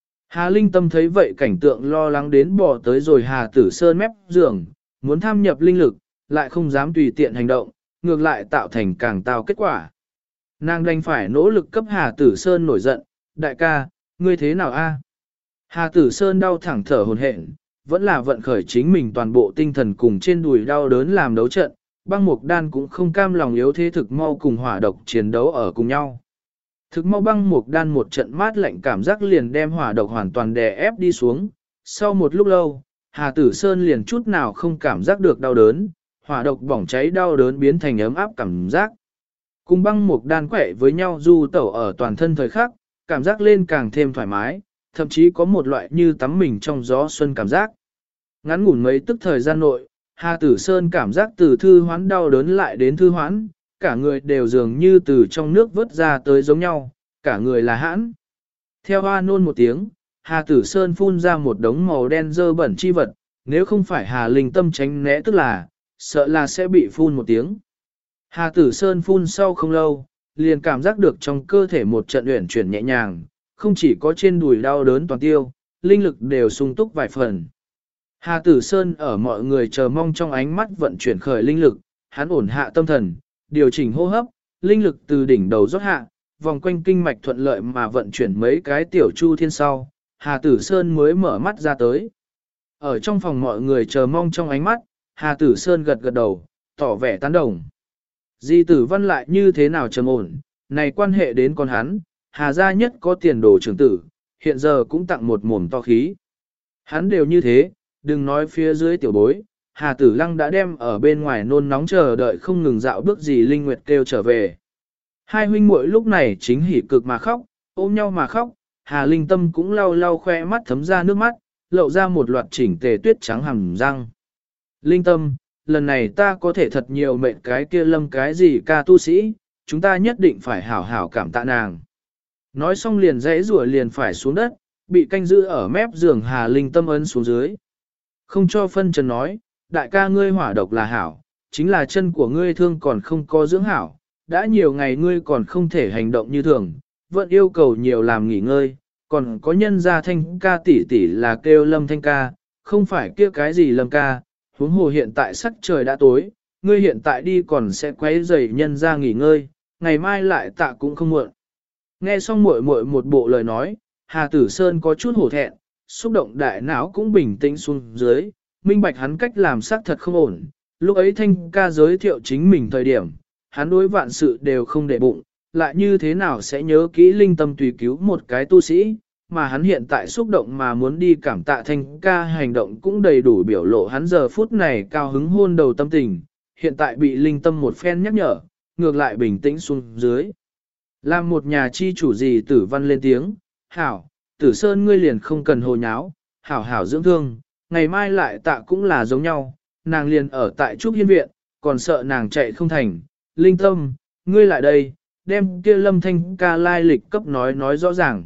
Hà Linh tâm thấy vậy cảnh tượng lo lắng đến bỏ tới rồi Hà Tử Sơn mép giường, muốn tham nhập linh lực, lại không dám tùy tiện hành động, ngược lại tạo thành càng tao kết quả. Nàng đành phải nỗ lực cấp Hà Tử Sơn nổi giận, đại ca, ngươi thế nào a? Hà Tử Sơn đau thẳng thở hổn hển, vẫn là vận khởi chính mình toàn bộ tinh thần cùng trên đùi đau đớn làm đấu trận, Băng Mục Đan cũng không cam lòng yếu thế thực mau cùng hỏa độc chiến đấu ở cùng nhau. Thực mau Băng Mục Đan một trận mát lạnh cảm giác liền đem hỏa độc hoàn toàn đè ép đi xuống. Sau một lúc lâu, Hà Tử Sơn liền chút nào không cảm giác được đau đớn, hỏa độc bỏng cháy đau đớn biến thành ấm áp cảm giác. Cùng Băng Mục Đan quẹ với nhau du tẩu ở toàn thân thời khắc, cảm giác lên càng thêm thoải mái, thậm chí có một loại như tắm mình trong gió xuân cảm giác. Ngắn ngủn mấy tức thời gian nội, Hà Tử Sơn cảm giác từ thư hoán đau đớn lại đến thư hoán, cả người đều dường như từ trong nước vớt ra tới giống nhau, cả người là hãn. Theo hoa nôn một tiếng, Hà Tử Sơn phun ra một đống màu đen dơ bẩn chi vật, nếu không phải Hà Linh Tâm tránh né tức là, sợ là sẽ bị phun một tiếng. Hà Tử Sơn phun sau không lâu, liền cảm giác được trong cơ thể một trận uyển chuyển nhẹ nhàng, không chỉ có trên đùi đau đớn toàn tiêu, linh lực đều sung túc vài phần. Hà Tử Sơn ở mọi người chờ mong trong ánh mắt vận chuyển khởi linh lực, hắn ổn hạ tâm thần, điều chỉnh hô hấp, linh lực từ đỉnh đầu rót hạ, vòng quanh kinh mạch thuận lợi mà vận chuyển mấy cái tiểu chu thiên sau, Hà Tử Sơn mới mở mắt ra tới. Ở trong phòng mọi người chờ mong trong ánh mắt, Hà Tử Sơn gật gật đầu, tỏ vẻ tán đồng. Di Tử Văn lại như thế nào trầm ổn, này quan hệ đến con hắn, Hà gia nhất có tiền đồ trưởng tử, hiện giờ cũng tặng một mồm to khí. Hắn đều như thế, đừng nói phía dưới tiểu bối, Hà Tử Lăng đã đem ở bên ngoài nôn nóng chờ đợi không ngừng dạo bước gì Linh Nguyệt kêu trở về. Hai huynh muội lúc này chính hỉ cực mà khóc, ôm nhau mà khóc, Hà Linh Tâm cũng lau lau khoe mắt thấm ra nước mắt, lộ ra một loạt chỉnh tề tuyết trắng hàm răng. Linh Tâm, lần này ta có thể thật nhiều mệnh cái kia lâm cái gì ca tu sĩ, chúng ta nhất định phải hảo hảo cảm tạ nàng. Nói xong liền dãy rủa liền phải xuống đất, bị canh giữ ở mép giường Hà Linh Tâm ấn xuống dưới. Không cho phân trần nói, đại ca ngươi hỏa độc là hảo, chính là chân của ngươi thương còn không có dưỡng hảo, đã nhiều ngày ngươi còn không thể hành động như thường, vẫn yêu cầu nhiều làm nghỉ ngơi, còn có nhân gia thanh ca tỷ tỷ là kêu lâm thanh ca, không phải kia cái gì lâm ca, huống hồ hiện tại sắc trời đã tối, ngươi hiện tại đi còn sẽ quấy rầy nhân gia nghỉ ngơi, ngày mai lại tạ cũng không muộn. Nghe xong muội muội một bộ lời nói, Hà Tử Sơn có chút hổ thẹn, xúc động đại não cũng bình tĩnh xuống dưới, minh bạch hắn cách làm xác thật không ổn. Lúc ấy thanh ca giới thiệu chính mình thời điểm, hắn đối vạn sự đều không để bụng, lại như thế nào sẽ nhớ kỹ Linh Tâm tùy cứu một cái tu sĩ, mà hắn hiện tại xúc động mà muốn đi cảm tạ thanh ca hành động cũng đầy đủ biểu lộ hắn giờ phút này cao hứng hôn đầu tâm tình, hiện tại bị Linh Tâm một phen nhắc nhở, ngược lại bình tĩnh xuống dưới. Làm một nhà chi chủ gì Tử Văn lên tiếng, hảo, Tử Sơn ngươi liền không cần hồ nháo, hảo hảo dưỡng thương, ngày mai lại tạ cũng là giống nhau, nàng liền ở tại Trúc Hiên Viện, còn sợ nàng chạy không thành, Linh Tâm, ngươi lại đây, đem kia lâm thanh ca lai lịch cấp nói rõ ràng.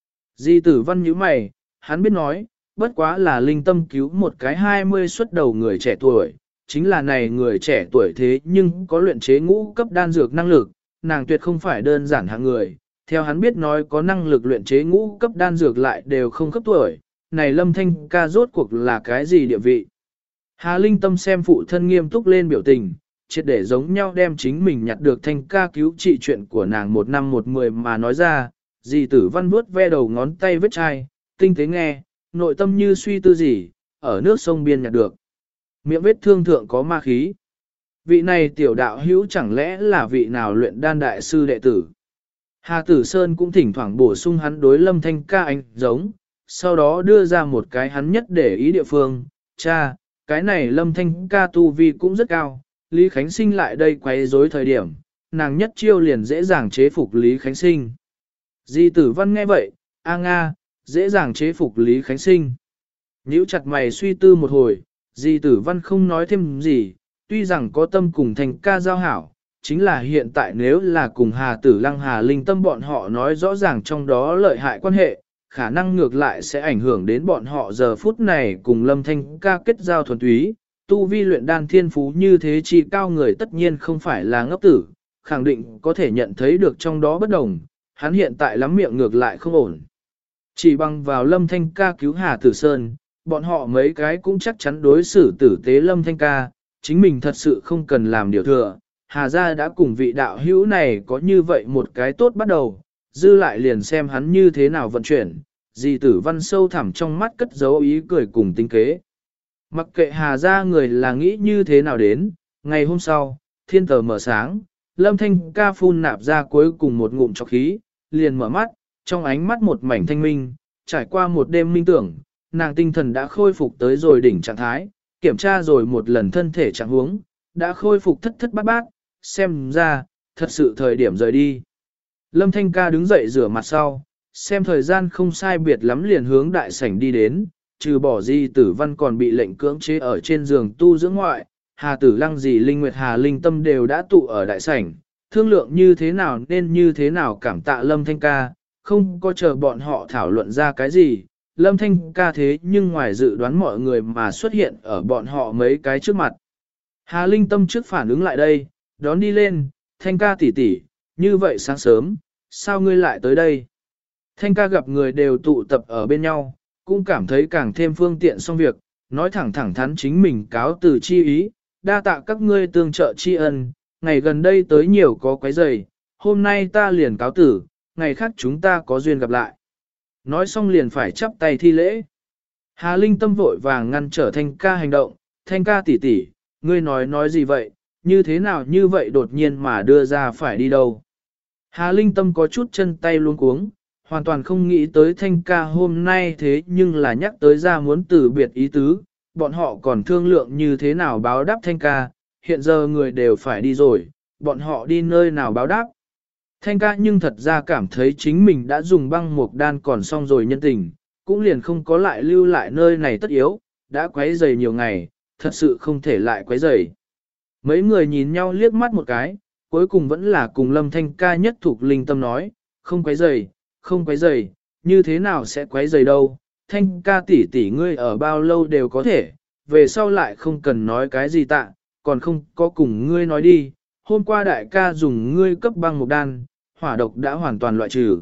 Di Tử Văn nhíu mày, hắn biết nói, bất quá là Linh Tâm cứu một cái 20 xuất đầu người trẻ tuổi, chính là này người trẻ tuổi thế nhưng có luyện chế ngũ cấp đan dược năng lực, nàng tuyệt không phải đơn giản hạng người, theo hắn biết nói có năng lực luyện chế ngũ cấp đan dược lại đều không cấp tuổi, này lâm thanh ca rốt cuộc là cái gì địa vị. Hà Linh Tâm xem phụ thân nghiêm túc lên biểu tình, triệt để giống nhau đem chính mình nhặt được thanh ca cứu trị chuyện của nàng 1 năm 1 10 mà nói ra, dì Tử Văn vuốt ve đầu ngón tay vết chai, tinh tế nghe, nội tâm như suy tư gì, ở nước sông biên nhặt được. Miệng vết thương thượng có ma khí. Vị này tiểu đạo hữu chẳng lẽ là vị nào luyện đan đại sư đệ tử. Hà Tử Sơn cũng thỉnh thoảng bổ sung hắn đối lâm thanh ca anh giống, sau đó đưa ra một cái hắn nhất để ý địa phương, cha, cái này lâm thanh ca tu vi cũng rất cao, Lý Khánh Sinh lại đây quấy rối thời điểm, nàng nhất chiêu liền dễ dàng chế phục Lý Khánh Sinh. Di Tử Văn nghe vậy, a nga, dễ dàng chế phục Lý Khánh Sinh. Nhíu chặt mày suy tư một hồi, Di Tử Văn không nói thêm gì, tuy rằng có tâm cùng thành ca giao hảo, chính là hiện tại nếu là cùng Hà Tử Lăng Hà Linh Tâm bọn họ nói rõ ràng trong đó lợi hại quan hệ, khả năng ngược lại sẽ ảnh hưởng đến bọn họ giờ phút này cùng Lâm Thanh ca kết giao thuần túy, tu vi luyện đan thiên phú như thế chi cao người tất nhiên không phải là ngốc tử, khẳng định có thể nhận thấy được trong đó bất đồng, hắn hiện tại lắm miệng ngược lại không ổn. Chỉ bằng vào Lâm Thanh ca cứu Hà Tử Sơn, bọn họ mấy cái cũng chắc chắn đối xử tử tế Lâm Thanh ca, chính mình thật sự không cần làm điều thừa. Hà gia đã cùng vị đạo hữu này có như vậy một cái tốt bắt đầu, dư lại liền xem hắn như thế nào vận chuyển, dì Tử Văn sâu thẳm trong mắt cất giấu ý cười cùng tinh kế. Mặc kệ Hà gia người là nghĩ như thế nào đến, Ngày hôm sau, thiên tờ mở sáng, Lâm Thanh ca phun nạp ra cuối cùng một ngụm trọc khí, liền mở mắt, trong ánh mắt một mảnh thanh minh, trải qua một đêm minh tưởng, nàng tinh thần đã khôi phục tới rồi đỉnh trạng thái, kiểm tra rồi một lần thân thể trạng huống, đã khôi phục thất thất bát bát, xem ra, thật sự thời điểm rời đi. Lâm Thanh ca đứng dậy rửa mặt sau, xem thời gian không sai biệt lắm liền hướng đại sảnh đi đến, trừ bỏ Di Tử Văn còn bị lệnh cưỡng chế ở trên giường tu dưỡng ngoại, Hà Tử Lăng Dì Linh Nguyệt Hà Linh Tâm đều đã tụ ở đại sảnh, thương lượng như thế nào nên như thế nào cảm tạ Lâm Thanh ca, không có chờ bọn họ thảo luận ra cái gì, Lâm Thanh ca thế nhưng ngoài dự đoán mọi người mà xuất hiện ở bọn họ mấy cái trước mặt. Hà Linh Tâm trước phản ứng lại đây, đón đi lên, Thanh ca tỷ tỷ, như vậy sáng sớm, sao ngươi lại tới đây? Thanh ca gặp người đều tụ tập ở bên nhau, cũng cảm thấy càng thêm phương tiện xong việc, nói thẳng thẳng thắn chính mình cáo từ chi ý, đa tạ các ngươi tương trợ tri ân, ngày gần đây tới nhiều có quấy rầy, hôm nay ta liền cáo tử, ngày khác chúng ta có duyên gặp lại. Nói xong liền phải chắp tay thi lễ. Hà Linh Tâm vội vàng ngăn trở Thanh ca hành động, Thanh ca tỷ tỷ, ngươi nói gì vậy, như thế nào như vậy đột nhiên mà đưa ra phải đi đâu. Hà Linh Tâm có chút chân tay luống cuống, hoàn toàn không nghĩ tới Thanh ca hôm nay thế nhưng là nhắc tới ra muốn từ biệt ý tứ, bọn họ còn thương lượng như thế nào báo đáp Thanh ca, hiện giờ người đều phải đi rồi, bọn họ đi nơi nào báo đáp. Thanh ca nhưng thật ra cảm thấy chính mình đã dùng băng mục đan còn xong rồi nhân tình, cũng liền không có lại lưu lại nơi này tất yếu, đã quấy rầy nhiều ngày, thật sự không thể lại quấy rầy. Mấy người nhìn nhau liếc mắt một cái, cuối cùng vẫn là cùng Lâm Thanh ca nhất thuộc linh tâm nói, không quấy rầy, không quấy rầy, như thế nào sẽ quấy rầy đâu, Thanh ca tỷ tỷ ngươi ở bao lâu đều có thể, về sau lại không cần nói cái gì tạ, còn không có cùng ngươi nói đi, hôm qua đại ca dùng ngươi cấp băng mục đan, hỏa độc đã hoàn toàn loại trừ.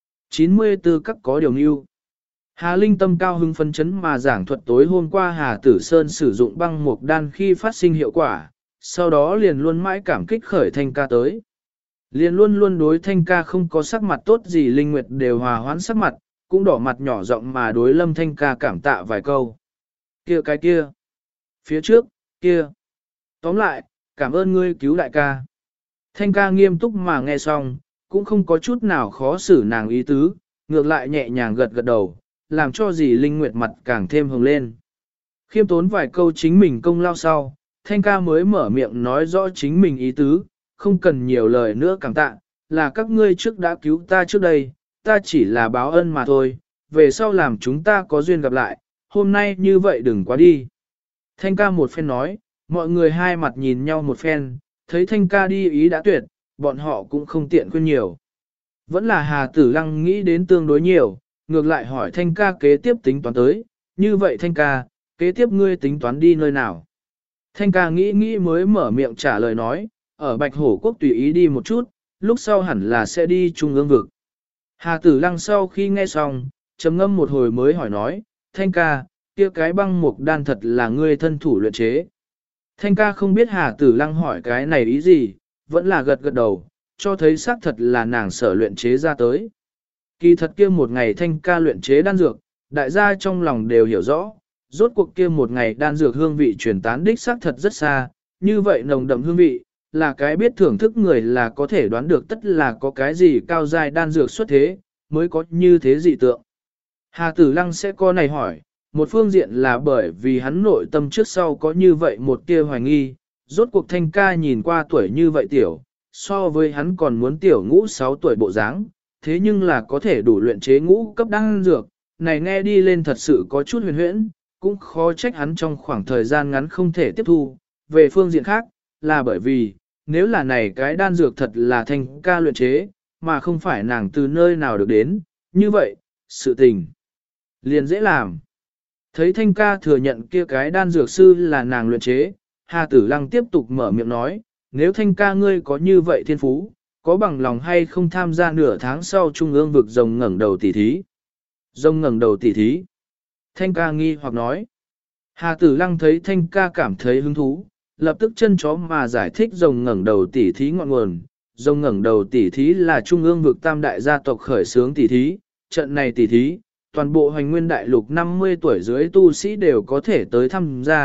94 các có điều mưu. Hà Linh Tâm cao hưng phấn chấn mà giảng thuật tối hôm qua Hà Tử Sơn sử dụng băng mục đan khi phát sinh hiệu quả, sau đó liền luôn mãi cảm kích khởi Thanh ca tới. Liền luôn luôn đối Thanh ca không có sắc mặt tốt gì Linh Nguyệt đều hòa hoãn sắc mặt, cũng đỏ mặt nhỏ giọng mà đối Lâm Thanh ca cảm tạ vài câu. Kia cái kia, phía trước, kia. Tóm lại, cảm ơn ngươi cứu đại ca. Thanh ca nghiêm túc mà nghe xong, cũng không có chút nào khó xử nàng ý tứ, ngược lại nhẹ nhàng gật gật đầu, làm cho dì Linh Nguyệt mặt càng thêm hồng lên. Khiêm tốn vài câu chính mình công lao sau, Thanh ca mới mở miệng nói rõ chính mình ý tứ, không cần nhiều lời nữa cảm tạ, là các ngươi trước đã cứu ta trước đây, ta chỉ là báo ân mà thôi, về sau làm chúng ta có duyên gặp lại, hôm nay như vậy đừng quá đi. Thanh ca một phen nói, mọi người hai mặt nhìn nhau một phen, thấy Thanh ca đi ý đã tuyệt, bọn họ cũng không tiện khuyên nhiều. Vẫn là Hà Tử Lăng nghĩ đến tương đối nhiều, ngược lại hỏi Thanh ca kế tiếp tính toán tới, như vậy Thanh ca, kế tiếp ngươi tính toán đi nơi nào? Thanh ca nghĩ mới mở miệng trả lời nói, ở Bạch Hổ Quốc tùy ý đi một chút, lúc sau hẳn là sẽ đi Trung ương vực. Hà Tử Lăng sau khi nghe xong, trầm ngâm một hồi mới hỏi nói, Thanh ca, kia cái băng mục đan thật là ngươi thân thủ luyện chế. Thanh ca không biết Hà Tử Lăng hỏi cái này ý gì, vẫn là gật gật đầu, cho thấy xác thật là nàng sở luyện chế ra tới. Kỳ thật kia một ngày Thanh ca luyện chế đan dược, đại gia trong lòng đều hiểu rõ, rốt cuộc kia một ngày đan dược hương vị truyền tán đích xác thật rất xa, như vậy nồng đậm hương vị, là cái biết thưởng thức người là có thể đoán được tất là có cái gì cao giai đan dược xuất thế, mới có như thế dị tượng. Hà Tử Lăng sẽ có này hỏi, một phương diện là bởi vì hắn nội tâm trước sau có như vậy một tia hoài nghi, rốt cuộc Thanh ca nhìn qua tuổi như vậy tiểu, so với hắn còn muốn tiểu ngũ 6 tuổi bộ dáng, thế nhưng là có thể đủ luyện chế ngũ cấp đan dược, này nghe đi lên thật sự có chút huyền huyễn, cũng khó trách hắn trong khoảng thời gian ngắn không thể tiếp thu. Về phương diện khác, là bởi vì, nếu là này cái đan dược thật là Thanh ca luyện chế, mà không phải nàng từ nơi nào được đến, như vậy, sự tình liền dễ làm. Thấy Thanh ca thừa nhận kia cái đan dược sư là nàng luyện chế, Hà Tử Lăng tiếp tục mở miệng nói, nếu Thanh ca ngươi có như vậy thiên phú, có bằng lòng hay không tham gia nửa tháng sau Trung ương vực rồng ngẩng đầu tỉ thí. Rồng ngẩng đầu tỉ thí. Thanh ca nghi hoặc nói. Hà Tử Lăng thấy Thanh ca cảm thấy hứng thú, lập tức chân chó mà giải thích rồng ngẩng đầu tỉ thí ngọn nguồn. Rồng ngẩng đầu tỉ thí là Trung ương vực tam đại gia tộc khởi xướng tỉ thí, trận này tỉ thí, toàn bộ hoành nguyên đại lục 50 tuổi dưới tu sĩ đều có thể tới tham gia,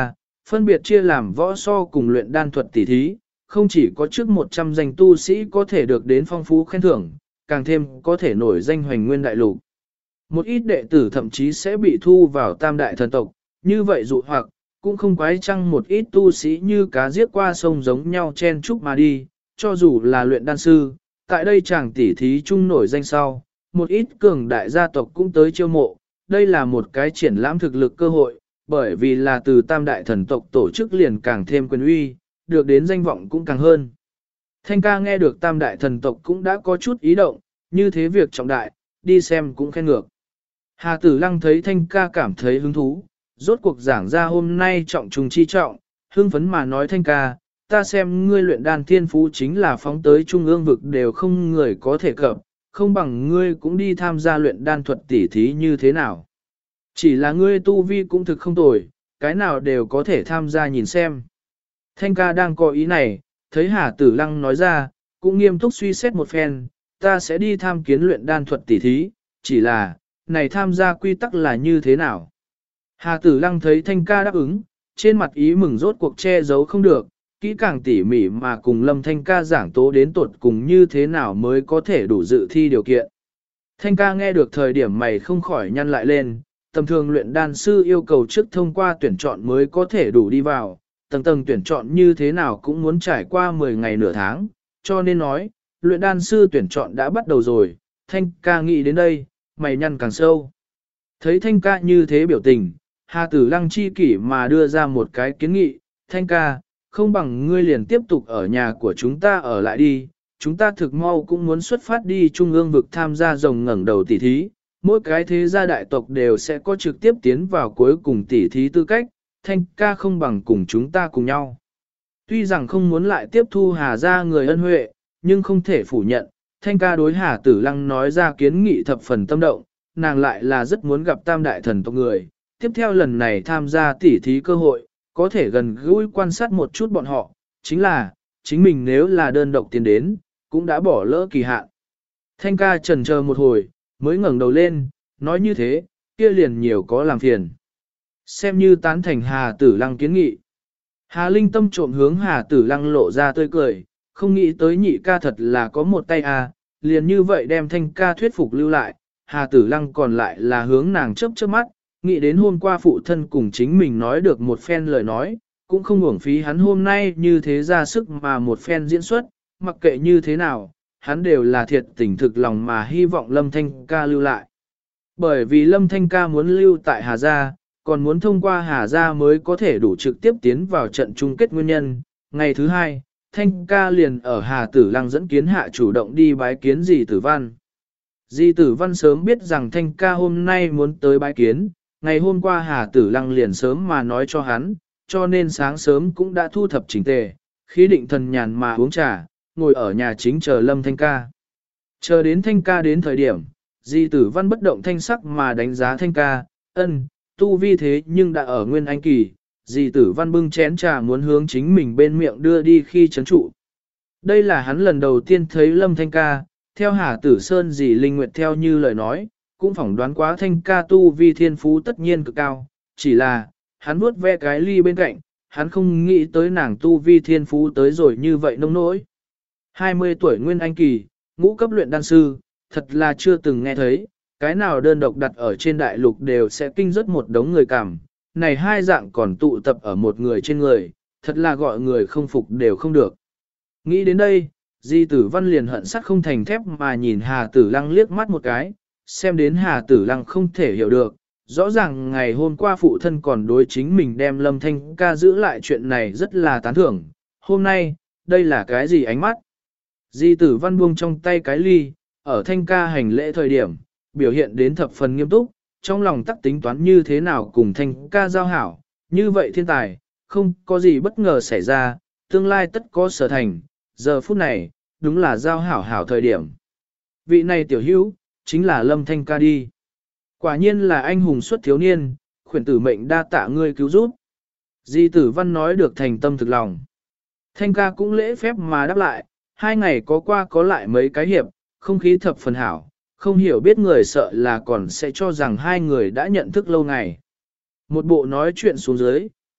phân biệt chia làm võ so cùng luyện đan thuật tỉ thí, không chỉ có trước 100 danh tu sĩ có thể được đến phong phú khen thưởng, càng thêm có thể nổi danh hoành nguyên đại lục. Một ít đệ tử thậm chí sẽ bị thu vào tam đại thần tộc, như vậy dụ hoặc, cũng không quái chăng một ít tu sĩ như cá giết qua sông giống nhau chen chúc mà đi, cho dù là luyện đan sư, tại đây chàng tỉ thí chung nổi danh sau, một ít cường đại gia tộc cũng tới chiêu mộ, đây là một cái triển lãm thực lực cơ hội, bởi vì là từ tam đại thần tộc tổ chức liền càng thêm quyền uy, được đến danh vọng cũng càng hơn. Thanh ca nghe được tam đại thần tộc cũng đã có chút ý động, như thế việc trọng đại, đi xem cũng khen ngược. Hà Tử Lăng thấy Thanh ca cảm thấy hứng thú, rốt cuộc giảng ra hôm nay trọng trùng chi trọng, hưng phấn mà nói Thanh ca, ta xem ngươi luyện đan thiên phú chính là phóng tới trung ương vực đều không người có thể cập, không bằng ngươi cũng đi tham gia luyện đan thuật tỉ thí như thế nào. Chỉ là ngươi tu vi cũng thực không tồi, cái nào đều có thể tham gia nhìn xem. Thanh ca đang có ý này, thấy Hà Tử Lăng nói ra, cũng nghiêm túc suy xét một phen, ta sẽ đi tham kiến luyện đan thuật tỉ thí, chỉ là, này tham gia quy tắc là như thế nào. Hà Tử Lăng thấy Thanh ca đáp ứng, trên mặt ý mừng rốt cuộc che giấu không được, kỹ càng tỉ mỉ mà cùng Lâm Thanh ca giảng tố đến tuột cùng như thế nào mới có thể đủ dự thi điều kiện. Thanh ca nghe được thời điểm mày không khỏi nhăn lại lên, tầm thường luyện đan sư yêu cầu trước thông qua tuyển chọn mới có thể đủ đi vào, tầng tầng tuyển chọn như thế nào cũng muốn trải qua 10 ngày nửa tháng, cho nên nói, luyện đan sư tuyển chọn đã bắt đầu rồi, Thanh ca nghĩ đến đây, mày nhăn càng sâu. Thấy Thanh ca như thế biểu tình, Hà Tử Lăng chi kỷ mà đưa ra một cái kiến nghị, Thanh ca, không bằng ngươi liền tiếp tục ở nhà của chúng ta ở lại đi, chúng ta thực mau cũng muốn xuất phát đi trung ương vực tham gia rồng ngẩng đầu tỉ thí, mỗi cái thế gia đại tộc đều sẽ có trực tiếp tiến vào cuối cùng tỉ thí tư cách, Thanh ca không bằng cùng chúng ta cùng nhau. Tuy rằng không muốn lại tiếp thu Hà gia người ân huệ, nhưng không thể phủ nhận, Thanh ca đối Hà Tử Lăng nói ra kiến nghị thập phần tâm động, nàng lại là rất muốn gặp tam đại thần tộc người, tiếp theo lần này tham gia tỉ thí cơ hội, có thể gần gũi quan sát một chút bọn họ, chính là, chính mình nếu là đơn độc tiến đến, cũng đã bỏ lỡ kỳ hạn. Thanh ca chần chờ một hồi, mới ngẩng đầu lên, nói như thế, kia liền nhiều có làm phiền. Xem như tán thành Hà Tử Lăng kiến nghị. Hà Linh Tâm trộm hướng Hà Tử Lăng lộ ra tươi cười, không nghĩ tới nhị ca thật là có một tay liền như vậy đem Thanh ca thuyết phục lưu lại, Hà Tử Lăng còn lại là hướng nàng chớp chớp mắt, nghĩ đến hôm qua phụ thân cùng chính mình nói được một phen lời nói, cũng không uổng phí hắn hôm nay như thế ra sức mà một phen diễn xuất, mặc kệ như thế nào, hắn đều là thiệt tình thực lòng mà hy vọng Lâm Thanh ca lưu lại. Bởi vì Lâm Thanh ca muốn lưu tại Hà Gia, còn muốn thông qua Hà Gia mới có thể đủ trực tiếp tiến vào trận chung kết nguyên nhân. Ngày thứ hai, Thanh ca liền ở Hà Tử Lăng dẫn kiến hạ chủ động đi bái kiến dì Tử Văn. Dì Tử Văn sớm biết rằng Thanh ca hôm nay muốn tới bái kiến, ngày hôm qua Hà Tử Lăng liền sớm mà nói cho hắn, cho nên sáng sớm cũng đã thu thập chỉnh tề, khí định thần nhàn mà uống trà, ngồi ở nhà chính chờ Lâm Thanh ca. Chờ đến Thanh ca đến thời điểm, Di Tử Văn bất động thanh sắc mà đánh giá Thanh ca, tu vi thế nhưng đã ở nguyên anh kỳ, Di Tử Văn bưng chén trà muốn hướng chính mình bên miệng đưa đi khi chấn trụ. Đây là hắn lần đầu tiên thấy Lâm Thanh ca, theo Hà Tử Sơn dì Linh Nguyệt theo như lời nói, cũng phỏng đoán quá Thanh ca tu vi thiên phú tất nhiên cực cao, chỉ là, hắn vuốt ve cái ly bên cạnh, hắn không nghĩ tới nàng tu vi thiên phú tới rồi như vậy nông nỗi. 20 tuổi nguyên anh kỳ, ngũ cấp luyện đan sư, thật là chưa từng nghe thấy, cái nào đơn độc đặt ở trên đại lục đều sẽ kinh rất một đống người cảm, này hai dạng còn tụ tập ở một người trên người, thật là gọi người không phục đều không được. Nghĩ đến đây, Di Tử Văn liền hận sắt không thành thép mà nhìn Hà Tử Lăng liếc mắt một cái, xem đến Hà Tử Lăng không thể hiểu được, rõ ràng ngày hôm qua phụ thân còn đối chính mình đem Lâm Thanh ca giữ lại chuyện này rất là tán thưởng, hôm nay, đây là cái gì ánh mắt? Di Tử Văn buông trong tay cái ly, ở Thanh ca hành lễ thời điểm, biểu hiện đến thập phần nghiêm túc, trong lòng tắc tính toán như thế nào cùng Thanh ca giao hảo, như vậy thiên tài, không có gì bất ngờ xảy ra, tương lai tất có sở thành, giờ phút này, đúng là giao hảo hảo thời điểm. Vị này tiểu hữu, chính là Lâm Thanh ca đi. Quả nhiên là anh hùng xuất thiếu niên, khuyển tử mệnh đa tạ ngươi cứu giúp. Di Tử Văn nói được thành tâm thực lòng. Thanh ca cũng lễ phép mà đáp lại, 2 ngày có qua có lại mấy cái hiệp, không khí thập phần hảo, không hiểu biết người sợ là còn sẽ cho rằng hai người đã nhận thức lâu ngày. Một bộ nói chuyện xuống dưới,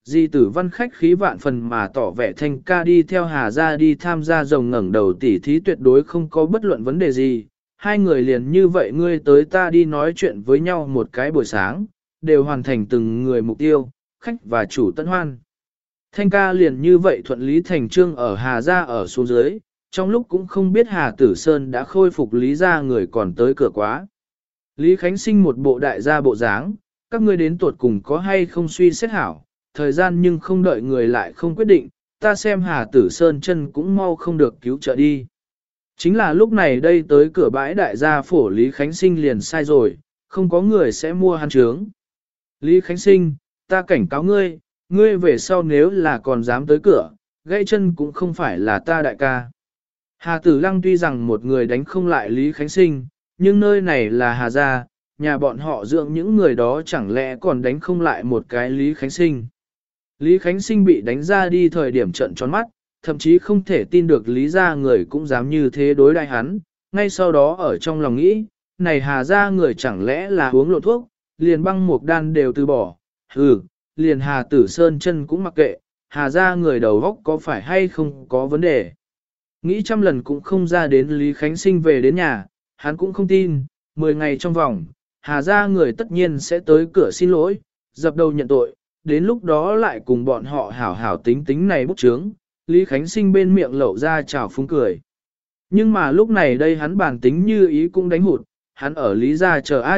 Di tử văn khách khí vạn phần mà tỏ vẻ Thanh ca đi theo Hà gia đi tham gia rồng ngẩng đầu tỉ thí tuyệt đối không có bất luận vấn đề gì. Hai người liền như vậy ngươi tới ta đi nói chuyện với nhau một cái buổi sáng, đều hoàn thành từng người mục tiêu, khách và chủ tận hoan. Thanh ca liền như vậy thuận lý thành trương ở Hà gia ở xuống dưới, trong lúc cũng không biết Hà Tử Sơn đã khôi phục Lý gia người còn tới cửa quá. Lý Khánh Sinh một bộ đại gia bộ dáng, các ngươi đến tuột cùng có hay không suy xét hảo, thời gian nhưng không đợi người lại không quyết định, ta xem Hà Tử Sơn chân cũng mau không được cứu trợ đi. Chính là lúc này đây tới cửa bãi đại gia phổ Lý Khánh Sinh liền sai rồi, không có người sẽ mua hắn trướng. Lý Khánh Sinh, ta cảnh cáo ngươi, ngươi về sau nếu là còn dám tới cửa, gãy chân cũng không phải là ta đại ca. Hà Tử Lăng tuy rằng một người đánh không lại Lý Khánh Sinh, nhưng nơi này là Hà gia, nhà bọn họ dưỡng những người đó chẳng lẽ còn đánh không lại một cái Lý Khánh Sinh. Lý Khánh Sinh bị đánh ra đi thời điểm trận tròn mắt, thậm chí không thể tin được Lý gia người cũng dám như thế đối đãi hắn, ngay sau đó ở trong lòng nghĩ, này Hà gia người chẳng lẽ là uống lộ thuốc, liền băng một đan đều từ bỏ, liền Hà Tử Sơn chân cũng mặc kệ, Hà gia người đầu góc có phải hay không có vấn đề. Nghĩ trăm lần cũng không ra đến Lý Khánh Sinh về đến nhà, hắn cũng không tin, 10 ngày trong vòng, Hà gia người tất nhiên sẽ tới cửa xin lỗi, dập đầu nhận tội, đến lúc đó lại cùng bọn họ hảo hảo tính tính này bút chướng. Lý Khánh Sinh bên miệng lẩu ra chào phúng cười. Nhưng mà lúc này đây hắn bản tính như ý cũng đánh hụt, hắn ở Lý gia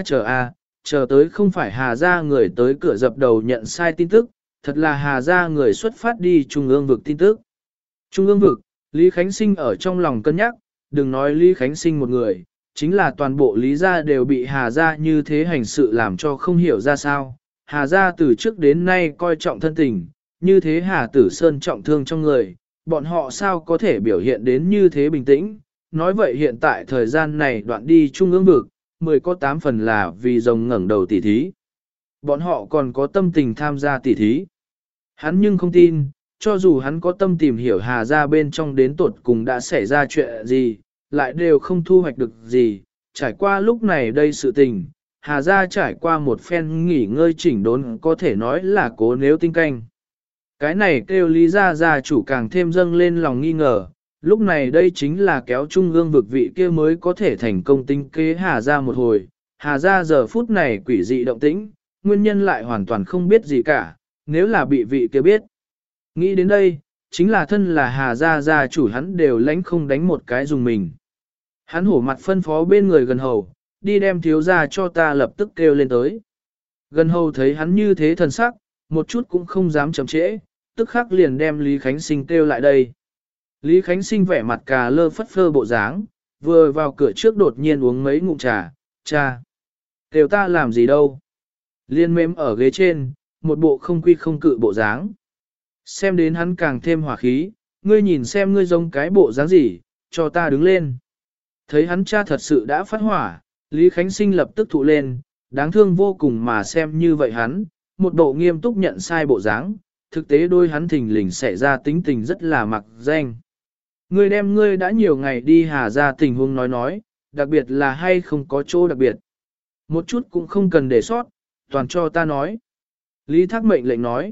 chờ tới không phải Hà gia người tới cửa dập đầu nhận sai tin tức, thật là Hà gia người xuất phát đi Trung ương vực tin tức. Trung ương vực, Lý Khánh Sinh ở trong lòng cân nhắc, đừng nói Lý Khánh Sinh một người, chính là toàn bộ Lý gia đều bị Hà gia như thế hành sự làm cho không hiểu ra sao. Hà gia từ trước đến nay coi trọng thân tình, như thế Hà Tử Sơn trọng thương trong người, bọn họ sao có thể biểu hiện đến như thế bình tĩnh. Nói vậy hiện tại thời gian này đoạn đi Trung ương vực, 10 có 8 phần là vì rồng ngẩng đầu tỉ thí. Bọn họ còn có tâm tình tham gia tỉ thí. Hắn nhưng không tin, cho dù hắn có tâm tìm hiểu Hà gia bên trong đến tột cùng đã xảy ra chuyện gì, lại đều không thu hoạch được gì. Trải qua lúc này đây sự tình, Hà gia trải qua một phen nghỉ ngơi chỉnh đốn có thể nói là cố nếu tinh canh. Cái này kêu Lý gia chủ càng thêm dâng lên lòng nghi ngờ, lúc này đây chính là kéo trung ương vực vị kia mới có thể thành công tinh kế Hà gia một hồi. Hà gia giờ phút này quỷ dị động tĩnh, nguyên nhân lại hoàn toàn không biết gì cả, nếu là bị vị kia biết. Nghĩ đến đây, chính là thân là Hà gia chủ hắn đều lánh không đánh một cái dùng mình. Hắn hổ mặt phân phó bên người gần hầu, đi đem thiếu gia cho ta lập tức kêu lên tới. Gần hầu thấy hắn như thế thần sắc, một chút cũng không dám chậm trễ, tức khắc liền đem Lý Khánh Sinh kêu lại đây. Lý Khánh Sinh vẻ mặt cà lơ phất phơ bộ dáng, vừa vào cửa trước đột nhiên uống mấy ngụm trà, cha. Kêu ta làm gì đâu. Liên mềm ở ghế trên, một bộ không quy không cự bộ dáng. Xem đến hắn càng thêm hỏa khí, ngươi nhìn xem ngươi giống cái bộ dáng gì, cho ta đứng lên. Thấy hắn cha thật sự đã phát hỏa, Lý Khánh Sinh lập tức thụ lên, đáng thương vô cùng mà xem như vậy hắn, một bộ nghiêm túc nhận sai bộ dáng, thực tế đôi hắn thình lình xảy ra tính tình rất là mặc danh. Ngươi đem ngươi đã nhiều ngày đi Hà ra tình huống nói, đặc biệt là hay không có chỗ đặc biệt. Một chút cũng không cần để sót, toàn cho ta nói. Lý Thác mệnh lệnh nói.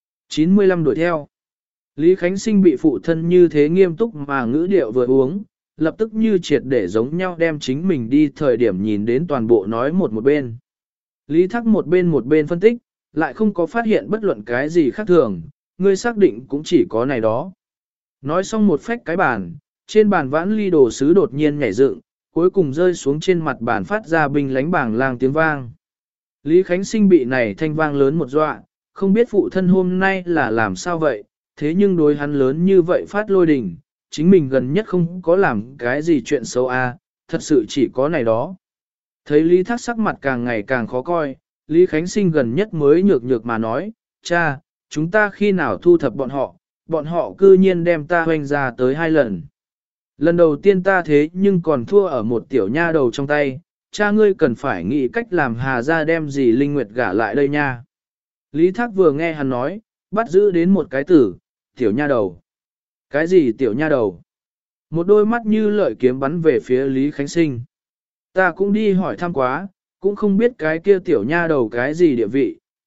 95 đuổi theo. Lý Khánh Sinh bị phụ thân như thế nghiêm túc mà ngữ điệu vừa uống, lập tức như triệt để giống nhau đem chính mình đi thời điểm nhìn đến toàn bộ nói một bên. Lý Thác một bên phân tích, lại không có phát hiện bất luận cái gì khác thường, ngươi xác định cũng chỉ có này đó. Nói xong một phách cái bàn, trên bàn vãn ly đồ sứ đột nhiên nhảy dựng, cuối cùng rơi xuống trên mặt bàn phát ra binh lánh bảng lang tiếng vang. Lý Khánh Sinh bị này thanh vang lớn một dọa, không biết phụ thân hôm nay là làm sao vậy, thế nhưng đối hắn lớn như vậy phát lôi đình, chính mình gần nhất không có làm cái gì chuyện xấu thật sự chỉ có này đó. Thấy Lý Thác sắc mặt càng ngày càng khó coi, Lý Khánh Sinh gần nhất mới nhược nhược mà nói, cha, chúng ta khi nào thu thập bọn họ cư nhiên đem ta hoành ra tới 2 lần. Lần đầu tiên ta thế nhưng còn thua ở một tiểu nha đầu trong tay, cha ngươi cần phải nghĩ cách làm Hà gia đem gì Linh Nguyệt gả lại đây nha. Lý Thác vừa nghe hắn nói, bắt giữ đến một cái tử, tiểu nha đầu. Cái gì tiểu nha đầu? Một đôi mắt như lợi kiếm bắn về phía Lý Khánh Sinh. Ta cũng đi hỏi thăm quá, cũng không biết cái kia tiểu nha đầu cái gì địa vị,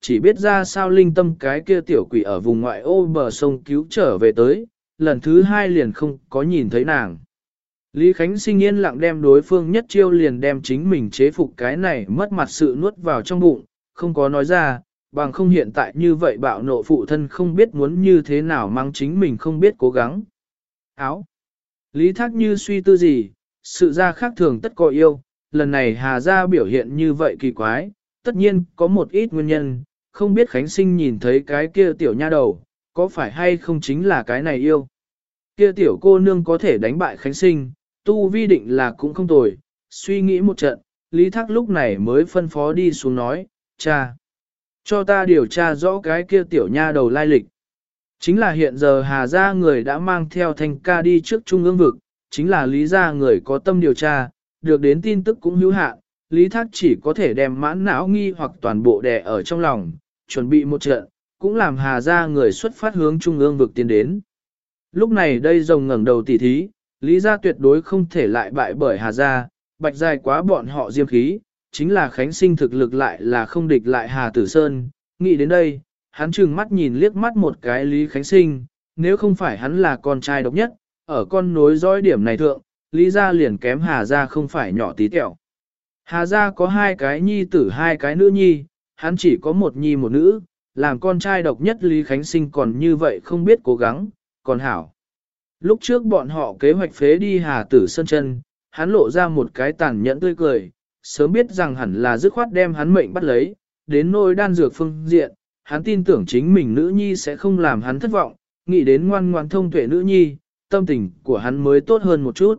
chỉ biết ra sao linh tâm cái kia tiểu quỷ ở vùng ngoại ô bờ sông cứu trở về tới, lần thứ hai liền không có nhìn thấy nàng. Lý Khánh Sinh yên lặng đem đối phương nhất chiêu liền đem chính mình chế phục cái này mất mặt sự nuốt vào trong bụng, không có nói ra, bằng không hiện tại như vậy bạo nộ phụ thân không biết muốn như thế nào mang chính mình không biết cố gắng. Áo. Lý Thác như suy tư gì, sự ra khác thường tất có yêu, lần này Hà Gia biểu hiện như vậy kỳ quái, tất nhiên có một ít nguyên nhân, không biết Khánh Sinh nhìn thấy cái kia tiểu nha đầu, có phải hay không chính là cái này yêu. Kia tiểu cô nương có thể đánh bại Khánh Sinh, tu vi định là cũng không tồi, suy nghĩ một trận, Lý Thác lúc này mới phân phó đi xuống nói, cha, cho ta điều tra rõ cái kia tiểu nha đầu lai lịch. Chính là hiện giờ Hà Gia người đã mang theo Thanh ca đi trước Trung ương vực, chính là Lý Gia người có tâm điều tra, được đến tin tức cũng hữu hạn, Lý Thác chỉ có thể đem mãn não nghi hoặc toàn bộ đè ở trong lòng, chuẩn bị một trận, cũng làm Hà Gia người xuất phát hướng Trung ương vực tiến đến. Lúc này đây rồng ngẩng đầu tỉ thí, Lý Gia tuyệt đối không thể lại bại bởi Hà Gia, bạch dài quá bọn họ diêm khí, chính là Khánh Sinh thực lực lại là không địch lại Hà Tử Sơn, nghĩ đến đây, hắn trừng mắt nhìn liếc mắt một cái Lý Khánh Sinh, nếu không phải hắn là con trai độc nhất, ở con nối dõi điểm này thượng, Lý Gia liền kém Hà Gia không phải nhỏ tí tẹo. Hà Gia có 2 cái nhi tử 2 cái nữ nhi, hắn chỉ có một nhi một nữ, làm con trai độc nhất Lý Khánh Sinh còn như vậy không biết cố gắng, còn hảo. Lúc trước bọn họ kế hoạch phế đi Hà Tử Sơn chân, hắn lộ ra một cái tàn nhẫn tươi cười, sớm biết rằng hẳn là dứt khoát đem hắn mệnh bắt lấy, đến nỗi đan dược phương diện, hắn tin tưởng chính mình nữ nhi sẽ không làm hắn thất vọng, nghĩ đến ngoan ngoan thông tuệ nữ nhi, tâm tình của hắn mới tốt hơn một chút.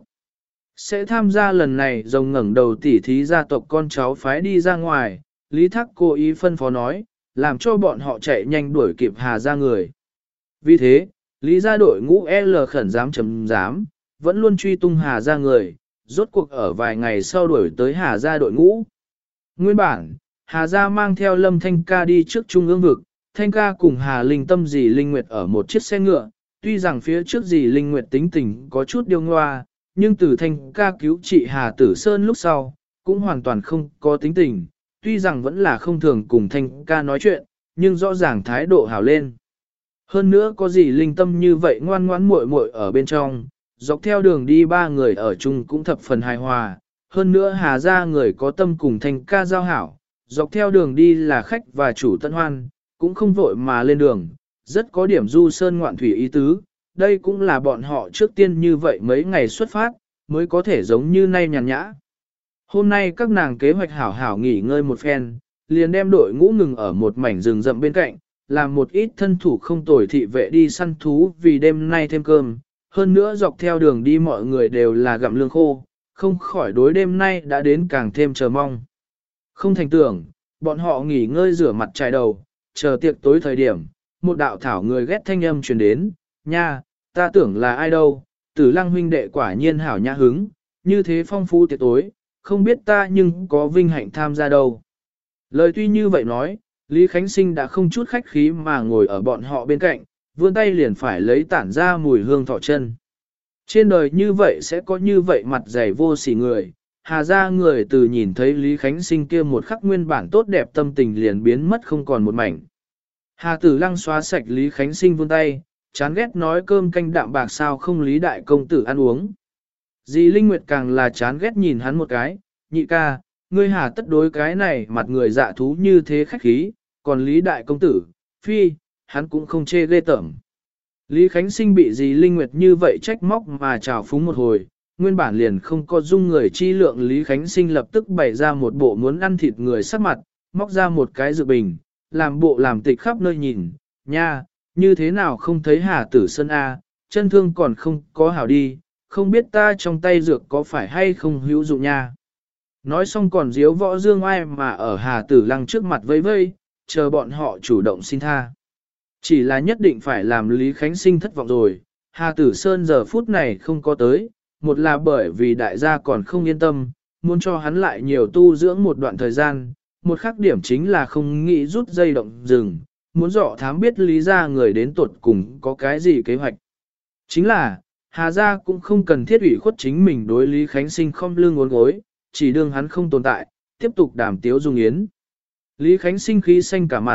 Sẽ tham gia lần này rồng ngẩng đầu tỉ thí gia tộc con cháu phái đi ra ngoài, Lý Thác cố ý phân phó nói, làm cho bọn họ chạy nhanh đuổi kịp Hà Gia người. Vì thế, Lý Gia đội ngũ L khẩn giám, vẫn luôn truy tung Hà Gia người, rốt cuộc ở vài ngày sau đuổi tới Hà Gia đội ngũ. Nguyên bản, Hà Gia mang theo Lâm Thanh ca đi trước Trung ương vực, Thanh ca cùng Hà Linh Tâm dì Linh Nguyệt ở một chiếc xe ngựa, tuy rằng phía trước dì Linh Nguyệt tính tình có chút điêu ngoa, nhưng từ Thanh ca cứu trị Hà Tử Sơn lúc sau, cũng hoàn toàn không có tính tình, tuy rằng vẫn là không thường cùng Thanh ca nói chuyện, nhưng rõ ràng thái độ hảo lên. Hơn nữa có dì Linh Tâm như vậy ngoan ngoãn muội muội ở bên trong, dọc theo đường đi 3 người ở chung cũng thập phần hài hòa, hơn nữa Hà Gia người có tâm cùng Thanh ca giao hảo, dọc theo đường đi là khách và chủ tân hoan, cũng không vội mà lên đường, rất có điểm du sơn ngoạn thủy ý tứ, đây cũng là bọn họ trước tiên như vậy mấy ngày xuất phát, mới có thể giống như nay nhàn nhã. Hôm nay các nàng kế hoạch hảo hảo nghỉ ngơi một phen, liền đem đội ngũ ngừng ở một mảnh rừng rậm bên cạnh, làm một ít thân thủ không tồi thị vệ đi săn thú vì đêm nay thêm cơm, hơn nữa dọc theo đường đi mọi người đều là gặm lương khô, không khỏi đối đêm nay đã đến càng thêm chờ mong. Không thành tưởng, bọn họ nghỉ ngơi rửa mặt chải đầu, chờ tiệc tối thời điểm, một đạo thảo người ghét thanh âm truyền đến, nha, ta tưởng là ai đâu, Tử Lăng huynh đệ quả nhiên hảo nhã hứng, như thế phong phú tiệc tối, không biết ta nhưng có vinh hạnh tham gia đâu. Lời tuy như vậy nói, Lý Khánh Sinh đã không chút khách khí mà ngồi ở bọn họ bên cạnh, vươn tay liền phải lấy tản ra mùi hương thọ chân. Trên đời như vậy sẽ có như vậy mặt dày vô sỉ người, Hà Gia người từ nhìn thấy Lý Khánh Sinh kia một khắc nguyên bản tốt đẹp tâm tình liền biến mất không còn một mảnh. Hà Tử Lăng xóa sạch Lý Khánh Sinh vươn tay, chán ghét nói cơm canh đạm bạc sao không Lý đại công tử ăn uống. Dì Linh Nguyệt càng là chán ghét nhìn hắn một cái, nhị ca, ngươi hà tất đối cái này mặt người dạ thú như thế khách khí, còn Lý đại công tử, phi, hắn cũng không chê ghê tởm. Lý Khánh Sinh bị dì Linh Nguyệt như vậy trách móc mà trào phúng một hồi, nguyên bản liền không có dung người chi lượng Lý Khánh Sinh lập tức bày ra một bộ muốn ăn thịt người sắc mặt, móc ra một cái dự bình, làm bộ làm tịch khắp nơi nhìn, nha, như thế nào không thấy Hà Tử Sơn A, chân thương còn không có hảo đi, không biết ta trong tay dược có phải hay không hữu dụng nha. Nói xong còn diếu võ dương ai mà ở Hà Tử Lăng trước mặt vây vây, chờ bọn họ chủ động xin tha. Chỉ là nhất định phải làm Lý Khánh Sinh thất vọng rồi, Hà Tử Sơn giờ phút này không có tới, một là bởi vì đại gia còn không yên tâm, muốn cho hắn lại nhiều tu dưỡng một đoạn thời gian, một khác điểm chính là không nghĩ rút dây động rừng, muốn dọ thám biết Lý gia người đến tuột cùng có cái gì kế hoạch. Chính là, Hà gia cũng không cần thiết ủy khuất chính mình đối Lý Khánh Sinh không lưng uốn gối, chỉ đương hắn không tồn tại, tiếp tục đàm tiếu dung yến. Lý Khánh Sinh khí xanh cả mặt,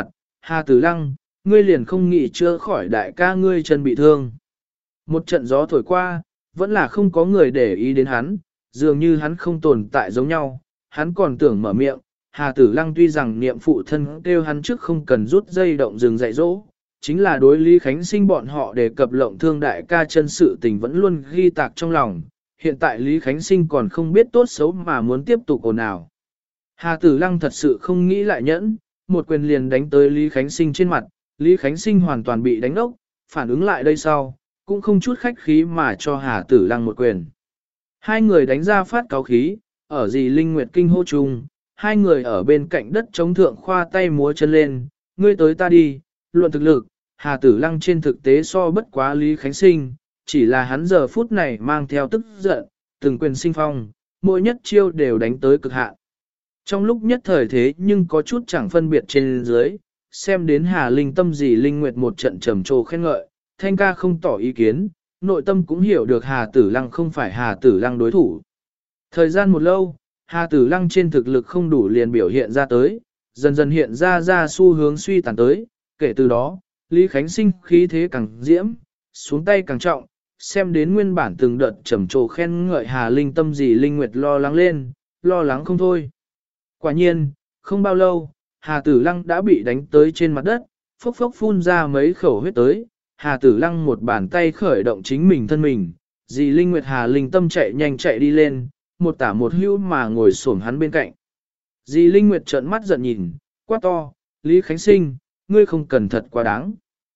Hà Tử Lăng, ngươi liền không nghĩ chữa khỏi đại ca ngươi chân bị thương. Một trận gió thổi qua, vẫn là không có người để ý đến hắn, dường như hắn không tồn tại giống nhau, hắn còn tưởng mở miệng. Hà Tử Lăng tuy rằng niệm phụ thân kêu hắn trước không cần rút dây động dừng dạy dỗ, chính là đối Lý Khánh Sinh bọn họ đề cập lộng thương đại ca chân sự tình vẫn luôn ghi tạc trong lòng, hiện tại Lý Khánh Sinh còn không biết tốt xấu mà muốn tiếp tục ồn ào. Hà Tử Lăng thật sự không nghĩ lại nhẫn, một quyền liền đánh tới Lý Khánh Sinh trên mặt, Lý Khánh Sinh hoàn toàn bị đánh ốc, phản ứng lại đây sau, cũng không chút khách khí mà cho Hà Tử Lăng một quyền. Hai người đánh ra phát cáo khí, ở dì Linh Nguyệt kinh hô chung, hai người ở bên cạnh đất chống thượng khoa tay múa chân lên, ngươi tới ta đi, luận thực lực, Hà Tử Lăng trên thực tế so bất quá Lý Khánh Sinh, chỉ là hắn giờ phút này mang theo tức giận, từng quyền sinh phong, mỗi nhất chiêu đều đánh tới cực hạn. Trong lúc nhất thời thế nhưng có chút chẳng phân biệt trên dưới, xem đến Hà Linh Tâm dì Linh Nguyệt một trận trầm trồ khen ngợi, Thanh ca không tỏ ý kiến, nội tâm cũng hiểu được Hà Tử Lăng không phải Hà Tử Lăng đối thủ. Thời gian một lâu, Hà Tử Lăng trên thực lực không đủ liền biểu hiện ra tới, dần dần hiện ra xu hướng suy tàn tới, kể từ đó, Lý Khánh Sinh khí thế càng diễm, xuống tay càng trọng, xem đến nguyên bản từng đợt trầm trồ khen ngợi Hà Linh Tâm dì Linh Nguyệt lo lắng lên, lo lắng không thôi. Quả nhiên, không bao lâu, Hà Tử Lăng đã bị đánh tới trên mặt đất, phốc phốc phun ra mấy khẩu huyết tới, Hà Tử Lăng một bàn tay khởi động chính mình thân mình, dì Linh Nguyệt Hà Linh Tâm chạy nhanh chạy đi lên, một tả một hữu mà ngồi xổm hắn bên cạnh. Dì Linh Nguyệt trợn mắt giận nhìn, quát to, Lý Khánh Sinh, ngươi không cần thật quá đáng.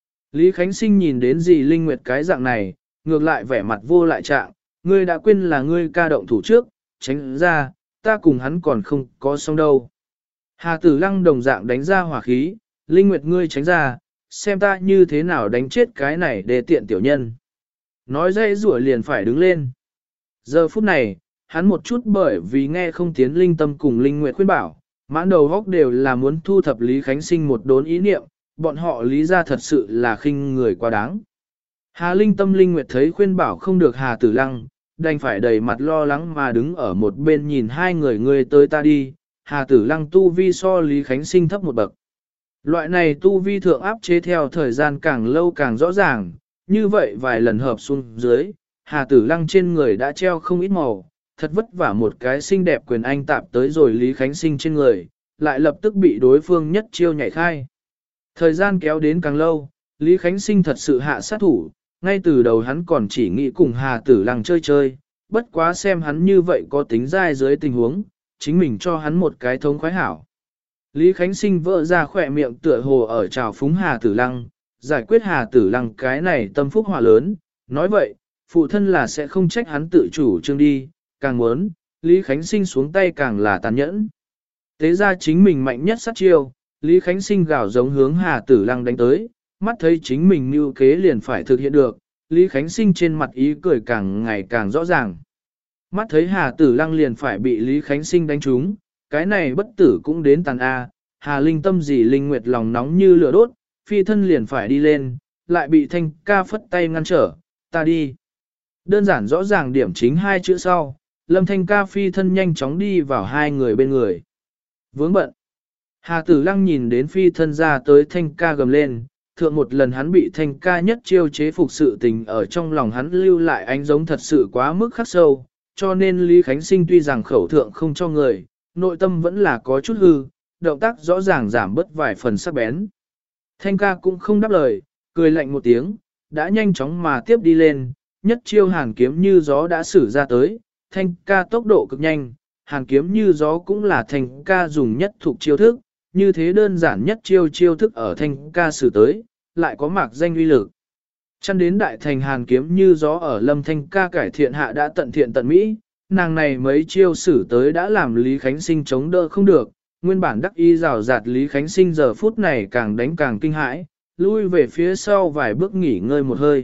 Lý Khánh Sinh nhìn đến dì Linh Nguyệt cái dạng này, ngược lại vẻ mặt vô lại trạng, ngươi đã quên là ngươi ca động thủ trước, tránh ra, ta cùng hắn còn không có xong đâu. Hà Tử Lăng đồng dạng đánh ra hỏa khí, Linh Nguyệt ngươi tránh ra, xem ta như thế nào đánh chết cái này để tiện tiểu nhân. Nói dây rủa liền phải đứng lên. Giờ phút này, hắn một chút bởi vì nghe không tiến Linh Tâm cùng Linh Nguyệt khuyên bảo, mãn đầu góc đều là muốn thu thập Lý Khánh Sinh một đốn ý niệm, bọn họ lý ra thật sự là khinh người quá đáng. Hà Linh Tâm Linh Nguyệt thấy khuyên bảo không được Hà Tử Lăng, đành phải đầy mặt lo lắng mà đứng ở một bên nhìn hai người ngươi tới ta đi, Hà Tử Lăng tu vi so Lý Khánh Sinh thấp một bậc. Loại này tu vi thượng áp chế theo thời gian càng lâu càng rõ ràng, như vậy vài lần hợp xuống dưới, Hà Tử Lăng trên người đã treo không ít màu, thật vất vả một cái xinh đẹp quyền anh tạp tới rồi Lý Khánh Sinh trên người, lại lập tức bị đối phương nhất chiêu nhảy khai. Thời gian kéo đến càng lâu, Lý Khánh Sinh thật sự hạ sát thủ, ngay từ đầu hắn còn chỉ nghĩ cùng Hà Tử Lăng chơi chơi, bất quá xem hắn như vậy có tính dai dưới tình huống, chính mình cho hắn một cái thống khoái hảo. Lý Khánh Sinh vỡ ra khỏe miệng tựa hồ ở trào phúng Hà Tử Lăng, giải quyết Hà Tử Lăng cái này tâm phúc hỏa lớn, nói vậy, phụ thân là sẽ không trách hắn tự chủ trương đi, càng muốn, Lý Khánh Sinh xuống tay càng là tàn nhẫn. Tế ra chính mình mạnh nhất sát chiêu, Lý Khánh Sinh gào giống hướng Hà Tử Lăng đánh tới, mắt thấy chính mình mưu kế liền phải thực hiện được, Lý Khánh Sinh trên mặt ý cười càng ngày càng rõ ràng. Mắt thấy Hà Tử Lăng liền phải bị Lý Khánh Sinh đánh trúng, cái này bất tử cũng đến tàn A, Hà Linh Tâm dì Linh Nguyệt lòng nóng như lửa đốt, phi thân liền phải đi lên, lại bị Thanh ca phất tay ngăn trở, ta đi. Đơn giản rõ ràng điểm chính hai chữ sau, Lâm Thanh ca phi thân nhanh chóng đi vào hai người bên người. Vướng bận. Hà Tử Lăng nhìn đến phi thân ra tới Thanh ca gầm lên, thượng một lần hắn bị Thanh ca nhất chiêu chế phục sự tình ở trong lòng hắn lưu lại ánh giống thật sự quá mức khắc sâu, cho nên Lý Khánh Sinh tuy rằng khẩu thượng không cho người, nội tâm vẫn là có chút hư, động tác rõ ràng giảm bớt vài phần sắc bén. Thanh ca cũng không đáp lời, cười lạnh một tiếng, đã nhanh chóng mà tiếp đi lên, nhất chiêu hàn kiếm như gió đã sử ra tới, Thanh ca tốc độ cực nhanh, hàn kiếm như gió cũng là Thanh ca dùng nhất thuộc chiêu thức, như thế đơn giản nhất chiêu thức ở Thanh ca sử tới, lại có mạc danh uy lực. Chăn đến đại thành hàn kiếm như gió ở Lâm Thanh ca cải thiện hạ đã tận thiện tận mỹ, nàng này mấy chiêu sử tới đã làm Lý Khánh Sinh chống đỡ không được, nguyên bản đắc y rào rạt Lý Khánh Sinh giờ phút này càng đánh càng kinh hãi, lui về phía sau vài bước nghỉ ngơi một hơi.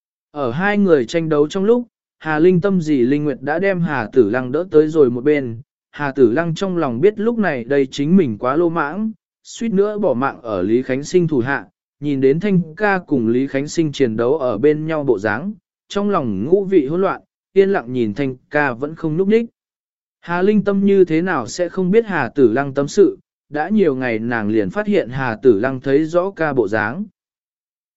Ở hai người tranh đấu trong lúc, Hà Linh Tâm dì Linh Nguyệt đã đem Hà Tử Lăng đỡ tới rồi một bên, Hà Tử Lăng trong lòng biết lúc này đây chính mình quá lô mãng, suýt nữa bỏ mạng ở Lý Khánh Sinh thủ hạ, nhìn đến Thanh ca cùng Lý Khánh Sinh chiến đấu ở bên nhau bộ dáng, trong lòng ngũ vị hỗn loạn, yên lặng nhìn Thanh ca vẫn không núp ních. Hà Linh Tâm như thế nào sẽ không biết Hà Tử Lăng tâm sự, đã nhiều ngày nàng liền phát hiện Hà Tử Lăng thấy rõ ca bộ dáng.